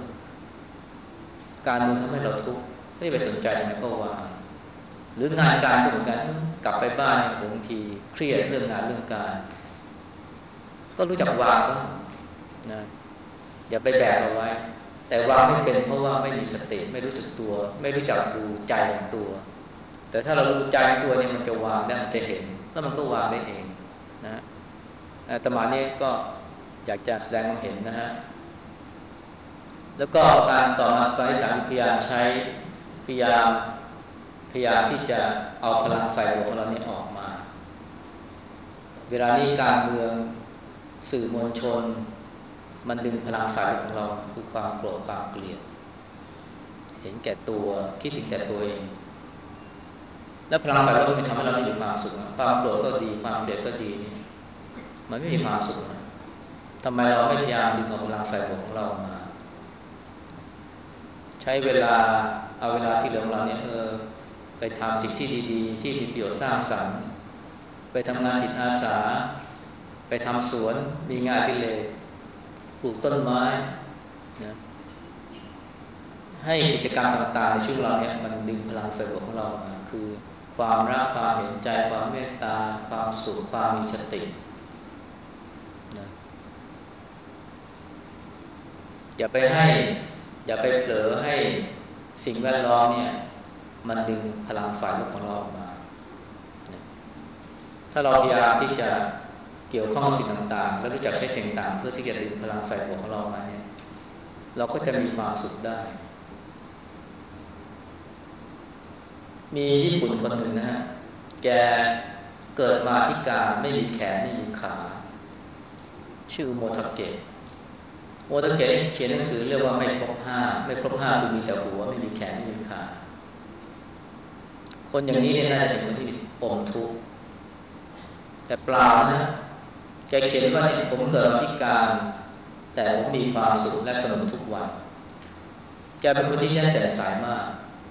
การเมืองทำให้เราทุกข์ไม่ไปสนใจมันก็วางหรืองานการก็เหมือนกันกลับไปบ้านบางทีเครียดเรื่องงานเรื่องการก็รู้จักวางบ้างนะอย่าไปแบกเอาไว้แต่วางไม่เป็นเพราะว่าไม่มีสติไม่รู้สึกตัวไม่รู้จักดูใจของตัวแต่ถ้าเราดูใจตัวเนี่ยมันจะวางได้มันจะเห็นแล้วมันก็วางได้เองนะอาตมาเนี่ยก็อยากจะแสดงความเห็นนะฮะแล้วก็การต่อมาไฟสามพยายามใช้พยายามที่จะเอาพลังไฟบวกของเรานี้ออกมาเวลานี้การเมืองสื่อมวลชนมันดึงพลังไฟของเราคือความโกรธความเกลียดเห็นแก่ตัวคิดถึงแต่ตัวเองแล้วพลังไฟก็มันทำให้เราไม่มีความสุขความโกรธก็ดีความเกลียดก็ดีนี่มันไม่มีความสุขนะทำไมเราไม่พยายามดึงเอาพลังไฟบวกของเรามาใช้เวลาเอาเวลาที่เหลือของเราเนี่ยไปทำสิ่งที่ดีๆที่มีประโยชน์สร้างสรรค์ไปทำงานจิตอาสาไปทำสวนมีงานอดิเรกปลูกต้นไม้นะให้กิจกรรมต่างๆในชีวิตเราเนี่ยมันดึงพลังไฟบวกของเรามาคือความรักความเห็นใจความเมตตาความสุขความมีสตินะอย่าไปเผลอให้สิ่งแวดล้อมเนี่ยมันดึงพลังไฟของเราออกมานะถ้าเราพยายามที่จะเกี่ยวข้องกับสิ่งต่างๆและรู้จักใช้สิ่งต่างเพื่อที่จะดึงพลังไฟบวกของเรามาเนี่ยเราก็จะมีความสุขได้มีญี่ปุ่นคนหนึ่งนะฮะแกเกิดมาพิการไม่มีแขนไม่มีขาชื่อโมทาเกะเขียนหนังสือเรียกว่าไม่ครบห้าคือมีแต่หัวไม่มีแขนไม่มีขาคนอย่างนี้เนี่ยน่าจะเป็นคนที่ปมทุกข์แต่เปล่านะแกเขียนว่าเนี่ยผมเกิดมาพิการแต่ผมมีความสุขและสนุกทุกวันแกเป็นคนที่แจ่มใสมาก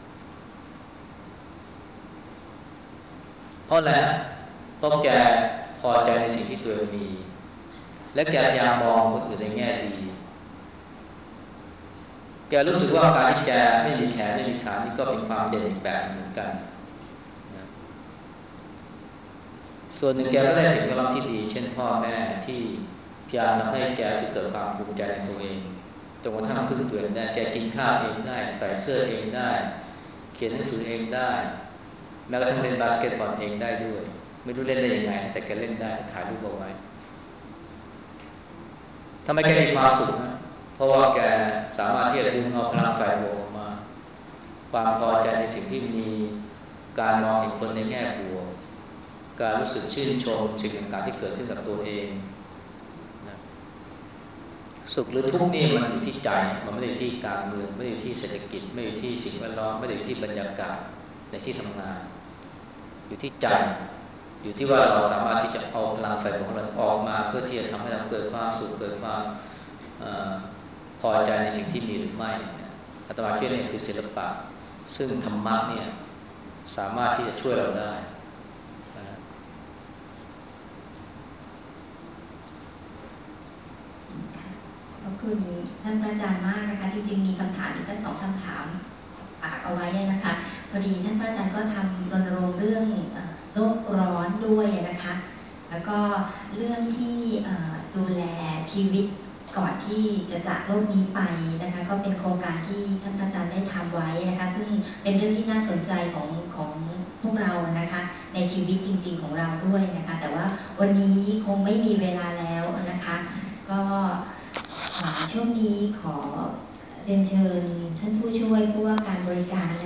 เพราะอะไรเพราะแกพอใจในสิ่งที่ตัวเองมีและแกพยายามมองคนอื่นในแง่ดีแกรู้สึกว่าการที่แกไม่มีแขนไม่มีขานี่ก็เป็นความเด่นอีกแบบเหมือนกันนะส่วนหนึ่งแกก็ได้สิ่งแวดล้อมที่ดีเช่นพ่อแม่ที่พยายามทำให้แกเกิดความภูมิใจในตัวเองจนกระทั่งพึ่งตัวเองได้แกกินข้าวเองได้ใส่เสื้อเองได้เขียนหนังสือเองได้แม้กระทั่งเล่นบาสเกตบอลเองได้ด้วยไม่รู้เล่นได้ยังไงแต่แกเล่นได้ถ่ายรูปเอาไว้ทำไมแกมีความสุขนะเพราะว่าแกสามารถที่จะดึงเอาพลังฝ่ายบวกออกมาความพอใจในสิ่งที่มีการมองเห็นคนในแง่บวกการรู้สึกชื่นชมสิ่งต่างๆที่เกิดขึ้นกับตัวเองนะสุขหรือทุกข์นี่มันอยู่ที่ใจมันไม่ได้ที่การเมืองไม่ได้ที่เศรษฐกิจไม่ได้ที่สิ่งแวดล้อมไม่ได้ที่บรรยากาศในที่ทำงานอยู่ที่ใจอยู่ที่ว่าเราสามารถที่จะเอาพลังไฟของเราออกมาเพื่อที่จะทำให้เราเกิดความสุขเกิดความพอใจในสิ่งที่มีหรือไม่อาตมาคิดนี่คือศิลปะซึ่งธรรมะเนี่ยสามารถที่จะช่วยเราได้ขอบคุณท่านอาจารย์มากนะคะจริงๆมีคำถามอีกตั้ง2 คำถามฝากเอาไว้นะคะพอดีท่านอาจารย์ก็ทำรณรงค์เรื่องโลกร้อนด้วยนะคะแล้วก็เรื่องที่ดูแลชีวิตก่อนที่จะจากโลกนี้ไปนะคะก็เป็นโครงการที่ท่านอาจารย์ได้ทำไว้นะคะซึ่งเป็นเรื่องที่น่าสนใจของพวกเรานะคะในชีวิตจริงๆของเราด้วยนะคะแต่ว่าวันนี้คงไม่มีเวลาแล้วนะคะก็ช่วงนี้ขอเรียนเชิญท่านผู้ช่วยผู้ว่าการบริการ